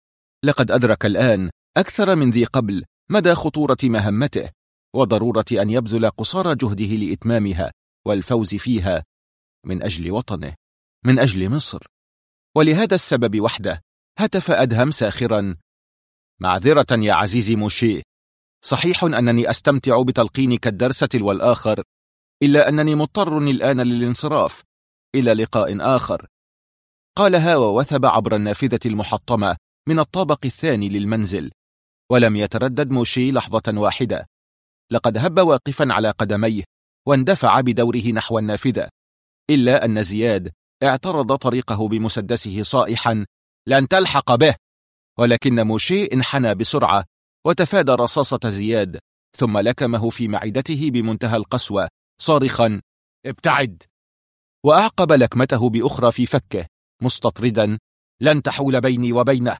لقد أدرك الآن أكثر من ذي قبل مدى خطورة مهمته وضرورة أن يبذل قصارى جهده لإتمامها والفوز فيها من أجل وطنه، من أجل مصر. ولهذا السبب وحده هتف أدهم ساخرا: معذرة يا عزيزي موشي، صحيح أنني أستمتع بتلقينك الدرس تلو الآخر، إلا أنني مضطر الآن للانصراف، إلى لقاء آخر. قالها ووثب عبر النافذة المحطمة من الطابق الثاني للمنزل، ولم يتردد موشي لحظة واحدة. لقد هب واقفا على قدميه واندفع بدوره نحو النافذة، إلا أن زياد اعترض طريقه بمسدسه صائحا: لن تلحق به. ولكن موشي انحنى بسرعة وتفادى رصاصة زياد، ثم لكمه في معدته بمنتهى القسوة صارخا: ابتعد. وأعقب لكمته بأخرى في فكه مستطردا: لن تحول بيني وبينه.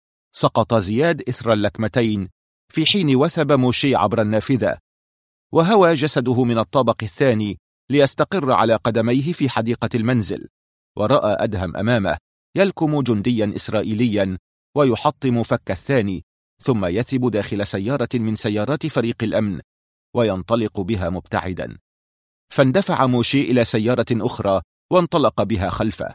سقط زياد إثر اللكمتين في حين وثب موشي عبر النافذة، وهوى جسده من الطابق الثاني ليستقر على قدميه في حديقة المنزل. ورأى أدهم أمامه يلكم جنديا إسرائيليا ويحطم فك الثاني، ثم يثب داخل سيارة من سيارات فريق الأمن وينطلق بها مبتعدا. فاندفع موشي إلى سيارة أخرى وانطلق بها خلفه.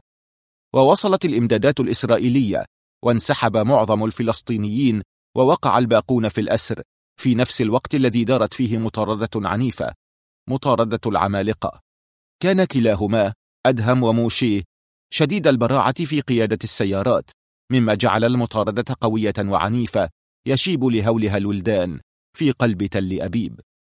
ووصلت الإمدادات الإسرائيلية، وانسحب معظم الفلسطينيين، ووقع الباقون في الأسر في نفس الوقت الذي دارت فيه مطاردة عنيفة، مطاردة العمالقة. كان كلاهما أدهم وموشي شديد البراعة في قيادة السيارات، مما جعل المطاردة قوية وعنيفة يشيب لهولها الولدان في قلب تل أبيب.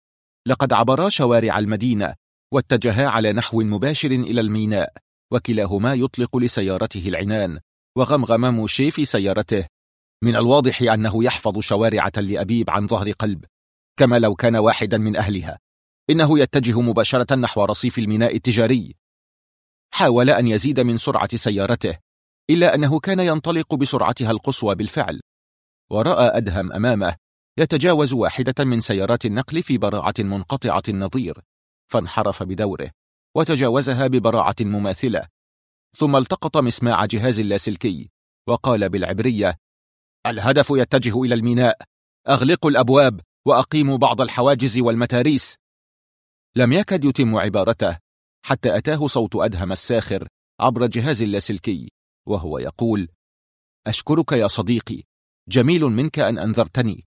لقد عبرا شوارع المدينة واتجها على نحو مباشر إلى الميناء، وكلاهما يطلق لسيارته العنان. وغمغم موشي في سيارته: من الواضح أنه يحفظ شوارع تل أبيب عن ظهر قلب، كما لو كان واحدا من أهلها. إنه يتجه مباشرة نحو رصيف الميناء التجاري. حاول أن يزيد من سرعة سيارته، إلا أنه كان ينطلق بسرعتها القصوى بالفعل. ورأى أدهم أمامه يتجاوز واحدة من سيارات النقل في براعة منقطعة النظير، فانحرف بدوره وتجاوزها ببراعة مماثلة، ثم التقط مسماع جهاز اللاسلكي وقال بالعبرية: الهدف يتجه إلى الميناء، أغلقوا الأبواب وأقيموا بعض الحواجز والمتاريس. لم يكد يتم عبارته حتى أتاه صوت أدهم الساخر عبر جهاز اللاسلكي وهو يقول: أشكرك يا صديقي، جميل منك أن أنذرتني.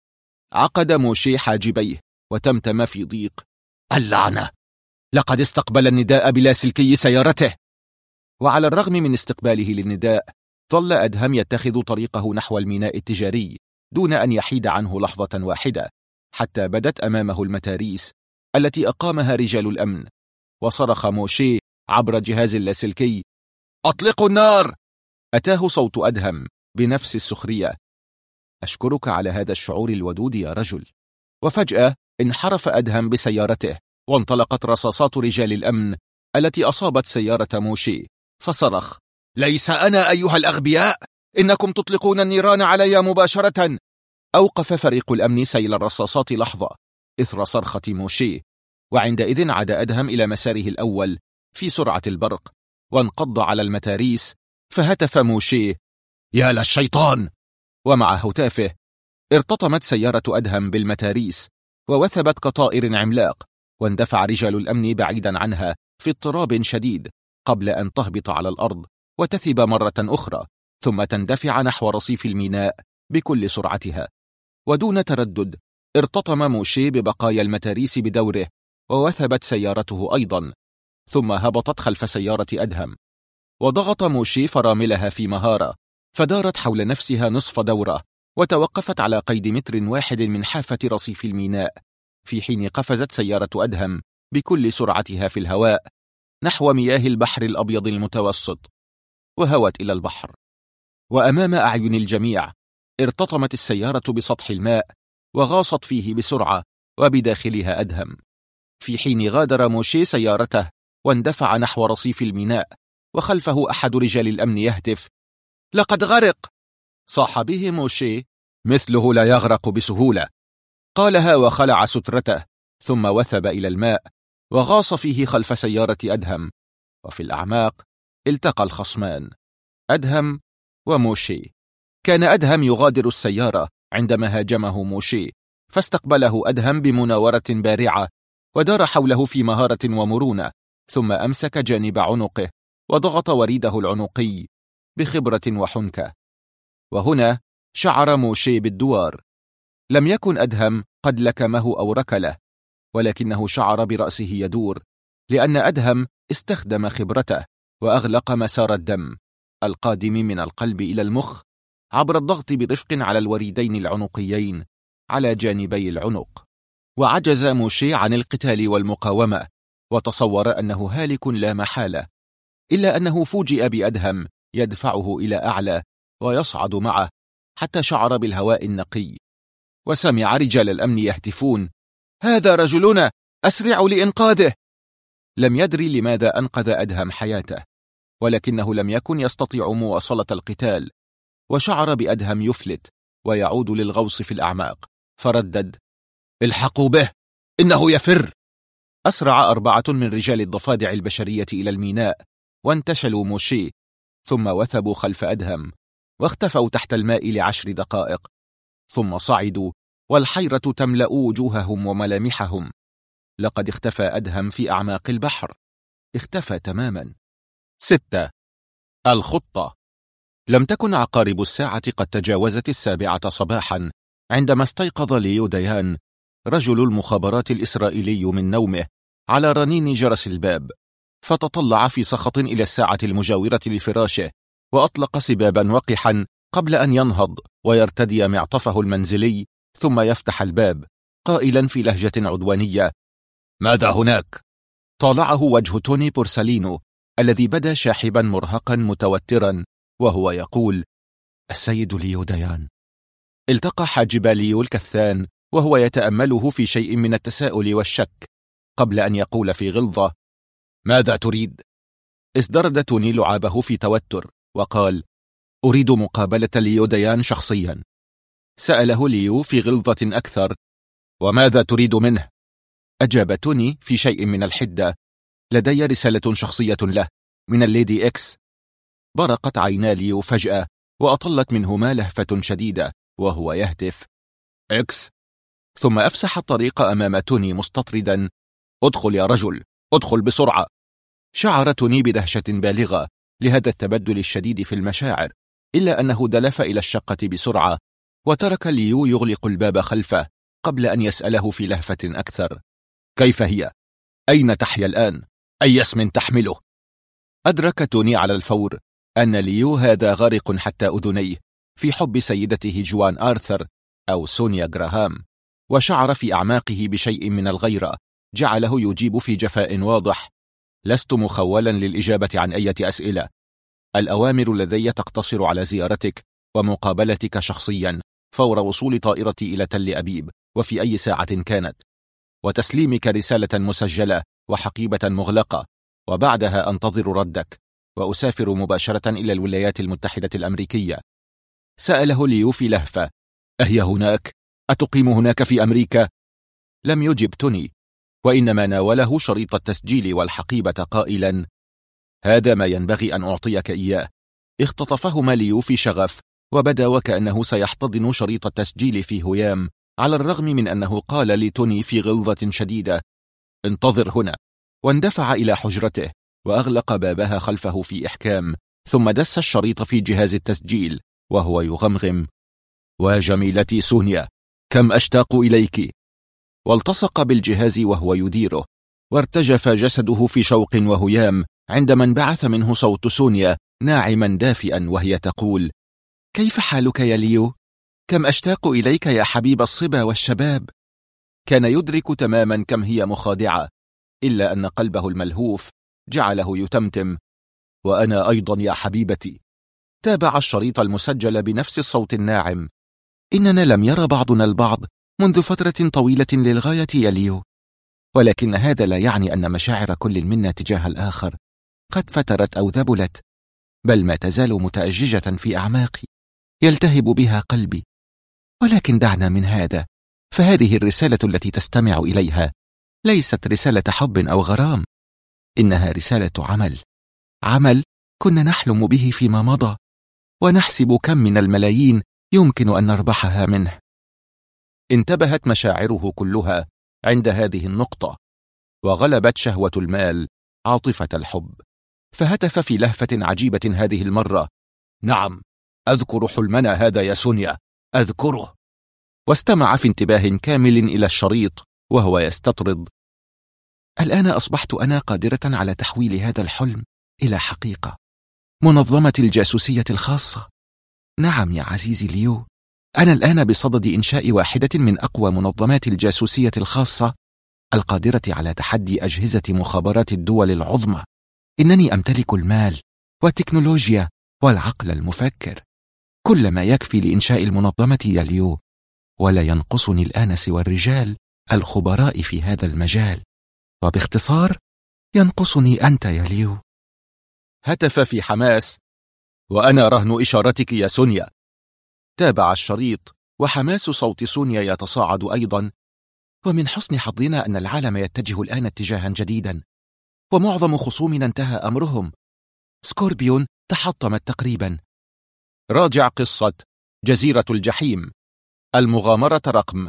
عقد موشي حاجبيه وتمتم في ضيق: اللعنة، لقد استقبل النداء بلاسلكي سيارته. وعلى الرغم من استقباله للنداء، ظل أدهم يتخذ طريقه نحو الميناء التجاري دون أن يحيد عنه لحظة واحدة، حتى بدت أمامه المتاريس التي أقامها رجال الأمن. وصرخ موشي عبر جهاز اللاسلكي: أطلقوا النار! أتاه صوت أدهم بنفس السخرية: أشكرك على هذا الشعور الودود يا رجل. وفجأة انحرف أدهم بسيارته، وانطلقت رصاصات رجال الأمن التي أصابت سيارة موشي، فصرخ: ليس أنا أيها الأغبياء، إنكم تطلقون النيران علي مباشرة. أوقف فريق الأمن سيل الرصاصات لحظة إثر صرخة موشي، وعندئذ عاد أدهم إلى مساره الأول في سرعة البرق، وانقض على المتاريس، فهتف موشي: يا للشيطان! ومع هتافه ارتطمت سيارة أدهم بالمتاريس ووثبت كطائر عملاق، واندفع رجال الأمن بعيدا عنها في اضطراب شديد قبل أن تهبط على الأرض وتثب مرة أخرى، ثم تندفع نحو رصيف الميناء بكل سرعتها. ودون تردد ارتطم موشي ببقايا المتاريس بدوره، ووثبت سيارته أيضا، ثم هبطت خلف سيارة أدهم، وضغط موشي فراملها في مهارة، فدارت حول نفسها نصف دورة، وتوقفت على قيد متر واحد من حافة رصيف الميناء، في حين قفزت سيارة أدهم بكل سرعتها في الهواء نحو مياه البحر الأبيض المتوسط، وهوت إلى البحر. وأمام أعين الجميع ارتطمت السيارة بسطح الماء، وغاصت فيه بسرعة، وبداخلها أدهم، في حين غادر موشي سيارته واندفع نحو رصيف الميناء، وخلفه أحد رجال الأمن يهتف: لقد غرق! صاح به موشي: مثله لا يغرق بسهولة. قالها وخلع سترته، ثم وثب إلى الماء وغاص فيه خلف سيارة أدهم. وفي الأعماق التقى الخصمان، أدهم وموشي. كان أدهم يغادر السيارة عندما هاجمه موشي، فاستقبله أدهم بمناورة بارعة، ودار حوله في مهارة ومرونة، ثم أمسك جانب عنقه وضغط وريده العنقي بخبرة وحنكة. وهنا شعر موشي بالدوار. لم يكن أدهم قد لكمه أو ركله، ولكنه شعر برأسه يدور، لأن أدهم استخدم خبرته وأغلق مسار الدم القادم من القلب إلى المخ عبر الضغط برفق على الوريدين العنقيين على جانبي العنق. وعجز موشي عن القتال والمقاومة، وتصور أنه هالك لا محالة، إلا أنه فوجئ بأدهم يدفعه إلى أعلى ويصعد معه حتى شعر بالهواء النقي، وسمع رجال الأمن يهتفون: هذا رجلنا، أسرعوا لإنقاذه! لم يدري لماذا أنقذ أدهم حياته، ولكنه لم يكن يستطيع مواصلة القتال، وشعر بأدهم يفلت ويعود للغوص في الأعماق، فردد: الحقوا به، إنه يفر. أسرع 4 من رجال الضفادع البشرية إلى الميناء، وانتشلوا موشي، ثم وثبوا خلف أدهم، واختفوا تحت الماء ل10 دقائق، ثم صعدوا والحيرة تملأ وجوههم وملامحهم. لقد اختفى أدهم في أعماق البحر، اختفى تماما. 6. الخطة. لم تكن عقارب الساعة قد تجاوزت 7 صباحا عندما استيقظ ليو ديان رجل المخابرات الإسرائيلي من نومه على رنين جرس الباب، فتطلع في سخط إلى الساعة المجاورة لفراشه، وأطلق سبابا وقحا قبل أن ينهض ويرتدي معطفه المنزلي، ثم يفتح الباب قائلا في لهجة عدوانية: ماذا هناك؟ طالعه وجه توني بورسالينو الذي بدا شاحبا مرهقا متوترا، وهو يقول: السيد ليو ديان. التقى حاجب ليو الكثان وهو يتأمله في شيء من التساؤل والشك، قبل أن يقول في غلظة: ماذا تريد؟ ازدرد توني لعابه في توتر وقال: أريد مقابلة ليو ديان شخصيا. سأله ليو في غلظة أكثر: وماذا تريد منه؟ أجاب توني في شيء من الحدة: لدي رسالة شخصية له من الليدي إكس. برقت عينا ليو فجأة وأطلت منهما لهفة شديدة وهو يهتف: إكس! ثم أفسح الطريق أمام توني مستطردا: ادخل يا رجل، ادخل بسرعة. شعر توني بدهشة بالغة لهذا التبدل الشديد في المشاعر، إلا أنه دلف إلى الشقة بسرعة وترك ليو يغلق الباب خلفه قبل أن يسأله في لهفة أكثر: كيف هي؟ أين تحيا الآن؟ أي اسم تحمله؟ أدرك توني على الفور أن ليو هذا غارق حتى أذنيه في حب سيدته جوان آرثر أو سونيا جراهام، وشعر في أعماقه بشيء من الغيرة جعله يجيب في جفاء واضح: لست مخولا للإجابة عن أي أسئلة. الأوامر لدي تقتصر على زيارتك ومقابلتك شخصيا فور وصول طائرتي إلى تل أبيب وفي أي ساعة كانت، وتسليمك رسالة مسجلة وحقيبة مغلقة، وبعدها أنتظر ردك وأسافر مباشرة إلى الولايات المتحدة الأمريكية. سأله ليو في لهفة: أهي هناك؟ أتقيم هناك في أمريكا؟ لم يجب توني، وإنما ناوله شريط التسجيل والحقيبة قائلا: هذا ما ينبغي أن أعطيك إياه. اختطفهما ليو في شغف، وبدا وكأنه سيحتضن شريط التسجيل في هيام، على الرغم من أنه قال لتوني في غلظة شديدة: انتظر هنا. واندفع إلى حجرته وأغلق بابها خلفه في إحكام، ثم دس الشريط في جهاز التسجيل وهو يغمغم: وجميلتي سونيا، كم أشتاق إليك. والتصق بالجهاز وهو يديره، وارتجف جسده في شوق وهيام عندما انبعث منه صوت سونيا ناعما دافئا وهي تقول: كيف حالك يا ليو؟ كم أشتاق إليك يا حبيب الصبا والشباب. كان يدرك تماما كم هي مخادعة، إلا أن قلبه الملهوف جعله يتمتم: وأنا أيضا يا حبيبتي. تابع الشريط المسجل بنفس الصوت الناعم: إننا لم يرى بعضنا البعض منذ فترة طويلة للغاية يا ليو، ولكن هذا لا يعني أن مشاعر كل منا تجاه الآخر قد فترت أو ذبلت، بل ما تزال متأججة في أعماقي يلتهب بها قلبي. ولكن دعنا من هذا، فهذه الرسالة التي تستمع إليها ليست رسالة حب أو غرام، إنها رسالة عمل كنا نحلم به فيما مضى، ونحسب كم من الملايين يمكن أن نربحها منه. انتبهت مشاعره كلها عند هذه النقطة، وغلبت شهوة المال عاطفة الحب، فهتف في لهفة عجيبة هذه المرة: نعم، أذكر حلمنا هذا يا سونيا، أذكره. واستمع في انتباه كامل إلى الشريط وهو يستطرد: الآن أصبحت أنا قادرة على تحويل هذا الحلم إلى حقيقة. منظمة الجاسوسية الخاصة. نعم يا عزيزي ليو، أنا الآن بصدد إنشاء واحدة من أقوى منظمات الجاسوسية الخاصة القادرة على تحدي أجهزة مخابرات الدول العظمى. إنني أمتلك المال والتكنولوجيا والعقل المفكر، كل ما يكفي لإنشاء المنظمة يا ليو، ولا ينقصني الآن سوى الرجال الخبراء في هذا المجال، وباختصار ينقصني أنت يا ليو. هتف في حماس: وأنا رهن إشارتك يا سونيا. تابع الشريط وحماس صوت سونيا يتصاعد أيضا: ومن حسن حظنا أن العالم يتجه الآن اتجاها جديدا، ومعظم خصومنا انتهى أمرهم. سكوربيون تحطمت تقريبا. راجع قصة جزيرة الجحيم، المغامرة رقم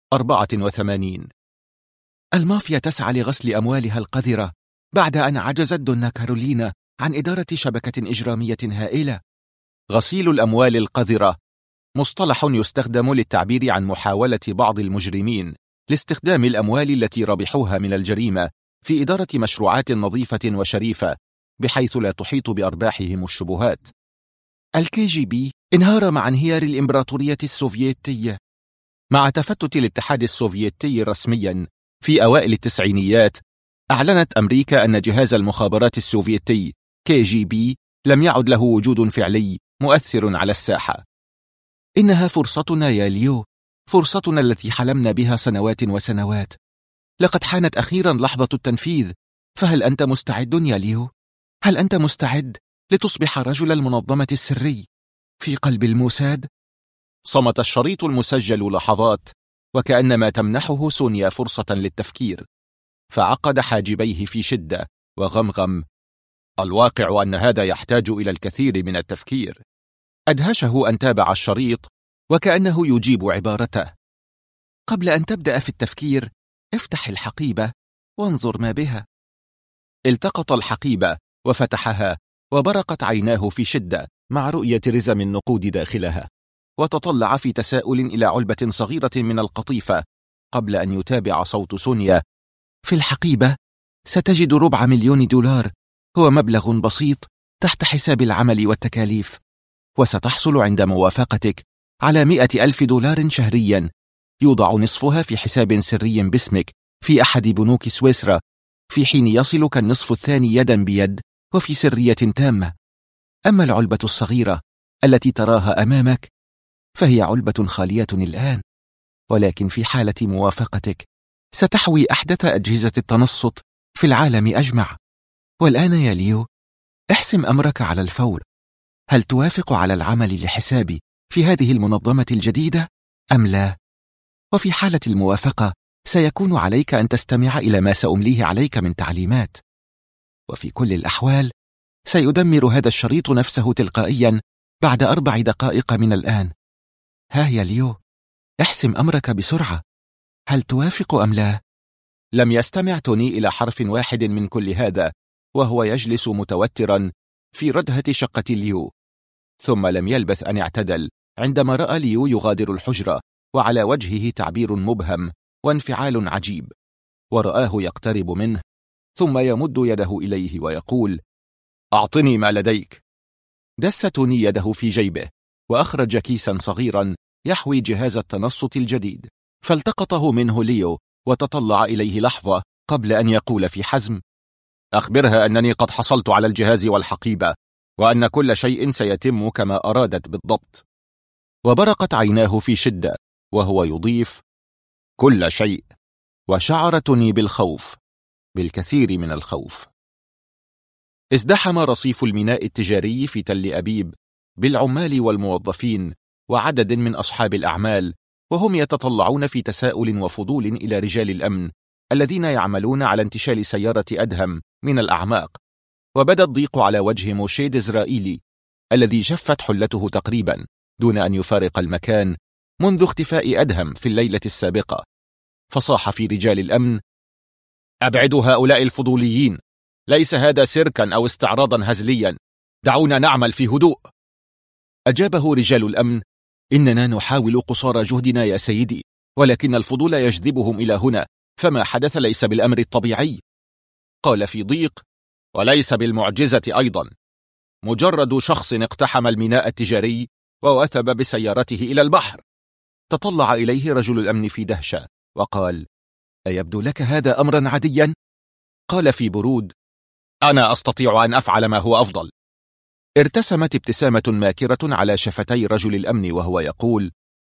84. المافيا تسعى لغسل أموالها القذرة بعد أن عجزت دونا كارولينا عن إدارة شبكة إجرامية هائلة. غسيل الأموال القذرة مصطلح يستخدم للتعبير عن محاولة بعض المجرمين لاستخدام الأموال التي ربحوها من الجريمة في إدارة مشروعات نظيفة وشريفة بحيث لا تحيط بأرباحهم الشبهات. الKGB انهار مع انهيار الإمبراطورية السوفيتية. مع تفتت الاتحاد السوفيتي رسميا في أوائل التسعينيات، أعلنت أمريكا أن جهاز المخابرات السوفيتي KGB لم يعد له وجود فعلي مؤثر على الساحة. إنها فرصتنا يا ليو، فرصتنا التي حلمنا بها سنوات وسنوات. لقد حانت أخيرا لحظة التنفيذ، فهل أنت مستعد يا ليو؟ هل أنت مستعد لتصبح رجل المنظمة السري في قلب الموساد؟ صمت الشريط المسجل لحظات، وكأنما تمنحه سونيا فرصة للتفكير، فعقد حاجبيه في شدة وغمغم: الواقع أن هذا يحتاج إلى الكثير من التفكير. أدهشه أن تابع الشريط وكأنه يجيب عبارته: قبل أن تبدأ في التفكير افتح الحقيبة وانظر ما بها. التقط الحقيبة وفتحها، وبرقت عيناه في شدة مع رؤية رزم النقود داخلها، وتطلع في تساؤل إلى علبة صغيرة من القطيفة قبل أن يتابع صوت سونيا: في الحقيبة ستجد $250,000، هو مبلغ بسيط تحت حساب العمل والتكاليف، وستحصل عند موافقتك على $100,000 شهريا، يوضع نصفها في حساب سري باسمك في أحد بنوك سويسرا، في حين يصلك النصف الثاني يدا بيد وفي سرية تامة. أما العلبة الصغيرة التي تراها أمامك فهي علبة خالية الآن، ولكن في حالة موافقتك ستحوي أحدث أجهزة التنصت في العالم أجمع. والآن يا ليو، احسم أمرك على الفور. هل توافق على العمل لحسابي في هذه المنظمة الجديدة أم لا؟ وفي حالة الموافقة سيكون عليك أن تستمع إلى ما سأمليه عليك من تعليمات، وفي كل الأحوال سيدمر هذا الشريط نفسه تلقائيا بعد 4 دقائق من الآن. ها يا ليو، احسم أمرك بسرعة، هل توافق أم لا؟ لم يستمع توني إلى حرف واحد من كل هذا وهو يجلس متوترا في ردهة شقة ليو، ثم لم يلبث أن اعتدل عندما رأى ليو يغادر الحجرة وعلى وجهه تعبير مبهم وانفعال عجيب، ورآه يقترب منه ثم يمد يده إليه ويقول: أعطني ما لديك. دس توني يده في جيبه وأخرج كيسا صغيرا يحوي جهاز التنصت الجديد، فالتقطه منه ليو وتطلع إليه لحظة قبل أن يقول في حزم: أخبرها أنني قد حصلت على الجهاز والحقيبة، وأن كل شيء سيتم كما أرادت بالضبط. وبرقت عيناه في شدة وهو يضيف: كل شيء. وشعر توني بالخوف، بالكثير من الخوف. ازدحم رصيف الميناء التجاري في تل أبيب بالعمال والموظفين وعدد من أصحاب الأعمال، وهم يتطلعون في تساؤل وفضول إلى رجال الأمن الذين يعملون على انتشال سيارة أدهم من الأعماق. وبدا الضيق على وجه موشي ديزرائيلي الذي جفت حلته تقريبا دون أن يفارق المكان منذ اختفاء أدهم في الليلة السابقة، فصاح في رجال الأمن: أبعدوا هؤلاء الفضوليين، ليس هذا سيركا أو استعراضا هزليا، دعونا نعمل في هدوء. أجابه رجال الأمن: إننا نحاول قصارى جهدنا يا سيدي، ولكن الفضول يجذبهم إلى هنا، فما حدث ليس بالأمر الطبيعي. قال في ضيق: وليس بالمعجزة أيضا، مجرد شخص اقتحم الميناء التجاري ووثب بسيارته إلى البحر. تطلع إليه رجل الأمن في دهشة وقال: أيبدو لك هذا أمرا عاديا؟ قال في برود: أنا أستطيع أن أفعل ما هو أفضل. ارتسمت ابتسامة ماكرة على شفتي رجل الأمن وهو يقول: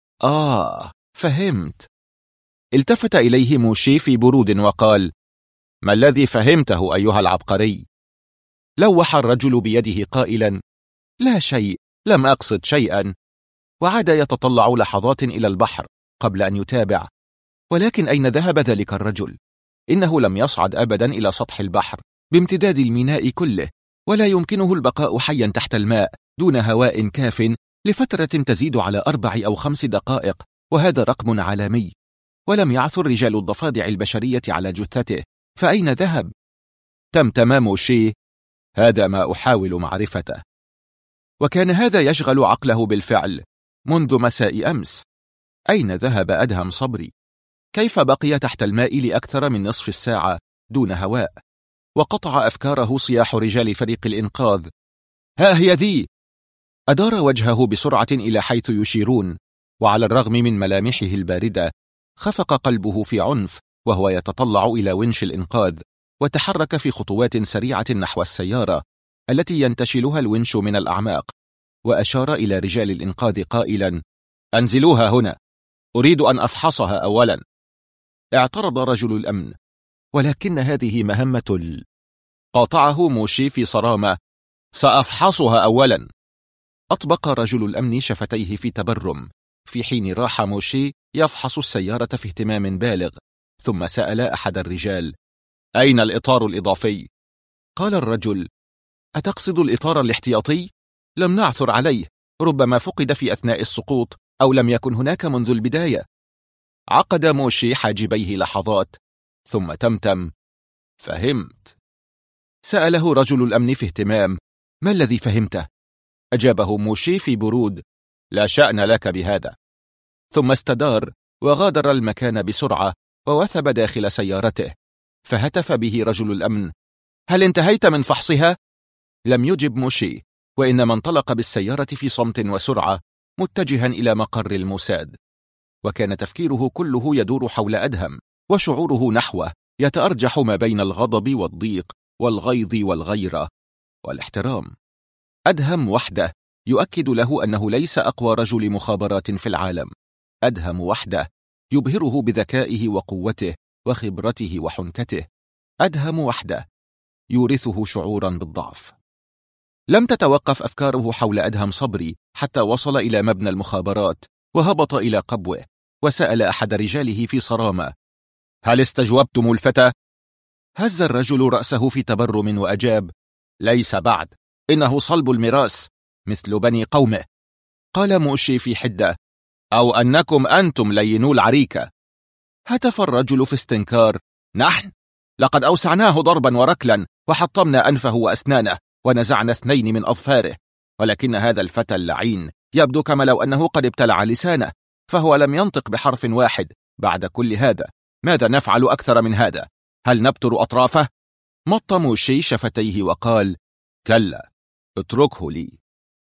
فهمت. التفت إليه موشي في برود وقال: ما الذي فهمته أيها العبقري؟ لوح الرجل بيده قائلا: لا شيء، لم أقصد شيئا. وعاد يتطلع لحظات إلى البحر قبل أن يتابع: ولكن أين ذهب ذلك الرجل؟ إنه لم يصعد أبدا إلى سطح البحر بامتداد الميناء كله، ولا يمكنه البقاء حيا تحت الماء دون هواء كاف لفترة تزيد على 4 أو 5 دقائق، وهذا رقم عالمي. ولم يعثر رجال الضفادع البشرية على جثته، فأين ذهب؟ تمتم موشي: هذا ما أحاول معرفته. وكان هذا يشغل عقله بالفعل منذ مساء أمس. أين ذهب أدهم صبري؟ كيف بقي تحت الماء لأكثر من نصف الساعة دون هواء؟ وقطع أفكاره صياح رجال فريق الإنقاذ: ها هي ذي! أدار وجهه بسرعة إلى حيث يشيرون، وعلى الرغم من ملامحه الباردة خفق قلبه في عنف وهو يتطلع إلى ونش الإنقاذ، وتحرك في خطوات سريعة نحو السيارة التي ينتشلها الونش من الأعماق، وأشار إلى رجال الإنقاذ قائلا: أنزلوها هنا، أريد أن أفحصها أولا. اعترض رجل الأمن: ولكن هذه مهمة قاطعه موشي في صرامة: سأفحصها أولا. أطبق رجل الأمن شفتيه في تبرم، في حين راح موشي يفحص السيارة في اهتمام بالغ، ثم سأل أحد الرجال: أين الإطار الإضافي؟ قال الرجل: أتقصد الإطار الاحتياطي؟ لم نعثر عليه، ربما فقد في أثناء السقوط أو لم يكن هناك منذ البداية. عقد موشي حاجبيه لحظات ثم تمتم: فهمت. سأله رجل الأمن في اهتمام: ما الذي فهمته؟ أجابه موشي في برود: لا شأن لك بهذا. ثم استدار وغادر المكان بسرعة ووثب داخل سيارته، فهتف به رجل الأمن: هل انتهيت من فحصها؟ لم يجب موشي، وإنما انطلق بالسيارة في صمت وسرعة متجها إلى مقر الموساد. وكان تفكيره كله يدور حول أدهم، وشعوره نحوه يتأرجح ما بين الغضب والضيق والغيظ والغيرة والاحترام. أدهم وحده يؤكد له أنه ليس أقوى رجل مخابرات في العالم. أدهم وحده يبهره بذكائه وقوته وخبرته وحنكته. أدهم وحده يورثه شعورا بالضعف. لم تتوقف أفكاره حول أدهم صبري حتى وصل إلى مبنى المخابرات، وهبط إلى قبوه وسأل أحد رجاله في صرامة: هل استجوبتم الفتى؟ هز الرجل رأسه في تبرم وأجاب: ليس بعد، إنه صلب المراس مثل بني قومه. قال موشي في حدة: أو أنكم أنتم لينو العريكة. هتف الرجل في استنكار: نحن لقد أوسعناه ضربا وركلا، وحطمنا أنفه وأسنانه، ونزعنا 2 من أظفاره، ولكن هذا الفتى اللعين يبدو كما لو أنه قد ابتلع لسانه، فهو لم ينطق بحرف واحد. بعد كل هذا ماذا نفعل أكثر من هذا؟ هل نبتر أطرافه؟ مط موشي شفتيه وقال: كلا، اتركه لي.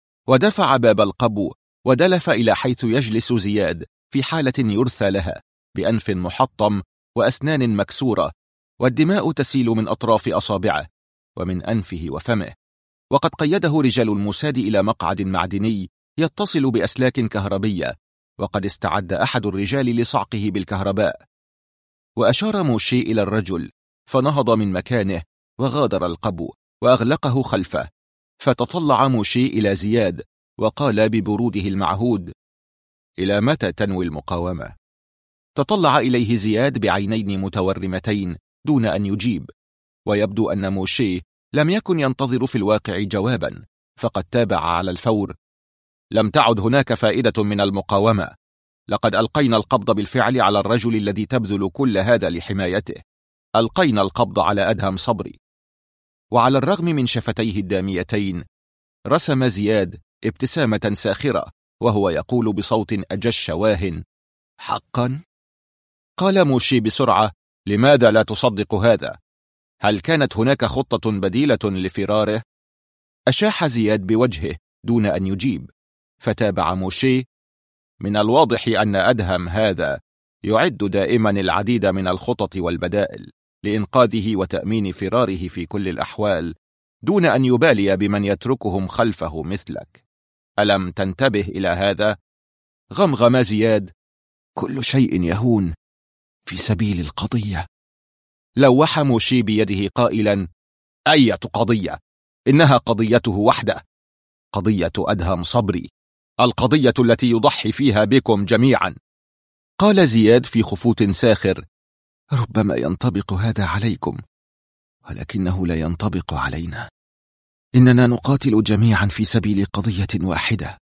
ودفع باب القبو ودلف إلى حيث يجلس زياد في حالة يرثى لها، بأنف محطم وأسنان مكسورة، والدماء تسيل من أطراف أصابعه ومن أنفه وفمه. وقد قيده رجال الموساد إلى مقعد معدني يتصل بأسلاك كهربية، وقد استعد أحد الرجال لصعقه بالكهرباء. وأشار موشي إلى الرجل، فنهض من مكانه وغادر القبو وأغلقه خلفه. فتطلع موشي إلى زياد وقال ببروده المعهود: إلى متى تنوي المقاومة؟ تطلع إليه زياد بعينين متورمتين دون أن يجيب، ويبدو أن موشي لم يكن ينتظر في الواقع جوابا، فقد تابع على الفور: لم تعد هناك فائدة من المقاومة، لقد ألقينا القبض بالفعل على الرجل الذي تبذل كل هذا لحمايته. ألقينا القبض على أدهم صبري. وعلى الرغم من شفتيه الداميتين رسم زياد ابتسامة ساخرة وهو يقول بصوت أجش واهٍ: حقا؟ قال موشي بسرعة: لماذا لا تصدق هذا؟ هل كانت هناك خطة بديلة لفراره؟ أشاح زياد بوجهه دون أن يجيب، فتابع موشي: من الواضح أن أدهم هذا يعد دائما العديد من الخطط والبدائل لإنقاذه وتأمين فراره في كل الأحوال، دون أن يبالي بمن يتركهم خلفه مثلك. ألم تنتبه إلى هذا؟ غمغم زياد: كل شيء يهون في سبيل القضية. لوح موشي بيده قائلا: أية قضية؟ إنها قضيته وحده، قضية أدهم صبري، القضية التي يضحي فيها بكم جميعا. قال زياد في خفوت ساخر: ربما ينطبق هذا عليكم، ولكنه لا ينطبق علينا. إننا نقاتل جميعا في سبيل قضية واحدة.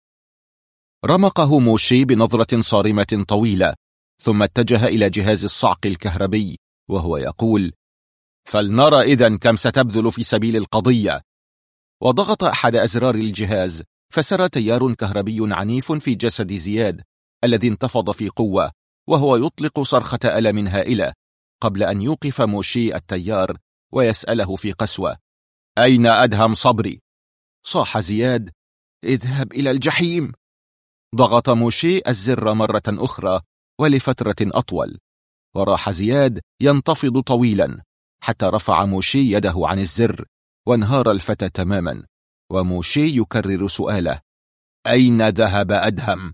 رمقه موشي بنظرة صارمة طويلة، ثم اتجه إلى جهاز الصعق الكهربي وهو يقول: فلنرى إذن كم ستبذل في سبيل القضية. وضغط أحد أزرار الجهاز، فسرى تيار كهربي عنيف في جسد زياد الذي انتفض في قوة، وهو يطلق صرخة ألم هائلة، قبل أن يوقف موشي التيار ويسأله في قسوة: أين أدهم صبري؟ صاح زياد: اذهب إلى الجحيم. ضغط موشي الزر مرة أخرى ولفترة أطول، وراح زياد ينتفض طويلا حتى رفع موشي يده عن الزر، وانهار الفتى تماما، وموشي يكرر سؤاله: أين ذهب أدهم؟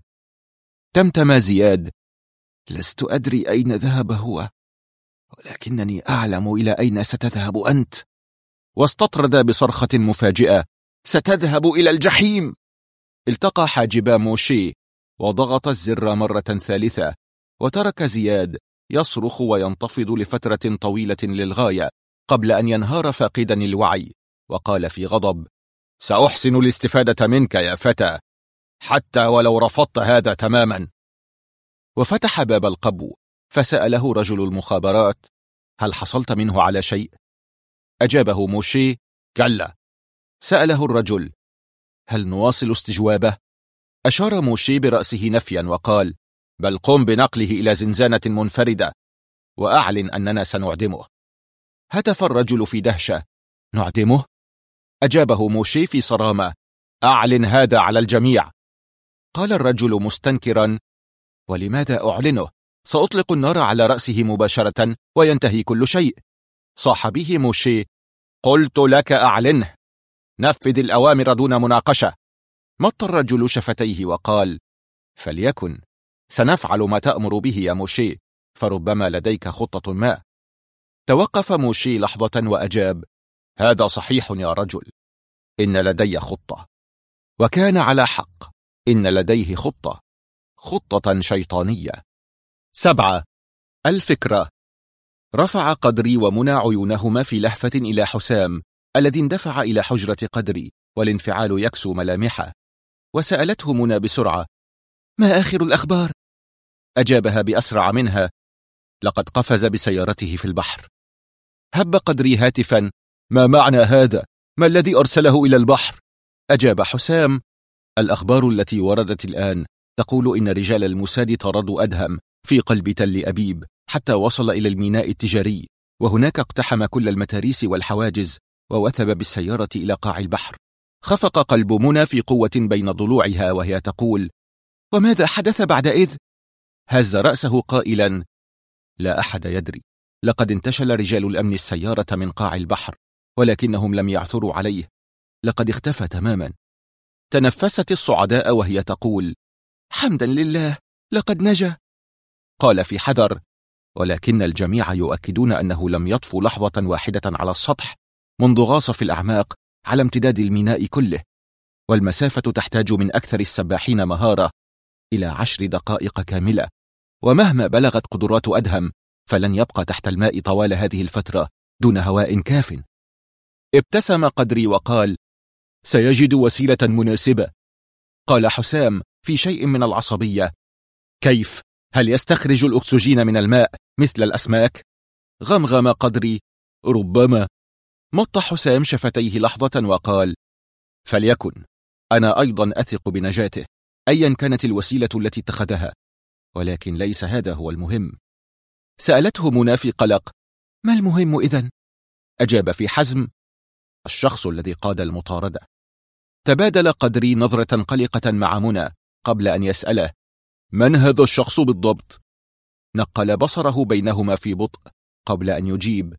تمتم زياد: لست أدري أين ذهب هو، ولكنني أعلم إلى أين ستذهب أنت. واستطرد بصرخة مفاجئة: ستذهب إلى الجحيم! التقى حاجبا موشي وضغط الزر مرة ثالثة، وترك زياد يصرخ وينتفض لفترة طويلة للغاية قبل أن ينهار فاقدا الوعي، وقال في غضب: سأحسن الاستفادة منك يا فتى، حتى ولو رفضت هذا تماما. وفتح باب القبو فسأله رجل المخابرات: هل حصلت منه على شيء؟ أجابه موشي: كلا. سأله الرجل: هل نواصل استجوابه؟ أشار موشي برأسه نفيا وقال: بل قم بنقله إلى زنزانة منفردة وأعلن أننا سنعدمه. هتف الرجل في دهشة: نعدمه؟ أجابه موشي في صرامة: أعلن هذا على الجميع. قال الرجل مستنكرا: ولماذا أعلنه؟ سأطلق النار على رأسه مباشرة وينتهي كل شيء. صاح به موشي: قلت لك أعلنه، نفذ الأوامر دون مناقشة. مط الرجل شفتيه وقال: فليكن، سنفعل ما تأمر به يا موشي، فربما لديك خطة ما. توقف موشي لحظة وأجاب: هذا صحيح يا رجل، إن لدي خطة. وكان على حق، إن لديه خطة شيطانية. 7. الفكرة. رفع قدري ومنى عيونهما في لهفة إلى حسام الذي اندفع إلى حجرة قدري والانفعال يكسو ملامحه، وسألته منى بسرعة: ما آخر الأخبار؟ أجابها بأسرع منها: لقد قفز بسيارته في البحر. هب قدري هاتفا: ما معنى هذا؟ ما الذي أرسله إلى البحر؟ أجاب حسام: الأخبار التي وردت الآن تقول إن رجال الموساد طردوا أدهم في قلب تل أبيب حتى وصل إلى الميناء التجاري، وهناك اقتحم كل المتاريس والحواجز ووثب بالسيارة إلى قاع البحر. خفق قلب منى في قوة بين ضلوعها وهي تقول: وماذا حدث بعدئذ؟ هز رأسه قائلا: لا أحد يدري، لقد انتشل رجال الأمن السيارة من قاع البحر ولكنهم لم يعثروا عليه، لقد اختفى تماما. تنفست الصعداء وهي تقول: حمدا لله، لقد نجا. قال في حذر: ولكن الجميع يؤكدون أنه لم يطفو لحظة واحدة على السطح منذ غاص في الأعماق على امتداد الميناء كله، والمسافة تحتاج من أكثر السباحين مهارة إلى 10 دقائق كاملة، ومهما بلغت قدرات أدهم فلن يبقى تحت الماء طوال هذه الفترة دون هواء كاف. ابتسم قدري وقال: سيجد وسيلة مناسبة. قال حسام في شيء من العصبية: كيف؟ هل يستخرج الأكسجين من الماء مثل الأسماك؟ غمغم قدري: ربما. مط حسام شفتيه لحظة وقال: فليكن، أنا أيضا أثق بنجاته أيا كانت الوسيلة التي اتخذها، ولكن ليس هذا هو المهم. سألته منى في قلق: ما المهم إذن؟ أجاب في حزم: الشخص الذي قاد المطاردة. تبادل قدري نظرة قلقة مع منى قبل أن يسأله: من هذا الشخص بالضبط؟ نقل بصره بينهما في بطء قبل أن يجيب: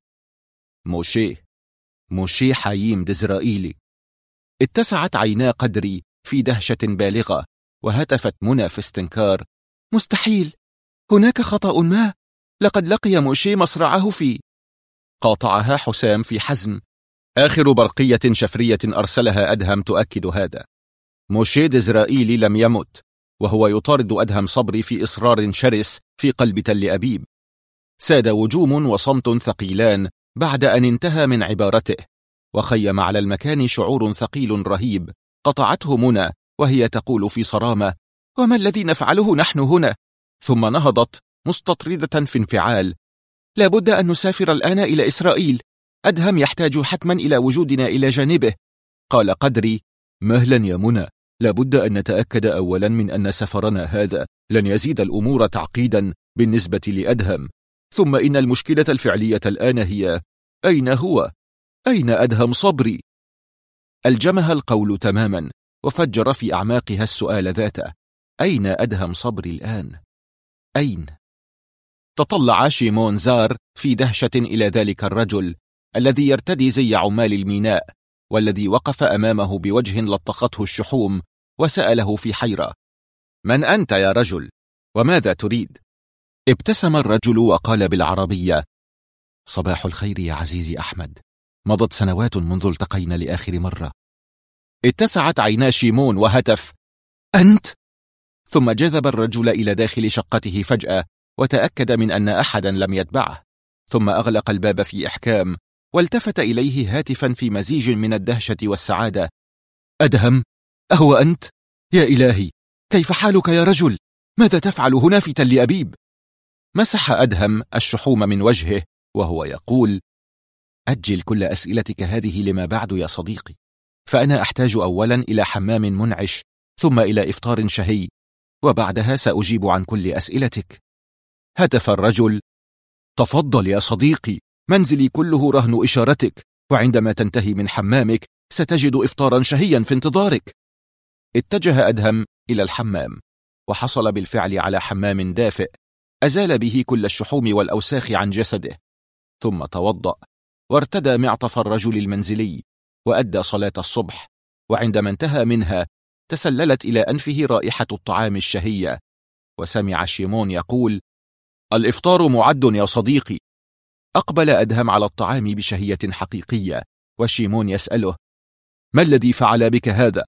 موشي حاييم دزرائيلي. اتسعت عينا قدري في دهشة بالغة، وهتفت منى في استنكار: مستحيل، هناك خطأ ما، لقد لقي موشي مصرعه في. قاطعها حسام في حزم: آخر برقية شفرية أرسلها أدهم تؤكد هذا. موشي دزرائيلي لم يمت، وهو يطارد أدهم صبري في إصرار شرس في قلب تل أبيب. ساد وجوم وصمت ثقيلان بعد أن انتهى من عبارته، وخيم على المكان شعور ثقيل رهيب. قطعته منى وهي تقول في صرامة: وما الذي نفعله نحن هنا؟ ثم نهضت مستطردة في انفعال: لابد أن نسافر الآن إلى إسرائيل، أدهم يحتاج حتما إلى وجودنا إلى جانبه. قال قدري: مهلا يا منى، لابد أن نتأكد أولا من أن سفرنا هذا لن يزيد الأمور تعقيدا بالنسبة لأدهم، ثم إن المشكلة الفعلية الآن هي: أين هو؟ أين أدهم صبري؟ ألجمها القول تماما، وفجر في أعماقها السؤال ذاته: أين أدهم صبري الآن؟ أين؟ تطلع شيمون زار في دهشة إلى ذلك الرجل الذي يرتدي زي عمال الميناء، والذي وقف أمامه بوجه لطخته الشحوم، وسأله في حيرة: من أنت يا رجل؟ وماذا تريد؟ ابتسم الرجل وقال بالعربية: صباح الخير يا عزيزي أحمد، مضت سنوات منذ التقينا لآخر مرة. اتسعت عينا شيمون وهتف: أنت؟ ثم جذب الرجل إلى داخل شقته فجأة، وتأكد من أن أحدا لم يتبعه، ثم أغلق الباب في إحكام، والتفت إليه هاتفا في مزيج من الدهشة والسعادة: أدهم، أهو أنت؟ يا إلهي، كيف حالك يا رجل؟ ماذا تفعل هنا في تل أبيب؟ مسح أدهم الشحوم من وجهه وهو يقول: أجل كل أسئلتك هذه لما بعد يا صديقي، فأنا أحتاج أولا إلى حمام منعش، ثم إلى إفطار شهي، وبعدها سأجيب عن كل أسئلتك. هتف الرجل: تفضل يا صديقي، منزلي كله رهن إشارتك، وعندما تنتهي من حمامك ستجد إفطارا شهيا في انتظارك. اتجه أدهم إلى الحمام، وحصل بالفعل على حمام دافئ أزال به كل الشحوم والأوساخ عن جسده، ثم توضأ وارتدى معطف الرجل المنزلي وأدى صلاة الصبح، وعندما انتهى منها تسللت إلى أنفه رائحة الطعام الشهية، وسمع شيمون يقول: الإفطار معد يا صديقي. أقبل أدهم على الطعام بشهية حقيقية، وشيمون يسأله: ما الذي فعل بك هذا؟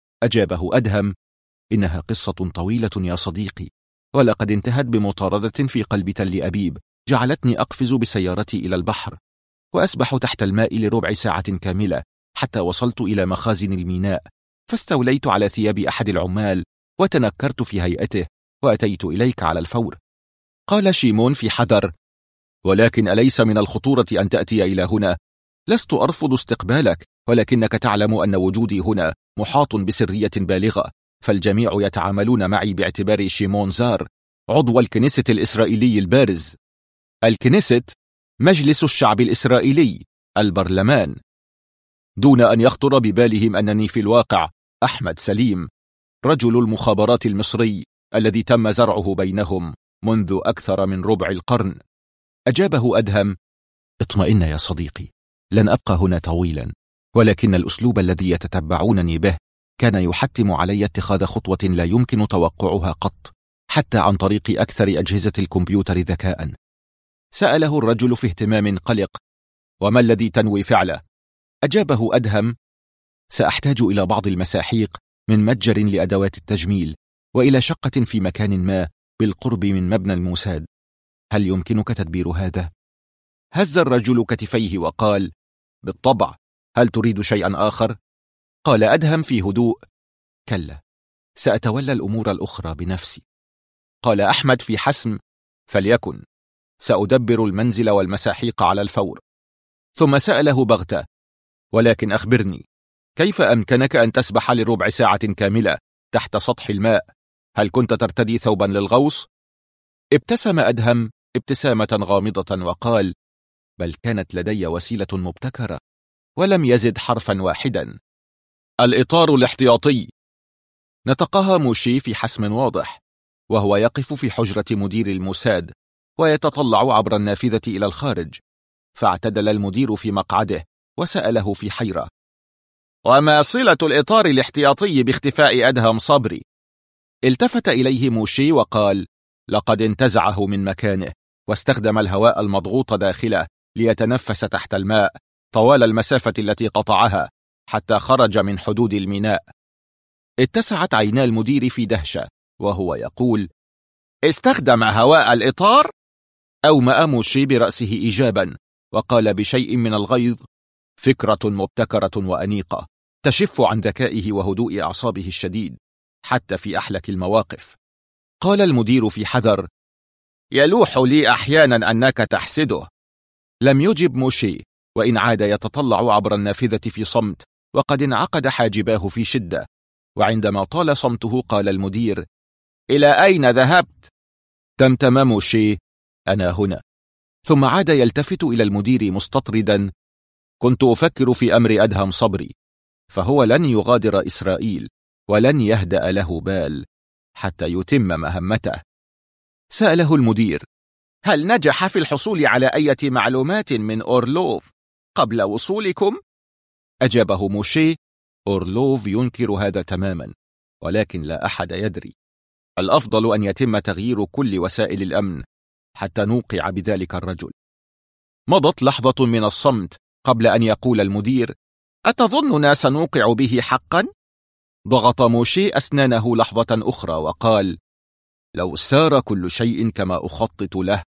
أجابه أدهم: إنها قصة طويلة يا صديقي، ولقد انتهت بمطاردة في قلب تل أبيب جعلتني أقفز بسيارتي إلى البحر، وأسبح تحت الماء لربع ساعة كاملة حتى وصلت إلى مخازن الميناء، فاستوليت على ثياب أحد العمال وتنكرت في هيئته وأتيت إليك على الفور. قال شيمون في حذر: ولكن أليس من الخطورة أن تأتي إلى هنا؟ لست أرفض استقبالك، ولكنك تعلم أن وجودي هنا محاط بسرية بالغة، فالجميع يتعاملون معي باعتباري شيمون زار، عضو الكنيست الإسرائيلي البارز. الكنيست مجلس الشعب الإسرائيلي، البرلمان، دون أن يخطر ببالهم أنني في الواقع أحمد سليم، رجل المخابرات المصري الذي تم زرعه بينهم منذ أكثر من ربع القرن. أجابه أدهم: اطمئن يا صديقي، لن أبقى هنا طويلا، ولكن الأسلوب الذي يتتبعونني به كان يحتم علي اتخاذ خطوة لا يمكن توقعها قط، حتى عن طريق أكثر أجهزة الكمبيوتر ذكاء. سأله الرجل في اهتمام قلق: وما الذي تنوي فعله؟ أجابه أدهم: سأحتاج إلى بعض المساحيق من متجر لأدوات التجميل، وإلى شقة في مكان ما بالقرب من مبنى الموساد. هل يمكنك تدبير هذا؟ هز الرجل كتفيه وقال: بالطبع، هل تريد شيئا آخر؟ قال أدهم في هدوء: كلا، سأتولى الأمور الأخرى بنفسي. قال أحمد في حسم: فليكن، سأدبر المنزل والمساحيق على الفور. ثم سأله بغتة: ولكن أخبرني، كيف أمكنك أن تسبح لربع ساعة كاملة تحت سطح الماء؟ هل كنت ترتدي ثوبا للغوص؟ ابتسم أدهم ابتسامة غامضة وقال: بل كانت لدي وسيلة مبتكرة. ولم يزد حرفا واحدا: الإطار الاحتياطي. نطقها موشي في حسم واضح، وهو يقف في حجرة مدير الموساد ويتطلع عبر النافذة إلى الخارج. فاعتدل المدير في مقعده وسأله في حيرة: وما صلة الإطار الاحتياطي باختفاء أدهم صبري؟ التفت إليه موشي وقال: لقد انتزعه من مكانه، واستخدم الهواء المضغوط داخله ليتنفس تحت الماء طوال المسافة التي قطعها حتى خرج من حدود الميناء. اتسعت عينا المدير في دهشة وهو يقول: استخدم هواء الإطار؟ أومأ موشي برأسه إيجابا، وقال بشيء من الغيظ: فكرة مبتكرة وأنيقة، تشف عن ذكائه وهدوء أعصابه الشديد حتى في أحلك المواقف. قال المدير في حذر: يلوح لي أحيانا أنك تحسده. لم يجب موشي، وإن عاد يتطلع عبر النافذة في صمت، وقد انعقد حاجباه في شدة. وعندما طال صمته قال المدير: إلى أين ذهبت؟ تمتم موشي: أنا هنا. ثم عاد يلتفت إلى المدير مستطردا: كنت أفكر في أمر أدهم صبري، فهو لن يغادر إسرائيل، ولن يهدأ له بال حتى يتم مهمته. سأله المدير: هل نجح في الحصول على أي معلومات من أورلوف قبل وصولكم؟ أجابه موشي: أورلوف ينكر هذا تماما، ولكن لا أحد يدري. الأفضل أن يتم تغيير كل وسائل الأمن حتى نوقع بذلك الرجل. مضت لحظة من الصمت قبل أن يقول المدير: أتظننا سنوقع به حقا؟ ضغط موشي أسنانه لحظة أخرى وقال: لو سار كل شيء كما أخطط له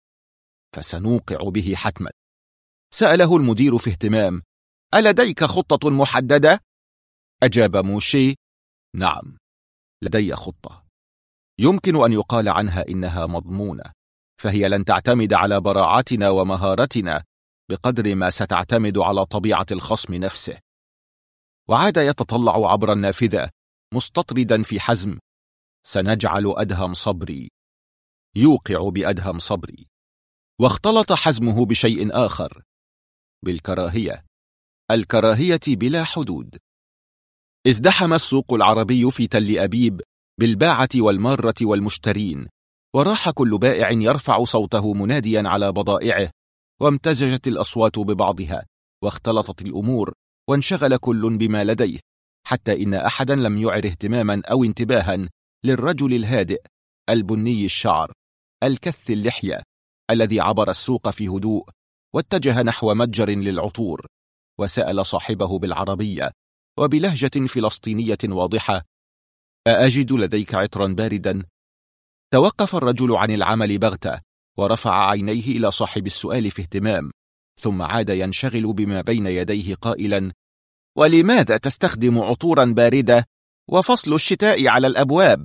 فسنوقع به حتما. سأله المدير في اهتمام: ألديك خطة محددة؟ أجاب موشي: نعم، لدي خطة يمكن أن يقال عنها إنها مضمونة، فهي لن تعتمد على براعتنا ومهارتنا بقدر ما ستعتمد على طبيعة الخصم نفسه. وعاد يتطلع عبر النافذة مستطردا في حزم: سنجعل أدهم صبري يوقع بأدهم صبري. واختلط حزمه بشيء آخر، بالكراهية، الكراهية بلا حدود. ازدحم السوق العربي في تل أبيب بالباعة والمارة والمشترين، وراح كل بائع يرفع صوته مناديا على بضائعه، وامتزجت الأصوات ببعضها، واختلطت الأمور، وانشغل كل بما لديه، حتى إن أحدا لم يعر اهتماما أو انتباها للرجل الهادئ البني الشعر الكث اللحية الذي عبر السوق في هدوء واتجه نحو متجر للعطور، وسأل صاحبه بالعربية وبلهجة فلسطينية واضحة: أأجد لديك عطرا باردا؟ توقف الرجل عن العمل بغتة ورفع عينيه إلى صاحب السؤال في اهتمام، ثم عاد ينشغل بما بين يديه قائلا: ولماذا تستخدم عطورا باردة وفصل الشتاء على الأبواب؟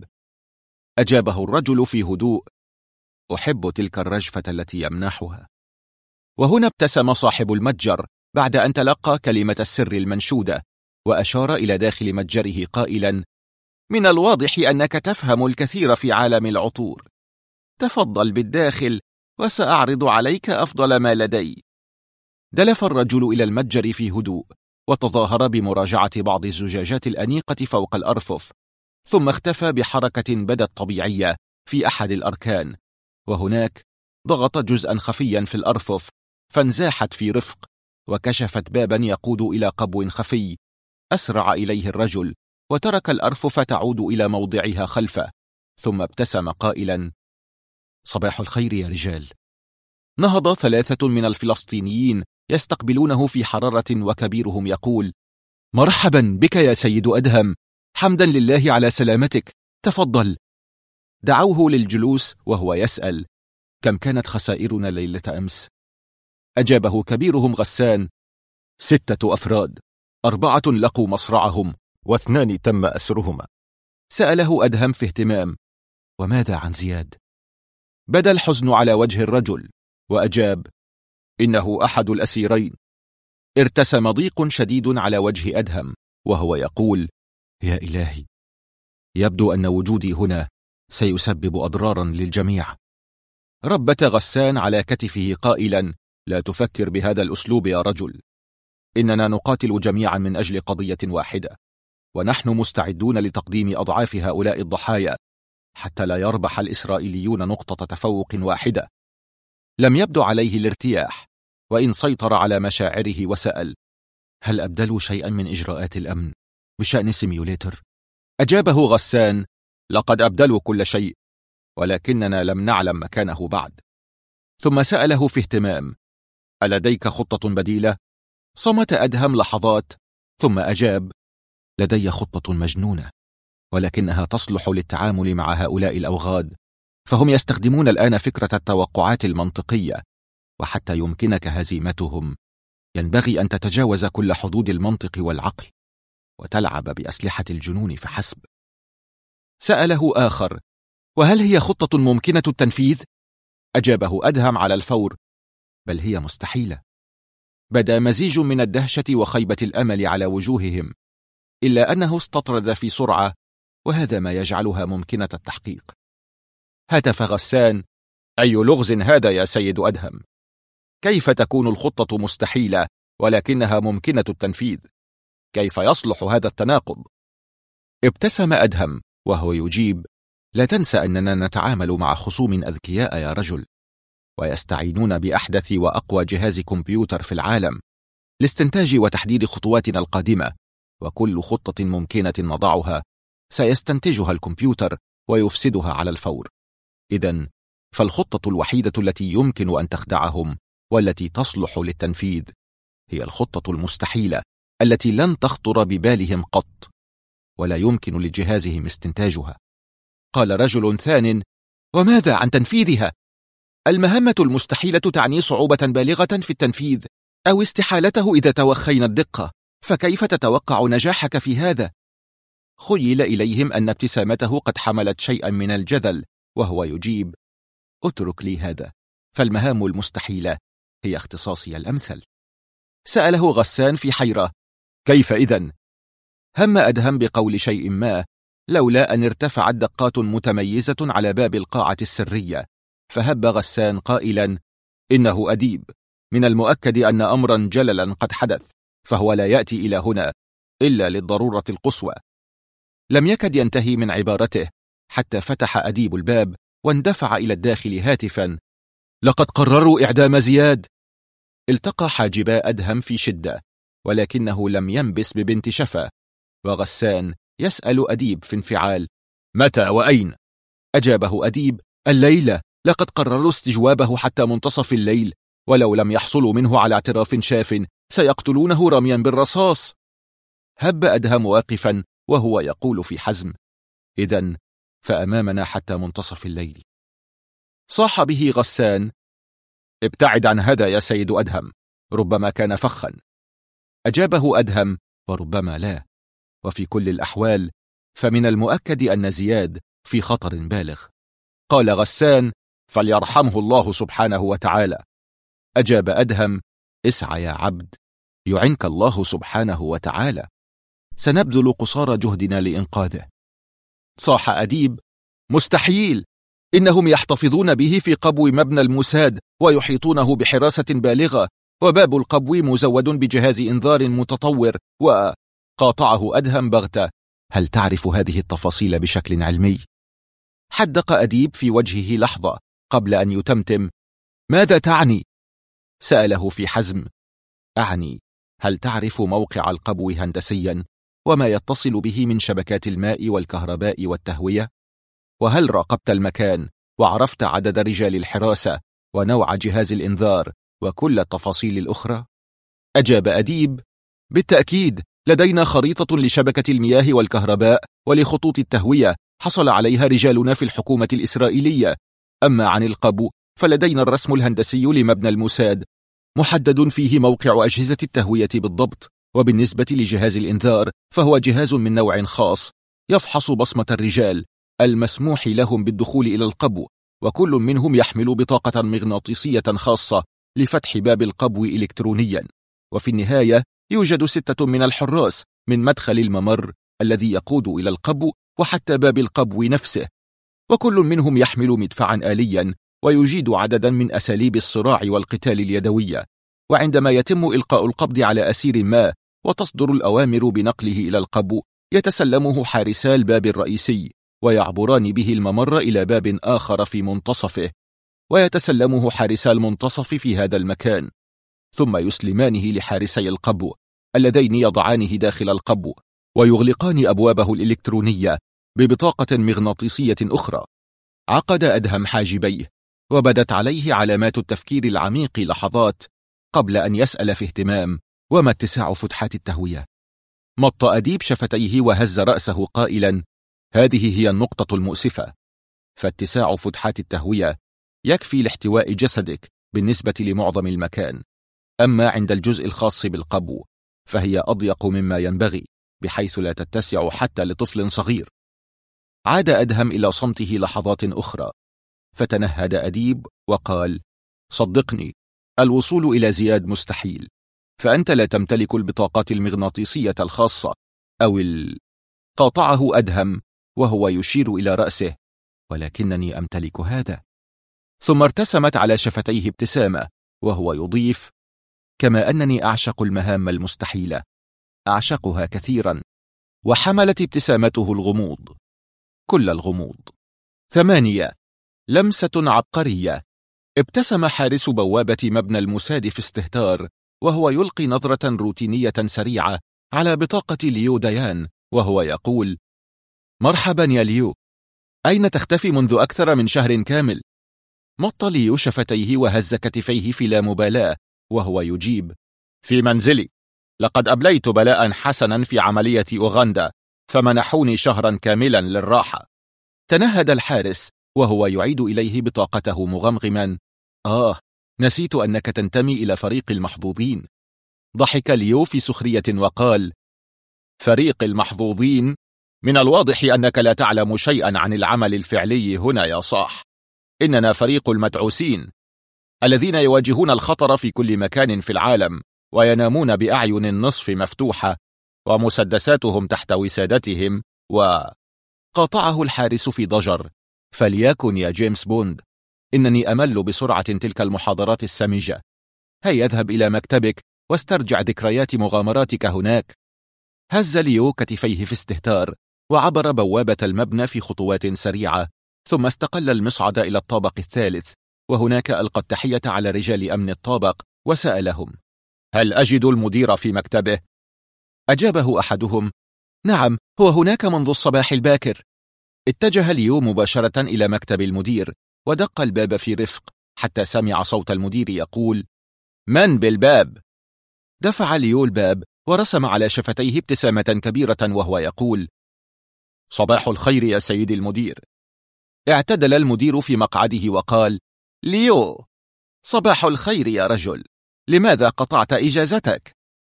أجابه الرجل في هدوء: أحب تلك الرجفة التي يمنحها. وهنا ابتسم صاحب المتجر بعد أن تلقى كلمة السر المنشودة، وأشار إلى داخل متجره قائلا: من الواضح أنك تفهم الكثير في عالم العطور، تفضل بالداخل وسأعرض عليك أفضل ما لدي. دلف الرجل إلى المتجر في هدوء، وتظاهر بمراجعة بعض الزجاجات الأنيقة فوق الأرفف، ثم اختفى بحركة بدت طبيعية في أحد الأركان، وهناك ضغط جزءا خفيا في الأرفف، فانزاحت في رفق، وكشفت بابا يقود إلى قبو خفي. أسرع إليه الرجل وترك الأرفف تعود إلى موضعها خلفه، ثم ابتسم قائلا: صباح الخير يا رجال. نهض 3 من الفلسطينيين يستقبلونه في حرارة، وكبيرهم يقول: مرحبا بك يا سيد أدهم، حمدا لله على سلامتك، تفضل. دعوه للجلوس وهو يسأل: كم كانت خسائرنا ليلة أمس؟ أجابه كبيرهم غسان: 6 أفراد، 4 لقوا مصرعهم و2 تم أسرهما. سأله أدهم في اهتمام: وماذا عن زياد؟ بدا الحزن على وجه الرجل، وأجاب: إنه أحد الأسيرين. ارتسم ضيق شديد على وجه أدهم وهو يقول: يا إلهي، يبدو أن وجودي هنا سيسبب أضرارا للجميع. ربت غسان على كتفه قائلا: لا تفكر بهذا الأسلوب يا رجل، إننا نقاتل جميعا من أجل قضية واحدة، ونحن مستعدون لتقديم أضعاف هؤلاء الضحايا حتى لا يربح الإسرائيليون نقطة تفوق واحدة. لم يبدو عليه الارتياح، وإن سيطر على مشاعره وسأل: هل أبدلوا شيئا من إجراءات الأمن بشأن سيميوليتر؟ أجابه غسان: لقد أبدلوا كل شيء، ولكننا لم نعلم مكانه بعد. ثم سأله في اهتمام: ألديك خطة بديلة؟ صمت أدهم لحظات، ثم أجاب: لدي خطة مجنونة، ولكنها تصلح للتعامل مع هؤلاء الأوغاد، فهم يستخدمون الآن فكرة التوقعات المنطقية، وحتى يمكنك هزيمتهم ينبغي أن تتجاوز كل حدود المنطق والعقل وتلعب بأسلحة الجنون فحسب. سأله آخر: وهل هي خطة ممكنة التنفيذ؟ أجابه أدهم على الفور: بل هي مستحيلة. بدا مزيج من الدهشة وخيبة الأمل على وجوههم، إلا أنه استطرد في سرعة، وهذا ما يجعلها ممكنة التحقيق. هتف غسان: أي لغز هذا يا سيد أدهم؟ كيف تكون الخطة مستحيلة ولكنها ممكنة التنفيذ؟ كيف يصلح هذا التناقض؟ ابتسم أدهم وهو يجيب: لا تنسى أننا نتعامل مع خصوم أذكياء يا رجل، ويستعينون بأحدث وأقوى جهاز كمبيوتر في العالم لاستنتاج وتحديد خطواتنا القادمة، وكل خطة ممكنة نضعها سيستنتجها الكمبيوتر ويفسدها على الفور. إذن فالخطة الوحيدة التي يمكن أن تخدعهم والتي تصلح للتنفيذ هي الخطة المستحيلة التي لن تخطر ببالهم قط، ولا يمكن لجهازهم استنتاجها. قال رجل ثان: وماذا عن تنفيذها؟ المهمة المستحيلة تعني صعوبة بالغة في التنفيذ أو استحالته إذا توخينا الدقة، فكيف تتوقع نجاحك في هذا؟ خيل إليهم أن ابتسامته قد حملت شيئا من الجذل، وهو يجيب: اترك لي هذا، فالمهام المستحيلة هي اختصاصي الأمثل. سأله غسان في حيرة: كيف إذن؟ هم أدهم بقول شيء ما، لولا أن ارتفعت دقات متميزة على باب القاعة السرية، فهب غسان قائلا: إنه أديب، من المؤكد أن أمرا جللا قد حدث، فهو لا يأتي إلى هنا إلا للضرورة القصوى. لم يكد ينتهي من عبارته حتى فتح أديب الباب واندفع إلى الداخل هاتفا: لقد قرروا إعدام زياد. التقى حاجبا أدهم في شدة، ولكنه لم ينبس ببنت شفا، وغسان يسأل أديب في انفعال: متى وأين؟ أجابه أديب: الليلة، لقد قرروا استجوابه حتى منتصف الليل، ولو لم يحصلوا منه على اعتراف شاف سيقتلونه رميا بالرصاص. هب أدهم واقفا وهو يقول في حزم: إذن فأمامنا حتى منتصف الليل. صاح به غسان: ابتعد عن هذا يا سيد أدهم، ربما كان فخا. أجابه أدهم: وربما لا، وفي كل الأحوال فمن المؤكد أن زياد في خطر بالغ. قال غسان: فليرحمه الله سبحانه وتعالى. أجاب أدهم: اسعى يا عبد، يعنك الله سبحانه وتعالى، سنبذل قصارى جهدنا لإنقاذه. صاح أديب: مستحيل، إنهم يحتفظون به في قبو مبنى الموساد ويحيطونه بحراسة بالغة، وباب القبو مزود بجهاز إنذار متطور. وقاطعه أدهم بغتة: هل تعرف هذه التفاصيل بشكل علمي؟ حدق أديب في وجهه لحظة قبل أن يتمتم: ماذا تعني؟ سأله في حزم: أعني هل تعرف موقع القبو هندسيا وما يتصل به من شبكات الماء والكهرباء والتهوية؟ وهل راقبت المكان وعرفت عدد رجال الحراسة ونوع جهاز الإنذار وكل التفاصيل الأخرى؟ أجاب أديب: بالتأكيد، لدينا خريطة لشبكة المياه والكهرباء ولخطوط التهوية حصل عليها رجالنا في الحكومة الإسرائيلية. أما عن القبو فلدينا الرسم الهندسي لمبنى الموساد، محدد فيه موقع أجهزة التهوية بالضبط. وبالنسبة لجهاز الإنذار فهو جهاز من نوع خاص يفحص بصمة الرجال المسموح لهم بالدخول إلى القبو، وكل منهم يحمل بطاقة مغناطيسية خاصة لفتح باب القبو إلكترونيا. وفي النهاية يوجد 6 من الحراس من مدخل الممر الذي يقود إلى القبو وحتى باب القبو نفسه، وكل منهم يحمل مدفعا آليا ويجيد عددا من أساليب الصراع والقتال اليدوية. وعندما يتم إلقاء القبض على أسير ما وتصدر الأوامر بنقله إلى القبو، يتسلمه حارسا الباب الرئيسي ويعبران به الممر إلى باب آخر في منتصفه، ويتسلمه حارسا المنتصف في هذا المكان، ثم يسلمانه لحارسي القبو اللذين يضعانه داخل القبو ويغلقان أبوابه الإلكترونية ببطاقة مغناطيسية أخرى. عقد أدهم حاجبيه وبدت عليه علامات التفكير العميق لحظات قبل أن يسأل في اهتمام: وما اتساع فتحات التهوية؟ مط أديب شفتيه وهز رأسه قائلا: هذه هي النقطة المؤسفة، فاتساع فتحات التهوية يكفي لاحتواء جسدك بالنسبة لمعظم المكان، أما عند الجزء الخاص بالقبو فهي أضيق مما ينبغي، بحيث لا تتسع حتى لطفل صغير. عاد أدهم إلى صمته لحظات أخرى، فتنهد أديب وقال: صدقني، الوصول إلى زياد مستحيل، فأنت لا تمتلك البطاقات المغناطيسية الخاصة أو قاطعه أدهم وهو يشير إلى رأسه: ولكنني أمتلك هذا. ثم ارتسمت على شفتيه ابتسامة وهو يضيف: كما أنني أعشق المهام المستحيلة، أعشقها كثيرا. وحملت ابتسامته الغموض، كل الغموض. 8. لمسة عبقرية. ابتسم حارس بوابة مبنى الموساد في استهتار وهو يلقي نظرة روتينية سريعة على بطاقة ليو ديان وهو يقول: مرحبا يا ليو، أين تختفي منذ أكثر من شهر كامل؟ مط ليو شفتيه وهز كتفيه في لا مبالاة وهو يجيب: في منزلي. لقد أبليت بلاء حسنا في عملية أوغندا، فمنحوني شهرا كاملا للراحة. تنهد الحارس وهو يعيد إليه بطاقته مغمغما: نسيت أنك تنتمي إلى فريق المحظوظين. ضحك ليو في سخرية وقال: فريق المحظوظين؟ من الواضح أنك لا تعلم شيئا عن العمل الفعلي هنا يا صاح. إننا فريق المدعوسين الذين يواجهون الخطر في كل مكان في العالم، وينامون بأعين النصف مفتوحة، ومسدساتهم تحت وسادتهم. قاطعه الحارس في ضجر: فليكن يا جيمس بوند، إنني أمل بسرعة تلك المحاضرات السمجة. هيا اذهب إلى مكتبك واسترجع ذكريات مغامراتك هناك. هز ليو كتفيه في استهتار، وعبر بوابة المبنى في خطوات سريعة، ثم استقل المصعد إلى الطابق الثالث، وهناك ألقى التحية على رجال أمن الطابق وسألهم: هل أجد المدير في مكتبه؟ أجابه أحدهم: نعم، هو هناك منذ الصباح الباكر. اتجه ليو مباشرة إلى مكتب المدير، ودق الباب في رفق حتى سمع صوت المدير يقول: من بالباب؟ دفع ليو الباب ورسم على شفتيه ابتسامة كبيرة وهو يقول: صباح الخير يا سيدي المدير. اعتدل المدير في مقعده وقال: ليو، صباح الخير يا رجل، لماذا قطعت إجازتك؟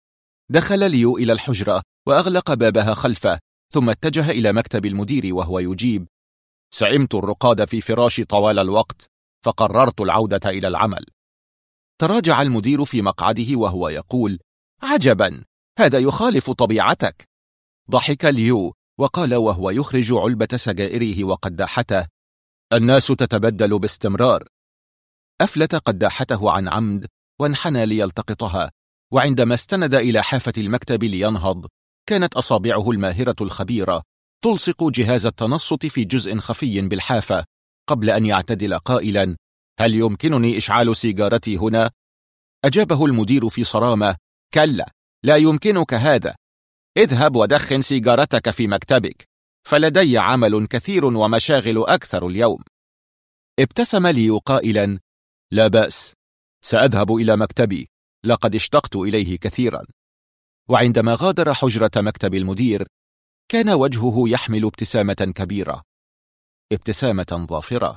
دخل ليو إلى الحجرة وأغلق بابها خلفه، ثم اتجه إلى مكتب المدير وهو يجيب: سئمت الرقاد في فراشي طوال الوقت، فقررت العودة إلى العمل. تراجع المدير في مقعده وهو يقول: عجبا، هذا يخالف طبيعتك. ضحك ليو وقال وهو يخرج علبة سجائره وقداحته: الناس تتبدل باستمرار. أفلت قداحته عن عمد وانحنى ليلتقطها، وعندما استند إلى حافة المكتب لينهض، كانت أصابعه الماهرة الخبيرة تلصق جهاز التنصت في جزء خفي بالحافة، قبل أن يعتدل قائلا: هل يمكنني إشعال سيجارتي هنا؟ أجابه المدير في صرامة: كلا، لا يمكنك هذا. اذهب ودخن سيجارتك في مكتبك، فلدي عمل كثير ومشاغل أكثر اليوم. ابتسم ليو قائلا: لا بأس، سأذهب إلى مكتبي، لقد اشتقت إليه كثيرا. وعندما غادر حجرة مكتب المدير، كان وجهه يحمل ابتسامة كبيرة، ابتسامة ظافرة.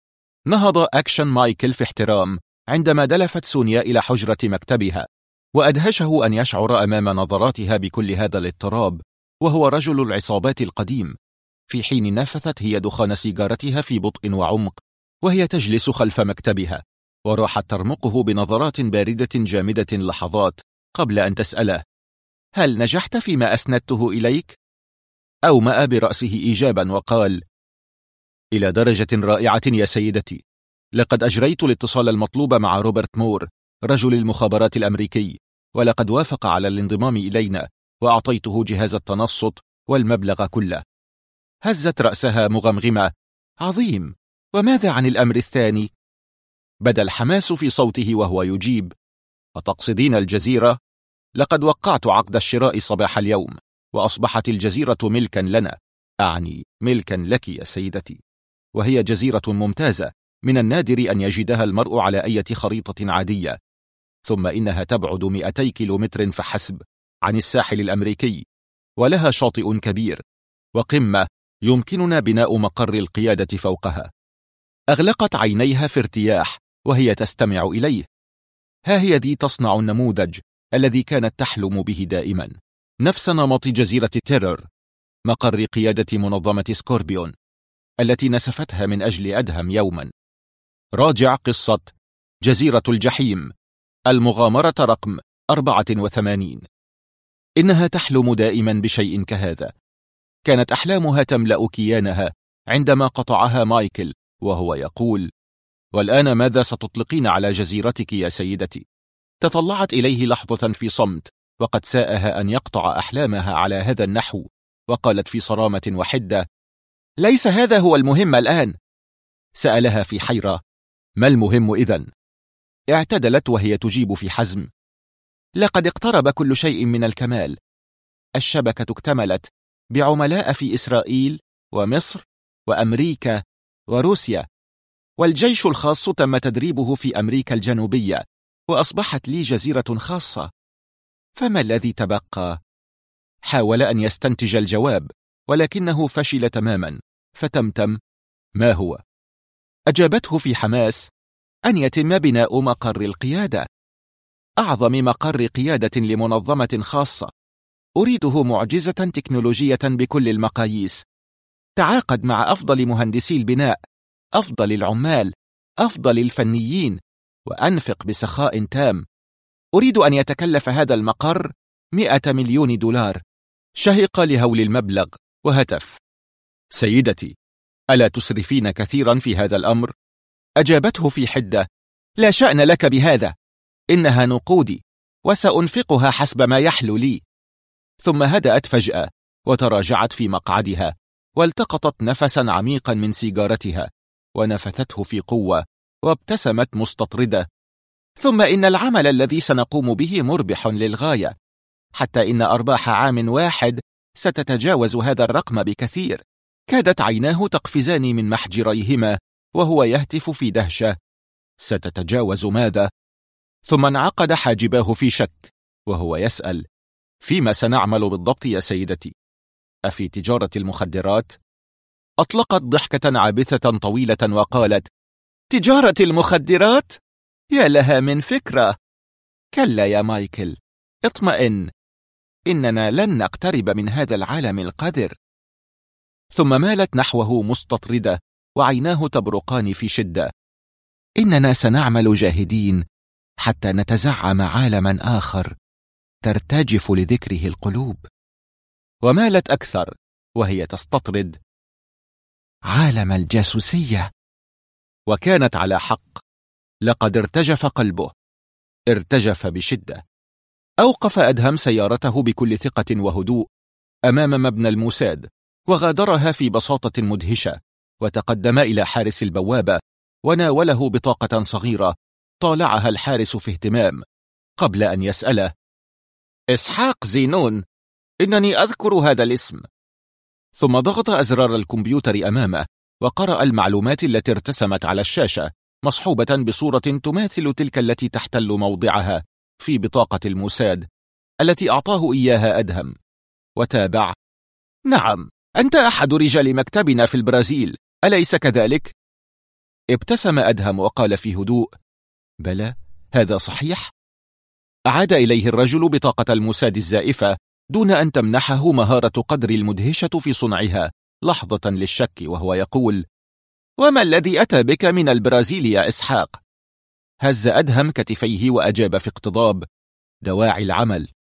نهض أكشن مايكل في احترام عندما دلفت سونيا إلى حجرة مكتبها، وأدهشه أن يشعر أمام نظراتها بكل هذا الاضطراب، وهو رجل العصابات القديم، في حين نفثت هي دخان سيجارتها في بطء وعمق وهي تجلس خلف مكتبها، وراحت ترمقه بنظرات باردة جامدة لحظات قبل أن تسأله: هل نجحت فيما أسندته إليك؟ أومأ برأسه إيجابا وقال: إلى درجة رائعة يا سيدتي، لقد أجريت الاتصال المطلوب مع روبرت مور رجل المخابرات الأمريكي، ولقد وافق على الانضمام إلينا، وأعطيته جهاز التنصت والمبلغ كله. هزت رأسها مغمغمة: عظيم، وماذا عن الأمر الثاني؟ بدا الحماس في صوته وهو يجيب: أتقصدين الجزيرة؟ لقد وقعت عقد الشراء صباح اليوم، وأصبحت الجزيرة ملكا لنا، أعني ملكا لك يا سيدتي، وهي جزيرة ممتازة من النادر أن يجدها المرء على أي خريطة عادية، ثم إنها تبعد 200 كيلومتر فحسب عن الساحل الأمريكي، ولها شاطئ كبير وقمة يمكننا بناء مقر القيادة فوقها. أغلقت عينيها في ارتياح وهي تستمع إليه. ها هي دي تصنع النموذج الذي كانت تحلم به دائما، نفس نمط جزيرة تيرر، مقر قيادة منظمة سكوربيون التي نسفتها من أجل أدهم يوما. راجع قصة جزيرة الجحيم، المغامرة رقم 84. إنها تحلم دائما بشيء كهذا. كانت أحلامها تملأ كيانها عندما قطعها مايكل وهو يقول: والآن ماذا ستطلقين على جزيرتك يا سيدتي؟ تطلعت إليه لحظة في صمت، وقد ساءها أن يقطع أحلامها على هذا النحو، وقالت في صرامة وحدة: ليس هذا هو المهم الآن. سألها في حيرة: ما المهم إذن؟ اعتدلت وهي تجيب في حزم: لقد اقترب كل شيء من الكمال. الشبكة اكتملت بعملاء في إسرائيل ومصر وأمريكا وروسيا، والجيش الخاص تم تدريبه في أمريكا الجنوبية، وأصبحت لي جزيرة خاصة فما الذي تبقى؟ حاول أن يستنتج الجواب، ولكنه فشل تماما، فتمتم: ما هو؟ أجابته في حماس: أن يتم بناء مقر القيادة، أعظم مقر قيادة لمنظمة خاصة. أريده معجزة تكنولوجية بكل المقاييس، تعاقد مع أفضل مهندسي البناء، أفضل العمال، أفضل الفنيين، وأنفق بسخاء تام. أريد أن يتكلف هذا المقر 100 مليون دولار. شهق لهول المبلغ وهتف: سيدتي، ألا تسرفين كثيرا في هذا الأمر؟ أجابته في حدة: لا شأن لك بهذا، إنها نقودي وسأنفقها حسب ما يحلو لي. ثم هدأت فجأة وتراجعت في مقعدها، والتقطت نفسا عميقا من سيجارتها ونفثته في قوة، وابتسمت مستطردة: ثم إن العمل الذي سنقوم به مربح للغاية، حتى إن أرباح عام واحد ستتجاوز هذا الرقم بكثير. كادت عيناه تقفزان من محجريهما وهو يهتف في دهشة: ستتجاوز ماذا؟ ثم انعقد حاجباه في شك وهو يسأل: فيما سنعمل بالضبط يا سيدتي؟ أفي تجارة المخدرات؟ أطلقت ضحكة عابثة طويلة وقالت: تجارة المخدرات؟ يا لها من فكرة. كلا يا مايكل، اطمئن، إننا لن نقترب من هذا العالم القذر. ثم مالت نحوه مستطردة وعيناه تبرقان في شدة: إننا سنعمل جاهدين حتى نتزعم عالما آخر ترتجف لذكره القلوب. ومالت أكثر وهي تستطرد: عالم الجاسوسية. وكانت على حق، لقد ارتجف قلبه، ارتجف بشدة. أوقف أدهم سيارته بكل ثقة وهدوء أمام مبنى الموساد، وغادرها في بساطة مدهشة، وتقدم إلى حارس البوابة وناوله بطاقة صغيرة. طالعها الحارس في اهتمام قبل أن يسأله: إسحاق زينون، إنني أذكر هذا الاسم. ثم ضغط أزرار الكمبيوتر أمامه وقرأ المعلومات التي ارتسمت على الشاشة، مصحوبة بصورة تماثل تلك التي تحتل موضعها في بطاقة الموساد التي أعطاه إياها أدهم. وتابع: نعم، أنت أحد رجال مكتبنا في البرازيل، أليس كذلك؟ ابتسم أدهم وقال في هدوء: بلى، هذا صحيح. أعاد إليه الرجل بطاقة الموساد الزائفة دون أن تمنحه مهارة قدر المدهشة في صنعها لحظة للشك، وهو يقول: وما الذي أتى بك من البرازيل يا إسحاق؟ هز أدهم كتفيه وأجاب في اقتضاب: دواعي العمل.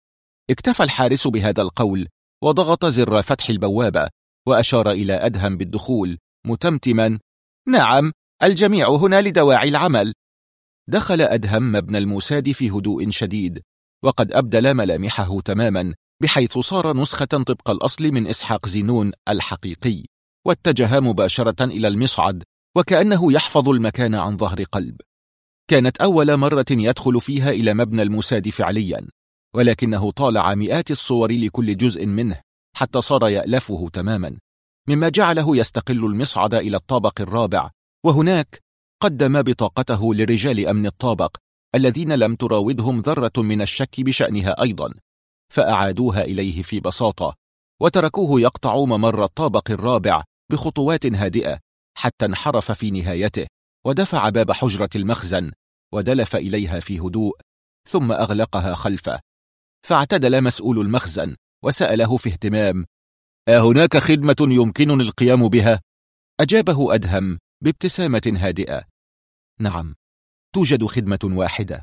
اكتفى الحارس بهذا القول وضغط زر فتح البوابة وأشار إلى أدهم بالدخول متمتما: نعم، الجميع هنا لدواعي العمل. دخل أدهم مبنى الموساد في هدوء شديد، وقد أبدل ملامحه تماما، بحيث صار نسخة طبق الأصل من إسحاق زينون الحقيقي، واتجه مباشرة إلى المصعد وكأنه يحفظ المكان عن ظهر قلب. كانت أول مرة يدخل فيها إلى مبنى الموساد فعليا، ولكنه طالع مئات الصور لكل جزء منه حتى صار يألفه تماما، مما جعله يستقل المصعد إلى الطابق الرابع، وهناك قدم بطاقته لرجال أمن الطابق الذين لم تراودهم ذرة من الشك بشأنها أيضا، فأعادوها إليه في بساطة، وتركوه يقطع ممر الطابق الرابع بخطوات هادئة حتى انحرف في نهايته، ودفع باب حجرة المخزن ودلف إليها في هدوء، ثم أغلقها خلفه. فاعتدل مسؤول المخزن وسأله في اهتمام: أهناك خدمة يمكنني القيام بها؟ أجابه أدهم بابتسامة هادئة: نعم، توجد خدمة واحدة.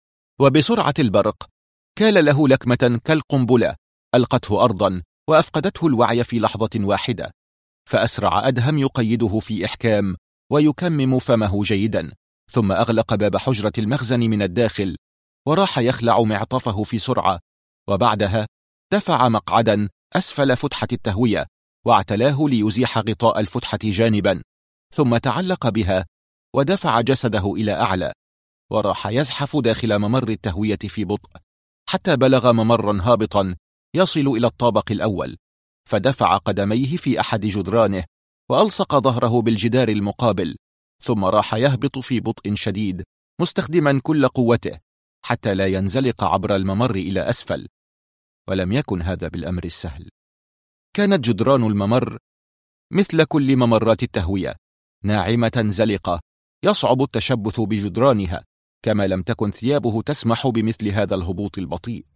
وبسرعة البرق كال له لكمة كالقنبلة ألقته أرضا وأفقدته الوعي في لحظة واحدة، فأسرع أدهم يقيده في إحكام ويكمم فمه جيدا، ثم أغلق باب حجرة المخزن من الداخل وراح يخلع معطفه في سرعة، وبعدها دفع مقعدا أسفل فتحة التهوية واعتلاه ليزيح غطاء الفتحة جانبا، ثم تعلق بها ودفع جسده إلى أعلى وراح يزحف داخل ممر التهوية في بطء حتى بلغ ممرا هابطا يصل إلى الطابق الأول، فدفع قدميه في أحد جدرانه وألصق ظهره بالجدار المقابل، ثم راح يهبط في بطء شديد مستخدما كل قوته حتى لا ينزلق عبر الممر إلى أسفل، ولم يكن هذا بالأمر السهل. كانت جدران الممر مثل كل ممرات التهوية، ناعمة زلقة، يصعب التشبث بجدرانها، كما لم تكن ثيابه تسمح بمثل هذا الهبوط البطيء.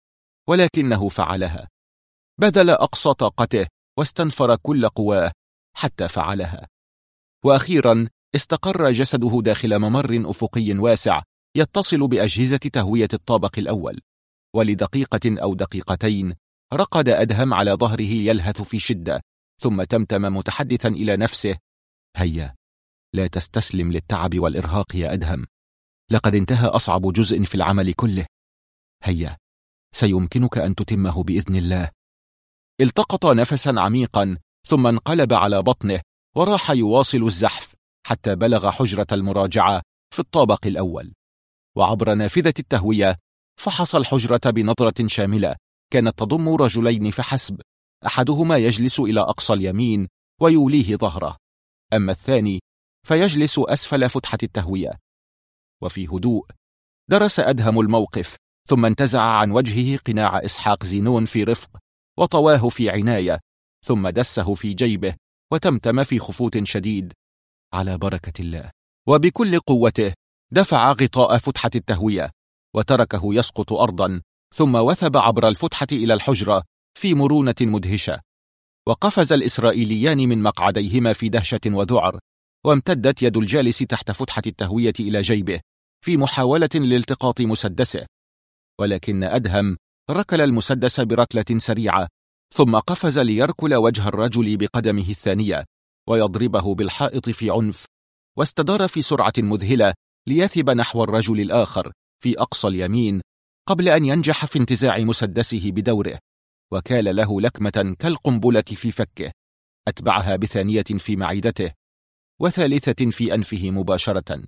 ولكنه فعلها، بذل أقصى طاقته واستنفر كل قواه حتى فعلها. وأخيرا استقر جسده داخل ممر أفقي واسع يتصل بأجهزة تهوية الطابق الأول. ولدقيقة أو دقيقتين رقد أدهم على ظهره يلهث في شدة، ثم تمتم متحدثا إلى نفسه: هيا، لا تستسلم للتعب والإرهاق يا أدهم، لقد انتهى أصعب جزء في العمل كله. هيا، سيمكنك أن تتمه بإذن الله. التقط نفسا عميقا، ثم انقلب على بطنه وراح يواصل الزحف حتى بلغ حجرة المراجعة في الطابق الأول. وعبر نافذة التهوية فحص الحجرة بنظرة شاملة كانت تضم رجلين فحسب، أحدهما يجلس إلى أقصى اليمين ويوليه ظهره، أما الثاني فيجلس أسفل فتحة التهوية. وفي هدوء درس أدهم الموقف، ثم انتزع عن وجهه قناع إسحاق زينون في رفق وطواه في عناية، ثم دسه في جيبه وتمتم في خفوت شديد: على بركة الله. وبكل قوته دفع غطاء فتحة التهوية وتركه يسقط أرضا، ثم وثب عبر الفتحة إلى الحجرة في مرونة مدهشة. وقفز الإسرائيليان من مقعديهما في دهشة وذعر، وامتدت يد الجالس تحت فتحة التهوية إلى جيبه في محاولة لالتقاط مسدسه، ولكن أدهم ركل المسدس بركلة سريعة، ثم قفز ليركل وجه الرجل بقدمه الثانية ويضربه بالحائط في عنف، واستدار في سرعة مذهلة ليثب نحو الرجل الآخر في أقصى اليمين قبل أن ينجح في انتزاع مسدسه بدوره، وكال له لكمة كالقنبلة في فكه، أتبعها بثانية في معدته وثالثة في أنفه مباشرة.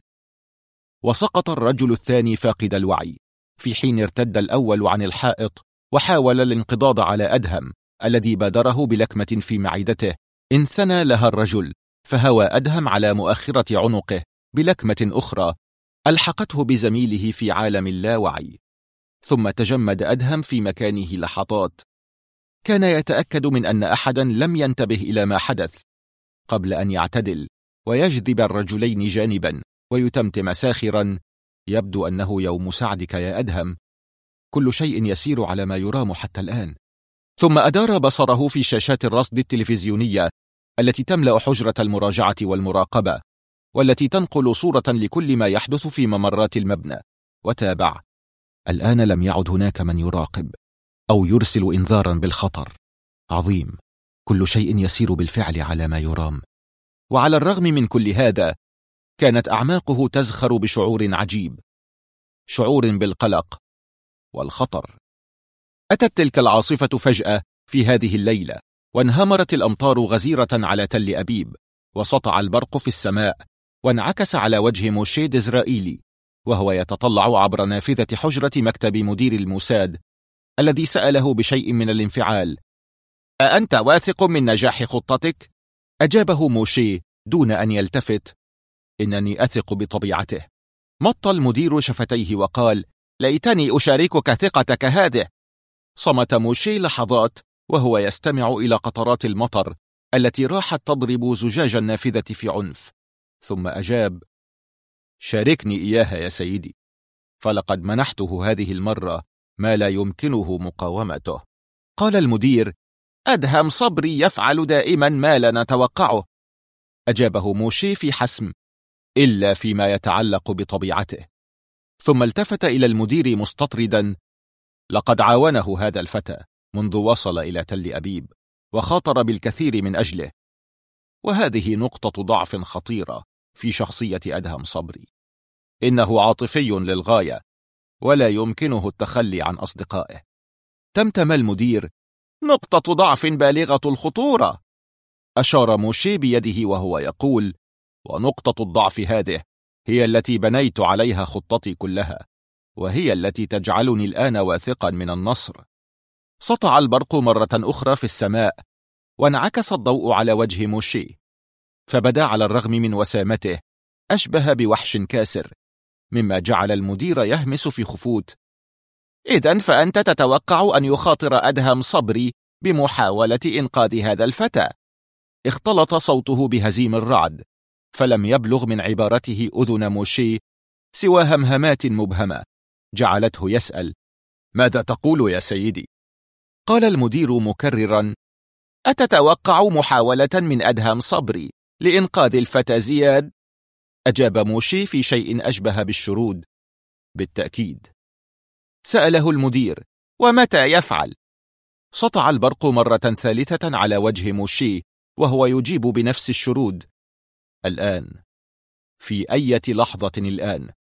وسقط الرجل الثاني فاقد الوعي، في حين ارتد الأول عن الحائط وحاول الانقضاض على أدهم الذي بادره بلكمة في معدته. انثنى لها الرجل، فهوى أدهم على مؤخرة عنقه بلكمة أخرى ألحقته بزميله في عالم اللاوعي. ثم تجمد أدهم في مكانه لحظات، كان يتأكد من أن أحدا لم ينتبه إلى ما حدث قبل أن يعتدل ويجذب الرجلين جانبا ويتمتم ساخرا: يبدو أنه يوم سعدك يا أدهم، كل شيء يسير على ما يرام حتى الآن. ثم أدار بصره في شاشات الرصد التلفزيونية التي تملأ حجرة المراجعة والمراقبة، والتي تنقل صورة لكل ما يحدث في ممرات المبنى، وتابع: الآن لم يعد هناك من يراقب أو يرسل إنذارا بالخطر. عظيم، كل شيء يسير بالفعل على ما يرام. وعلى الرغم من كل هذا كانت أعماقه تزخر بشعور عجيب، شعور بالقلق والخطر. أتت تلك العاصفة فجأة في هذه الليلة، وانهمرت الأمطار غزيرة على تل أبيب، وسطع البرق في السماء، وانعكس على وجه موشي ديزرائيلي وهو يتطلع عبر نافذة حجرة مكتب مدير الموساد، الذي سأله بشيء من الانفعال: أأنت واثق من نجاح خطتك؟ أجابه موشي دون أن يلتفت: إنني أثق بطبيعته. مط المدير شفتيه وقال: ليتني أشاركك ثقتك هذه. صمت موشي لحظات وهو يستمع إلى قطرات المطر التي راحت تضرب زجاج النافذة في عنف، ثم أجاب: شاركني إياها يا سيدي، فلقد منحته هذه المرة ما لا يمكنه مقاومته. قال المدير: أدهم صبري يفعل دائما ما لا نتوقعه. أجابه موشي في حسم: إلا فيما يتعلق بطبيعته. ثم التفت إلى المدير مستطردا: لقد عاونه هذا الفتى منذ وصل إلى تل أبيب، وخاطر بالكثير من أجله، وهذه نقطة ضعف خطيرة في شخصية أدهم صبري. إنه عاطفي للغاية ولا يمكنه التخلي عن أصدقائه. تمتم المدير: نقطة ضعف بالغة الخطورة. أشار موشي بيده وهو يقول: ونقطة الضعف هذه هي التي بنيت عليها خطتي كلها، وهي التي تجعلني الآن واثقا من النصر. سطع البرق مرة أخرى في السماء، وانعكس الضوء على وجه موشي، فبدا على الرغم من وسامته أشبه بوحش كاسر مما جعل المدير يهمس في خفوت: إذن فأنت تتوقع أن يخاطر أدهم صبري بمحاولة إنقاذ هذا الفتى. اختلط صوته بهزيم الرعد، فلم يبلغ من عبارته أذن موشي سوى همهمات مبهمة جعلته يسأل: ماذا تقول يا سيدي؟ قال المدير مكررا: أتتوقع محاولة من أدهم صبري لإنقاذ الفتى زياد؟ أجاب موشي في شيء أشبه بالشرود: بالتأكيد. سأله المدير: ومتى يفعل؟ سطع البرق مرة ثالثة على وجه موشي وهو يجيب بنفس الشرود: الآن. في أي لحظة الآن.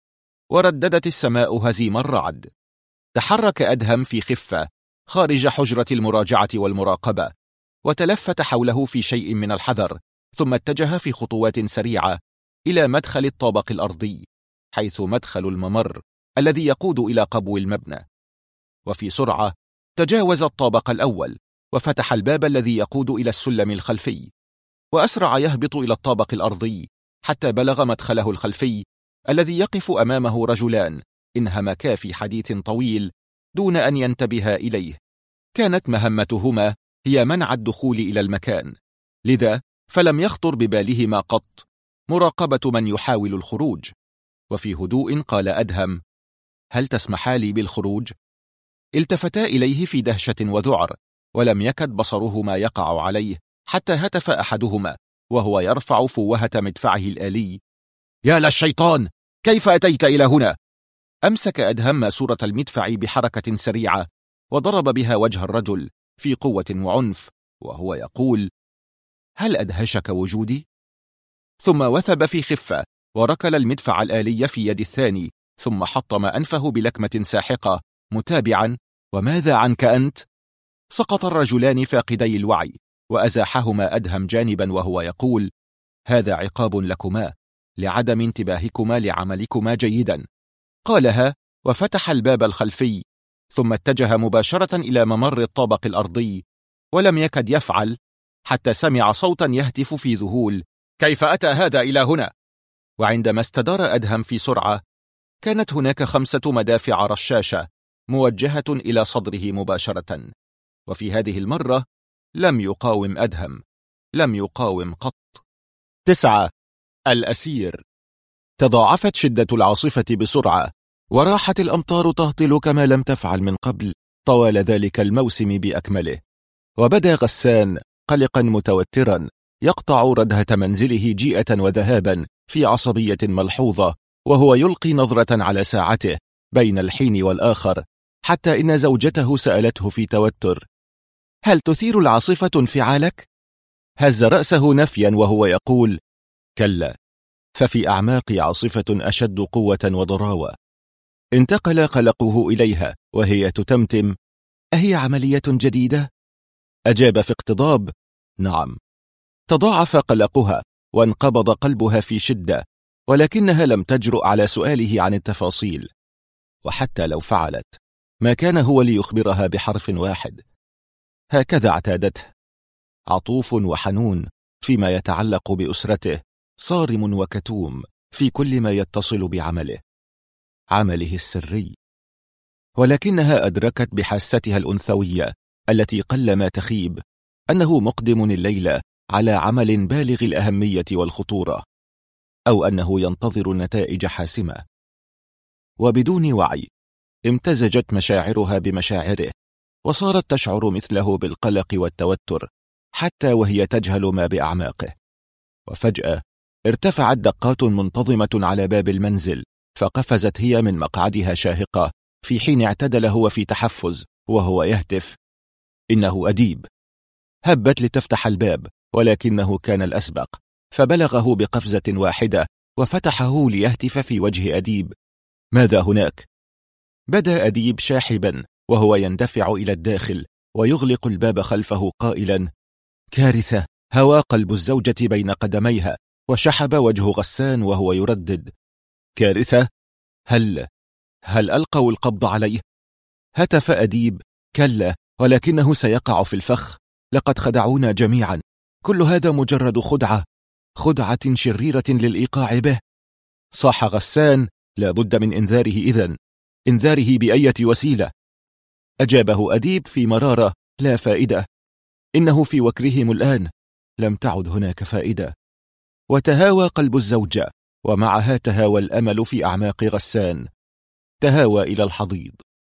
ورددت السماء هزيم الرعد. تحرك أدهم في خفة خارج حجرة المراجعة والمراقبة، وتلفت حوله في شيء من الحذر، ثم اتجه في خطوات سريعة إلى مدخل الطابق الأرضي، حيث مدخل الممر الذي يقود إلى قبو المبنى. وفي سرعة تجاوز الطابق الأول وفتح الباب الذي يقود إلى السلم الخلفي، وأسرع يهبط إلى الطابق الأرضي حتى بلغ مدخله الخلفي الذي يقف أمامه رجلان انهمكا في حديث طويل دون أن ينتبها إليه. كانت مهمتهما هي منع الدخول إلى المكان، لذا فلم يخطر ببالهما قط مراقبة من يحاول الخروج. وفي هدوء قال أدهم: هل تسمحا لي بالخروج؟ التفتا إليه في دهشة وذعر، ولم يكد بصرهما يقع عليه حتى هتف أحدهما وهو يرفع فوهة مدفعه الآلي: يا للشيطان، كيف أتيت إلى هنا؟ أمسك أدهم ماسورة المدفع بحركة سريعة وضرب بها وجه الرجل في قوة وعنف وهو يقول: هل أدهشك وجودي؟ ثم وثب في خفة وركل المدفع الآلي في يد الثاني، ثم حطم أنفه بلكمة ساحقة متابعا: وماذا عنك أنت؟ سقط الرجلان فاقدي الوعي، وأزاحهما أدهم جانبا وهو يقول: هذا عقاب لكما لعدم انتباهكما لعملكما جيدا. قالها وفتح الباب الخلفي، ثم اتجه مباشرة إلى ممر الطابق الأرضي، ولم يكد يفعل حتى سمع صوتا يهتف في ذهول: كيف أتى هذا إلى هنا؟ وعندما استدار أدهم في سرعة، كانت هناك 5 مدافع رشاشة موجهة إلى صدره مباشرة. وفي هذه المرة لم يقاوم أدهم، لم يقاوم قط. 9. الأسير. تضاعفت شدة العاصفة بسرعة، وراحت الأمطار تهطل كما لم تفعل من قبل طوال ذلك الموسم بأكمله. وبدا غسان قلقا متوترا يقطع ردهة منزله جيئة وذهابا في عصبية ملحوظة، وهو يلقي نظرة على ساعته بين الحين والآخر، حتى إن زوجته سألته في توتر: هل تثير العاصفة انفعالك؟ هز رأسه نفيا وهو يقول: كلا، ففي أعماق عاصفة أشد قوة وضراوة. انتقل قلقه إليها وهي تتمتم: أهي عملية جديدة؟ أجاب في اقتضاب: نعم. تضاعف قلقها وانقبض قلبها في شدة، ولكنها لم تجرؤ على سؤاله عن التفاصيل، وحتى لو فعلت ما كان هو ليخبرها بحرف واحد. هكذا اعتادته، عطوف وحنون فيما يتعلق بأسرته، صارم وكتوم في كل ما يتصل بعمله السري. ولكنها أدركت بحاستها الأنثوية التي قلما تخيب أنه مقدم الليلة على عمل بالغ الأهمية والخطورة، أو أنه ينتظر نتائج حاسمة. وبدون وعي امتزجت مشاعرها بمشاعره، وصارت تشعر مثله بالقلق والتوتر حتى وهي تجهل ما بأعماقه. وفجأة ارتفعت دقات منتظمة على باب المنزل، فقفزت هي من مقعدها شاهقة، في حين اعتدل هو في تحفز وهو يهتف: إنه أديب. هبت لتفتح الباب، ولكنه كان الأسبق، فبلغه بقفزة واحدة وفتحه ليهتف في وجه أديب: ماذا هناك؟ بدأ أديب شاحبا وهو يندفع إلى الداخل ويغلق الباب خلفه قائلا: كارثة. هوى قلب الزوجة بين قدميها، وشحب وجه غسان وهو يردد: كارثة؟ هل ألقوا القبض عليه؟ هتف أديب: كلا، ولكنه سيقع في الفخ. لقد خدعونا جميعا، كل هذا مجرد خدعة شريرة للإيقاع به. صاح غسان لا بد من إنذاره إذن، إنذاره بأية وسيلة. أجابه أديب في مرارة: لا فائدة، إنه في وكرهم الآن، لم تعد هناك فائدة. وتهاوى قلب الزوجة، ومعها تهاوى الأمل في أعماق غسان، تهاوى إلى الحضيض.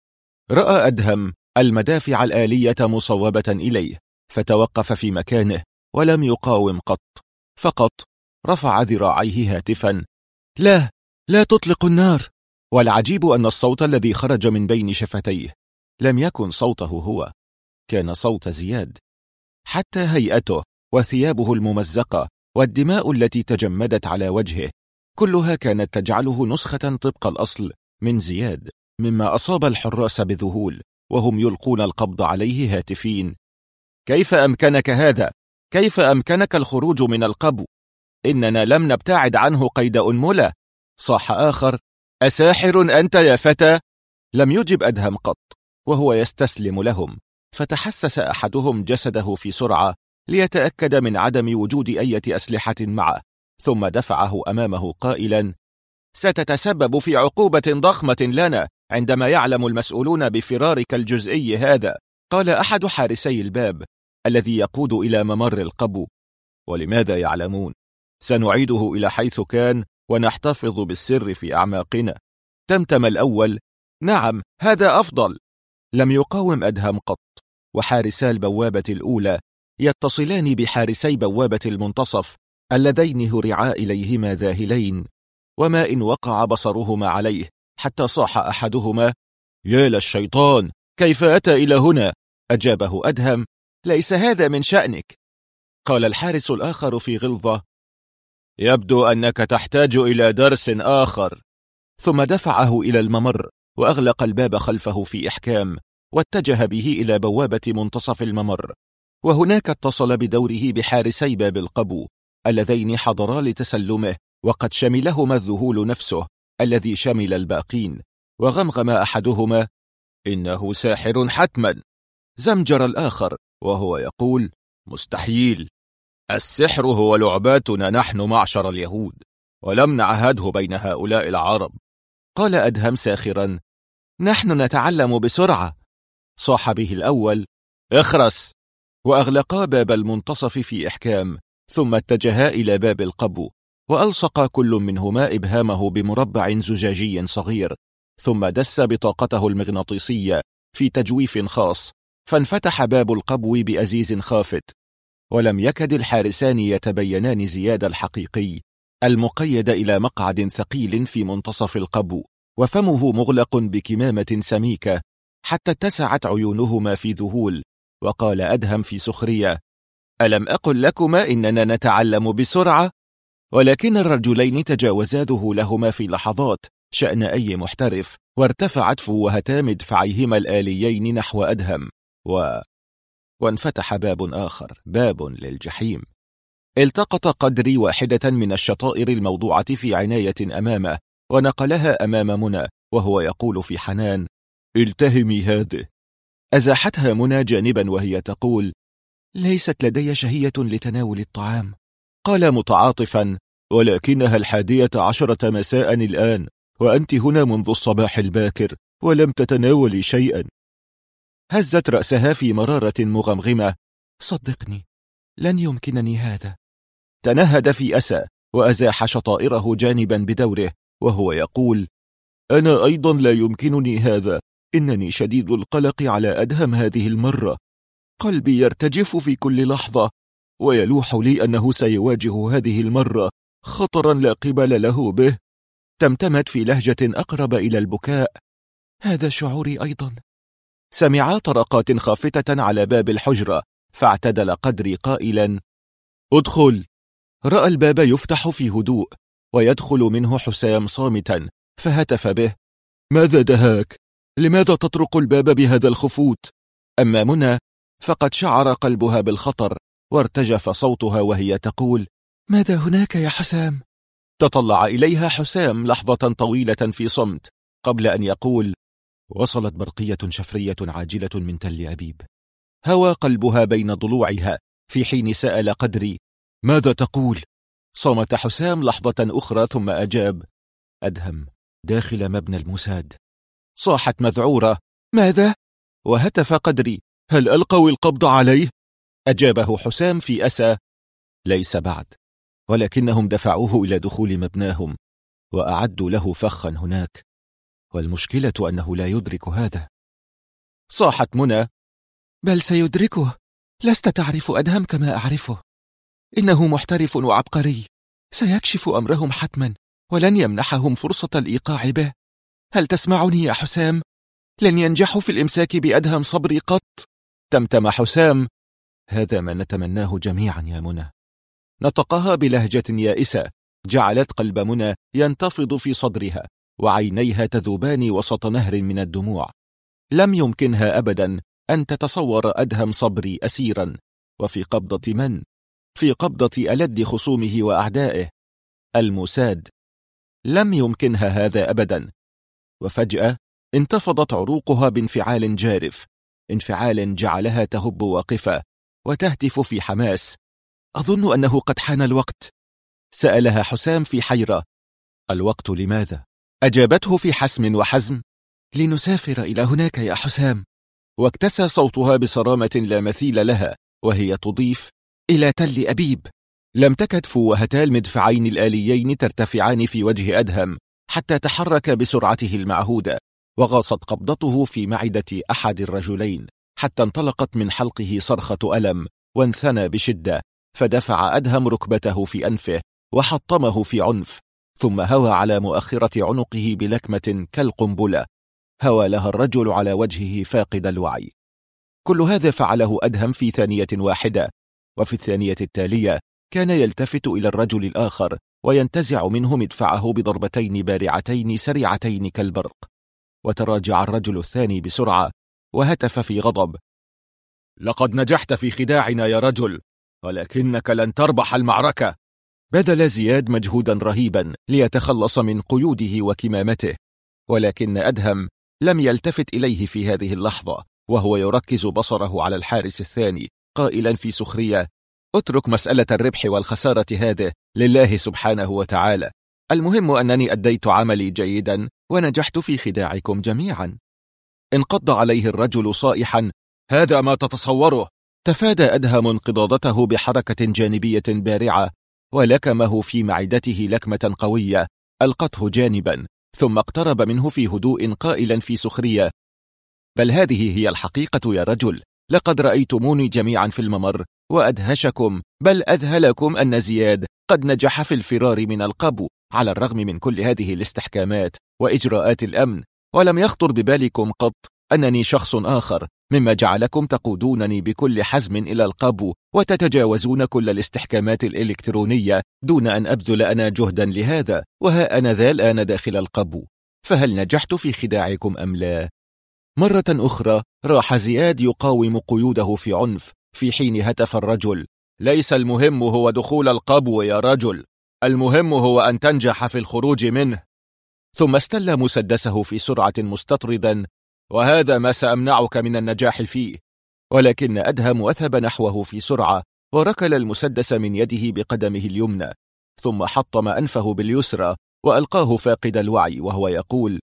رأى أدهم المدافع الآلية مصوبة إليه، فتوقف في مكانه ولم يقاوم قط، فقط رفع ذراعيه هاتفا: لا، لا تطلق النار. والعجيب أن الصوت الذي خرج من بين شفتيه لم يكن صوته هو، كان صوت زياد. حتى هيئته وثيابه الممزقة والدماء التي تجمدت على وجهه كلها كانت تجعله نسخة طبق الأصل من زياد، مما أصاب الحراس بذهول وهم يلقون القبض عليه هاتفين: كيف أمكنك هذا؟ كيف أمكنك الخروج من القبو؟ إننا لم نبتعد عنه قيد أنملة. صاح آخر: أساحر أنت يا فتى؟ لم يجب أدهم قط وهو يستسلم لهم، فتحسس أحدهم جسده في سرعة ليتأكد من عدم وجود أي أسلحة معه، ثم دفعه أمامه قائلا: ستتسبب في عقوبة ضخمة لنا عندما يعلم المسؤولون بفرارك الجزئي هذا. قال أحد حارسي الباب الذي يقود إلى ممر القبو: ولماذا يعلمون؟ سنعيده إلى حيث كان ونحتفظ بالسر في أعماقنا. تمتم الأول: نعم، هذا أفضل. لم يقاوم أدهم قط، وحارسا البوابة الأولى يتصلان بحارسي بوابة المنتصف اللذين هرعا إليهما ذاهلين، وما إن وقع بصرهما عليه حتى صاح أحدهما: يا للشيطان، كيف أتى إلى هنا؟ أجابه أدهم: ليس هذا من شأنك. قال الحارس الآخر في غلظة: يبدو أنك تحتاج إلى درس آخر. ثم دفعه إلى الممر وأغلق الباب خلفه في إحكام، واتجه به إلى بوابة منتصف الممر، وهناك اتصل بدوره بحارسي باب القبو اللذين حضرا لتسلمه، وقد شملهما الذهول نفسه الذي شمل الباقين، وغمغم أحدهما: إنه ساحر حتما. زمجر الآخر وهو يقول: مستحيل، السحر هو لعباتنا نحن معشر اليهود، ولم نعهده بين هؤلاء العرب. قال أدهم ساخرا: نحن نتعلم بسرعة. صاح به الأول: اخرس. وأغلقا باب المنتصف في إحكام، ثم اتجها إلى باب القبو، وألصق كل منهما إبهامه بمربع زجاجي صغير، ثم دس بطاقته المغناطيسية في تجويف خاص، فانفتح باب القبو بأزيز خافت، ولم يكد الحارسان يتبينان زياد الحقيقي المقيد إلى مقعد ثقيل في منتصف القبو، وفمه مغلق بكمامة سميكة حتى اتسعت عيونهما في ذهول. وقال أدهم في سخرية: ألم أقل لكما إننا نتعلم بسرعة؟ ولكن الرجلين تجاوزا ذهولهما في لحظات شأن أي محترف، وارتفعت فوهتا مدفعيهما الآليين نحو أدهم، وانفتح باب آخر، باب للجحيم. التقط قدري واحدة من الشطائر الموضوعة في عناية أمامه، ونقلها أمام منى وهو يقول في حنان: التهمي هذه. أزاحتها منى جانبا وهي تقول: ليست لدي شهية لتناول الطعام. قال متعاطفا: ولكنها 11 مساء الآن، وأنت هنا منذ الصباح الباكر ولم تتناولي شيئا. هزت رأسها في مرارة مغمغمة: صدقني، لن يمكنني هذا. تنهد في أسى وأزاح شطائره جانبا بدوره وهو يقول: أنا أيضا لا يمكنني هذا، إنني شديد القلق على أدهم هذه المرة، قلبي يرتجف في كل لحظة، ويلوح لي أنه سيواجه هذه المرة خطرا لا قبل له به. تمتمت في لهجة أقرب إلى البكاء: هذا شعوري أيضا. سمعا طرقات خافتة على باب الحجرة، فاعتدل قدري قائلا: ادخل. رأى الباب يفتح في هدوء، ويدخل منه حسام صامتا، فهتف به: ماذا دهاك؟ لماذا تطرق الباب بهذا الخفوت؟ أما منى فقد شعر قلبها بالخطر، وارتجف صوتها وهي تقول: ماذا هناك يا حسام؟ تطلع إليها حسام لحظة طويلة في صمت قبل أن يقول: وصلت برقية شفرية عاجلة من تل أبيب. هوى قلبها بين ضلوعها في حين سأل قدري: ماذا تقول؟ صمت حسام لحظة أخرى ثم أجاب: أدهم داخل مبنى الموساد. صاحت مذعورة: ماذا؟ وهتف قدري: هل ألقوا القبض عليه؟ أجابه حسام في أسى: ليس بعد، ولكنهم دفعوه إلى دخول مبناهم وأعدوا له فخا هناك، والمشكلة أنه لا يدرك هذا. صاحت منى: بل سيدركه، لست تعرف أدهم كما أعرفه، إنه محترف وعبقري، سيكشف أمرهم حتما ولن يمنحهم فرصة الإيقاع به. هل تسمعني يا حسام؟ لن ينجحوا في الإمساك بأدهم صبري قط. تمتم حسام: هذا ما نتمناه جميعا يا منى. نطقها بلهجة يائسة جعلت قلب منى ينتفض في صدرها وعينيها تذوبان وسط نهر من الدموع. لم يمكنها أبدا أن تتصور أدهم صبري أسيرا، وفي قبضة من؟ في قبضة ألد خصومه وأعدائه، الموساد. لم يمكنها هذا أبدا. وفجأة انتفضت عروقها بانفعال جارف، انفعال جعلها تهب واقفة وتهتف في حماس: أظن أنه قد حان الوقت. سألها حسام في حيرة: الوقت لماذا؟ أجابته في حسم وحزم: لنسافر إلى هناك يا حسام. واكتسى صوتها بصرامة لا مثيل لها وهي تضيف: إلى تل أبيب. لم تكد فوهتا المدفعين الآليين ترتفعان في وجه أدهم حتى تحرك بسرعته المعهودة، وغاصت قبضته في معدة أحد الرجلين حتى انطلقت من حلقه صرخة ألم وانثنى بشدة، فدفع أدهم ركبته في أنفه وحطمه في عنف، ثم هوى على مؤخرة عنقه بلكمة كالقنبلة. هوى لها الرجل على وجهه فاقد الوعي. كل هذا فعله أدهم في ثانية واحدة، وفي الثانية التالية كان يلتفت إلى الرجل الآخر وينتزع منه مدفعه بضربتين بارعتين سريعتين كالبرق. وتراجع الرجل الثاني بسرعة وهتف في غضب: لقد نجحت في خداعنا يا رجل، ولكنك لن تربح المعركة. بذل زياد مجهودا رهيبا ليتخلص من قيوده وكمامته، ولكن أدهم لم يلتفت إليه في هذه اللحظة، وهو يركز بصره على الحارس الثاني قائلا في سخرية: اترك مسألة الربح والخسارة هذه لله سبحانه وتعالى، المهم أنني أديت عملي جيدا ونجحت في خداعكم جميعا. انقض عليه الرجل صائحا: هذا ما تتصوره. تفادى أدهم انقضاضته بحركة جانبية بارعة ولكمه في معدته لكمة قوية ألقته جانبا، ثم اقترب منه في هدوء قائلا في سخرية: بل هذه هي الحقيقة يا رجل، لقد رأيتموني جميعا في الممر وأدهشكم بل أذهلكم أن زياد قد نجح في الفرار من القبو على الرغم من كل هذه الاستحكامات وإجراءات الأمن، ولم يخطر ببالكم قط أنني شخص آخر، مما جعلكم تقودونني بكل حزم إلى القبو وتتجاوزون كل الاستحكامات الإلكترونية دون أن أبذل أنا جهدا لهذا، وها أنا ذا الآن داخل القبو، فهل نجحت في خداعكم أم لا؟ مرة أخرى راح زياد يقاوم قيوده في عنف، في حين هتف الرجل: ليس المهم هو دخول القبو يا رجل، المهم هو أن تنجح في الخروج منه. ثم استل مسدسه في سرعة مستطردا: وهذا ما سأمنعك من النجاح فيه. ولكن أدهم وثب نحوه في سرعة وركل المسدس من يده بقدمه اليمنى، ثم حطم أنفه باليسرى وألقاه فاقد الوعي وهو يقول: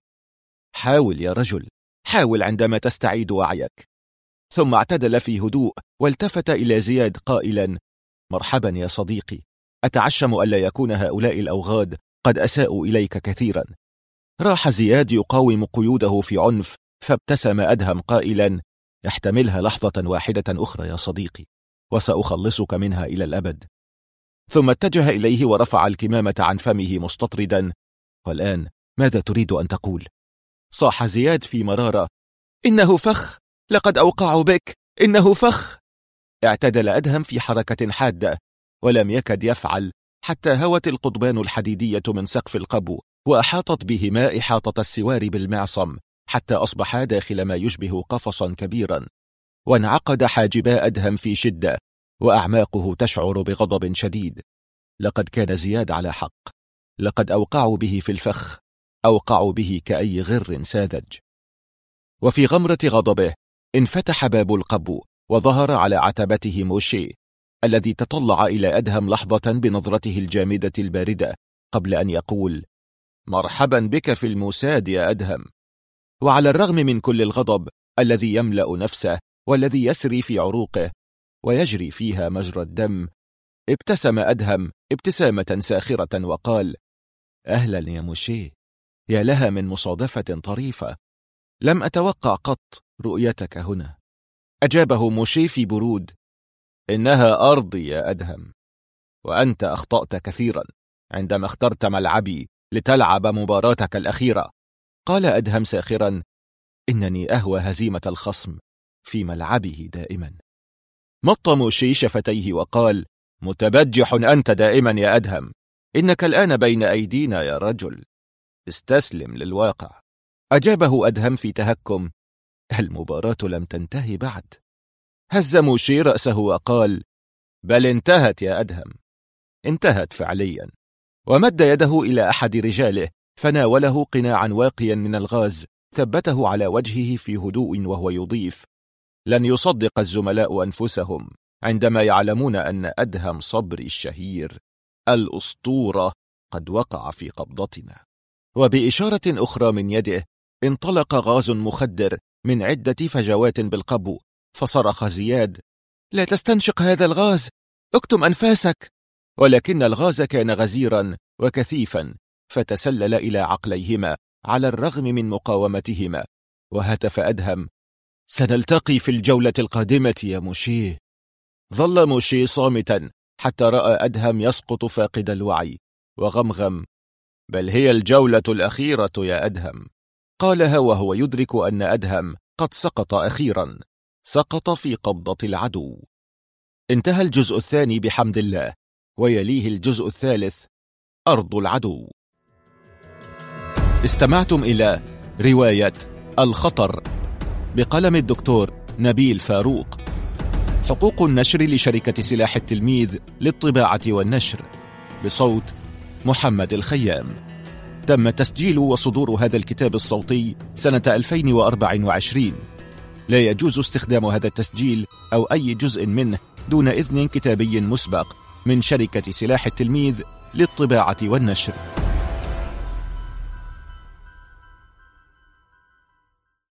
حاول يا رجل، حاول عندما تستعيد وعيك. ثم اعتدل في هدوء والتفت إلى زياد قائلا: مرحبا يا صديقي، أتعشم ألا يكون هؤلاء الأوغاد قد أساءوا إليك كثيرا. راح زياد يقاوم قيوده في عنف، فابتسم أدهم قائلا: احتملها لحظة واحدة أخرى يا صديقي، وسأخلصك منها إلى الأبد. ثم اتجه إليه ورفع الكمامة عن فمه مستطردا: والآن ماذا تريد أن تقول؟ صاح زياد في مرارة: إنه فخ، لقد أوقعوا بك، إنه فخ. اعتدل أدهم في حركة حادة ولم يكد يفعل حتى هوت القضبان الحديدية من سقف القبو وأحاطت بهما إحاطة السوار بالمعصم حتى أصبحا داخل ما يشبه قفصا كبيرا، وانعقد حاجبا أدهم في شدة وأعماقه تشعر بغضب شديد. لقد كان زياد على حق، لقد أوقعوا به في الفخ، أوقعوا به كأي غر ساذج. وفي غمرة غضبه انفتح باب القبو وظهر على عتبته موشي الذي تطلع إلى أدهم لحظة بنظرته الجامدة الباردة قبل أن يقول: مرحبا بك في الموساد يا أدهم. وعلى الرغم من كل الغضب الذي يملأ نفسه والذي يسري في عروقه ويجري فيها مجرى الدم، ابتسم أدهم ابتسامة ساخرة وقال: أهلا يا موشيه، يا لها من مصادفة طريفة، لم أتوقع قط رؤيتك هنا. أجابه موشيه في برود: إنها أرضي يا أدهم، وأنت أخطأت كثيرا عندما اخترت ملعبي لتلعب مباراتك الأخيرة. قال أدهم ساخرا: إنني أهوى هزيمة الخصم في ملعبه دائما. مط موشي شفتيه وقال: متبجح أنت دائما يا أدهم، إنك الآن بين أيدينا يا رجل، استسلم للواقع. أجابه أدهم في تهكم: المباراة لم تنتهي بعد. هز موشي رأسه وقال: بل انتهت يا أدهم، انتهت فعليا. ومد يده إلى أحد رجاله فناوله قناعا واقيا من الغاز ثبته على وجهه في هدوء وهو يضيف: لن يصدق الزملاء أنفسهم عندما يعلمون أن أدهم صبري الشهير الأسطورة قد وقع في قبضتنا. وبإشارة أخرى من يده انطلق غاز مخدر من عدة فجوات بالقبو، فصرخ زياد: لا تستنشق هذا الغاز، اكتم أنفاسك. ولكن الغاز كان غزيرا وكثيفا فتسلل إلى عقليهما على الرغم من مقاومتهما. وهتف أدهم: سنلتقي في الجولة القادمة يا موشيه. ظل موشيه صامتا حتى رأى أدهم يسقط فاقد الوعي وغمغم: بل هي الجولة الأخيرة يا أدهم. قالها وهو يدرك أن أدهم قد سقط أخيرا، سقط في قبضة العدو. انتهى الجزء الثاني بحمد الله، ويليه الجزء الثالث أرض العدو. استمعتم إلى رواية الخطر بقلم الدكتور نبيل فاروق. حقوق النشر لشركة سلاح التلميذ للطباعة والنشر، بصوت محمد الخيام. تم تسجيل وصدور هذا الكتاب الصوتي سنة 2024. لا يجوز استخدام هذا التسجيل أو أي جزء منه دون إذن كتابي مسبق من شركة سلاح التلميذ للطباعة والنشر.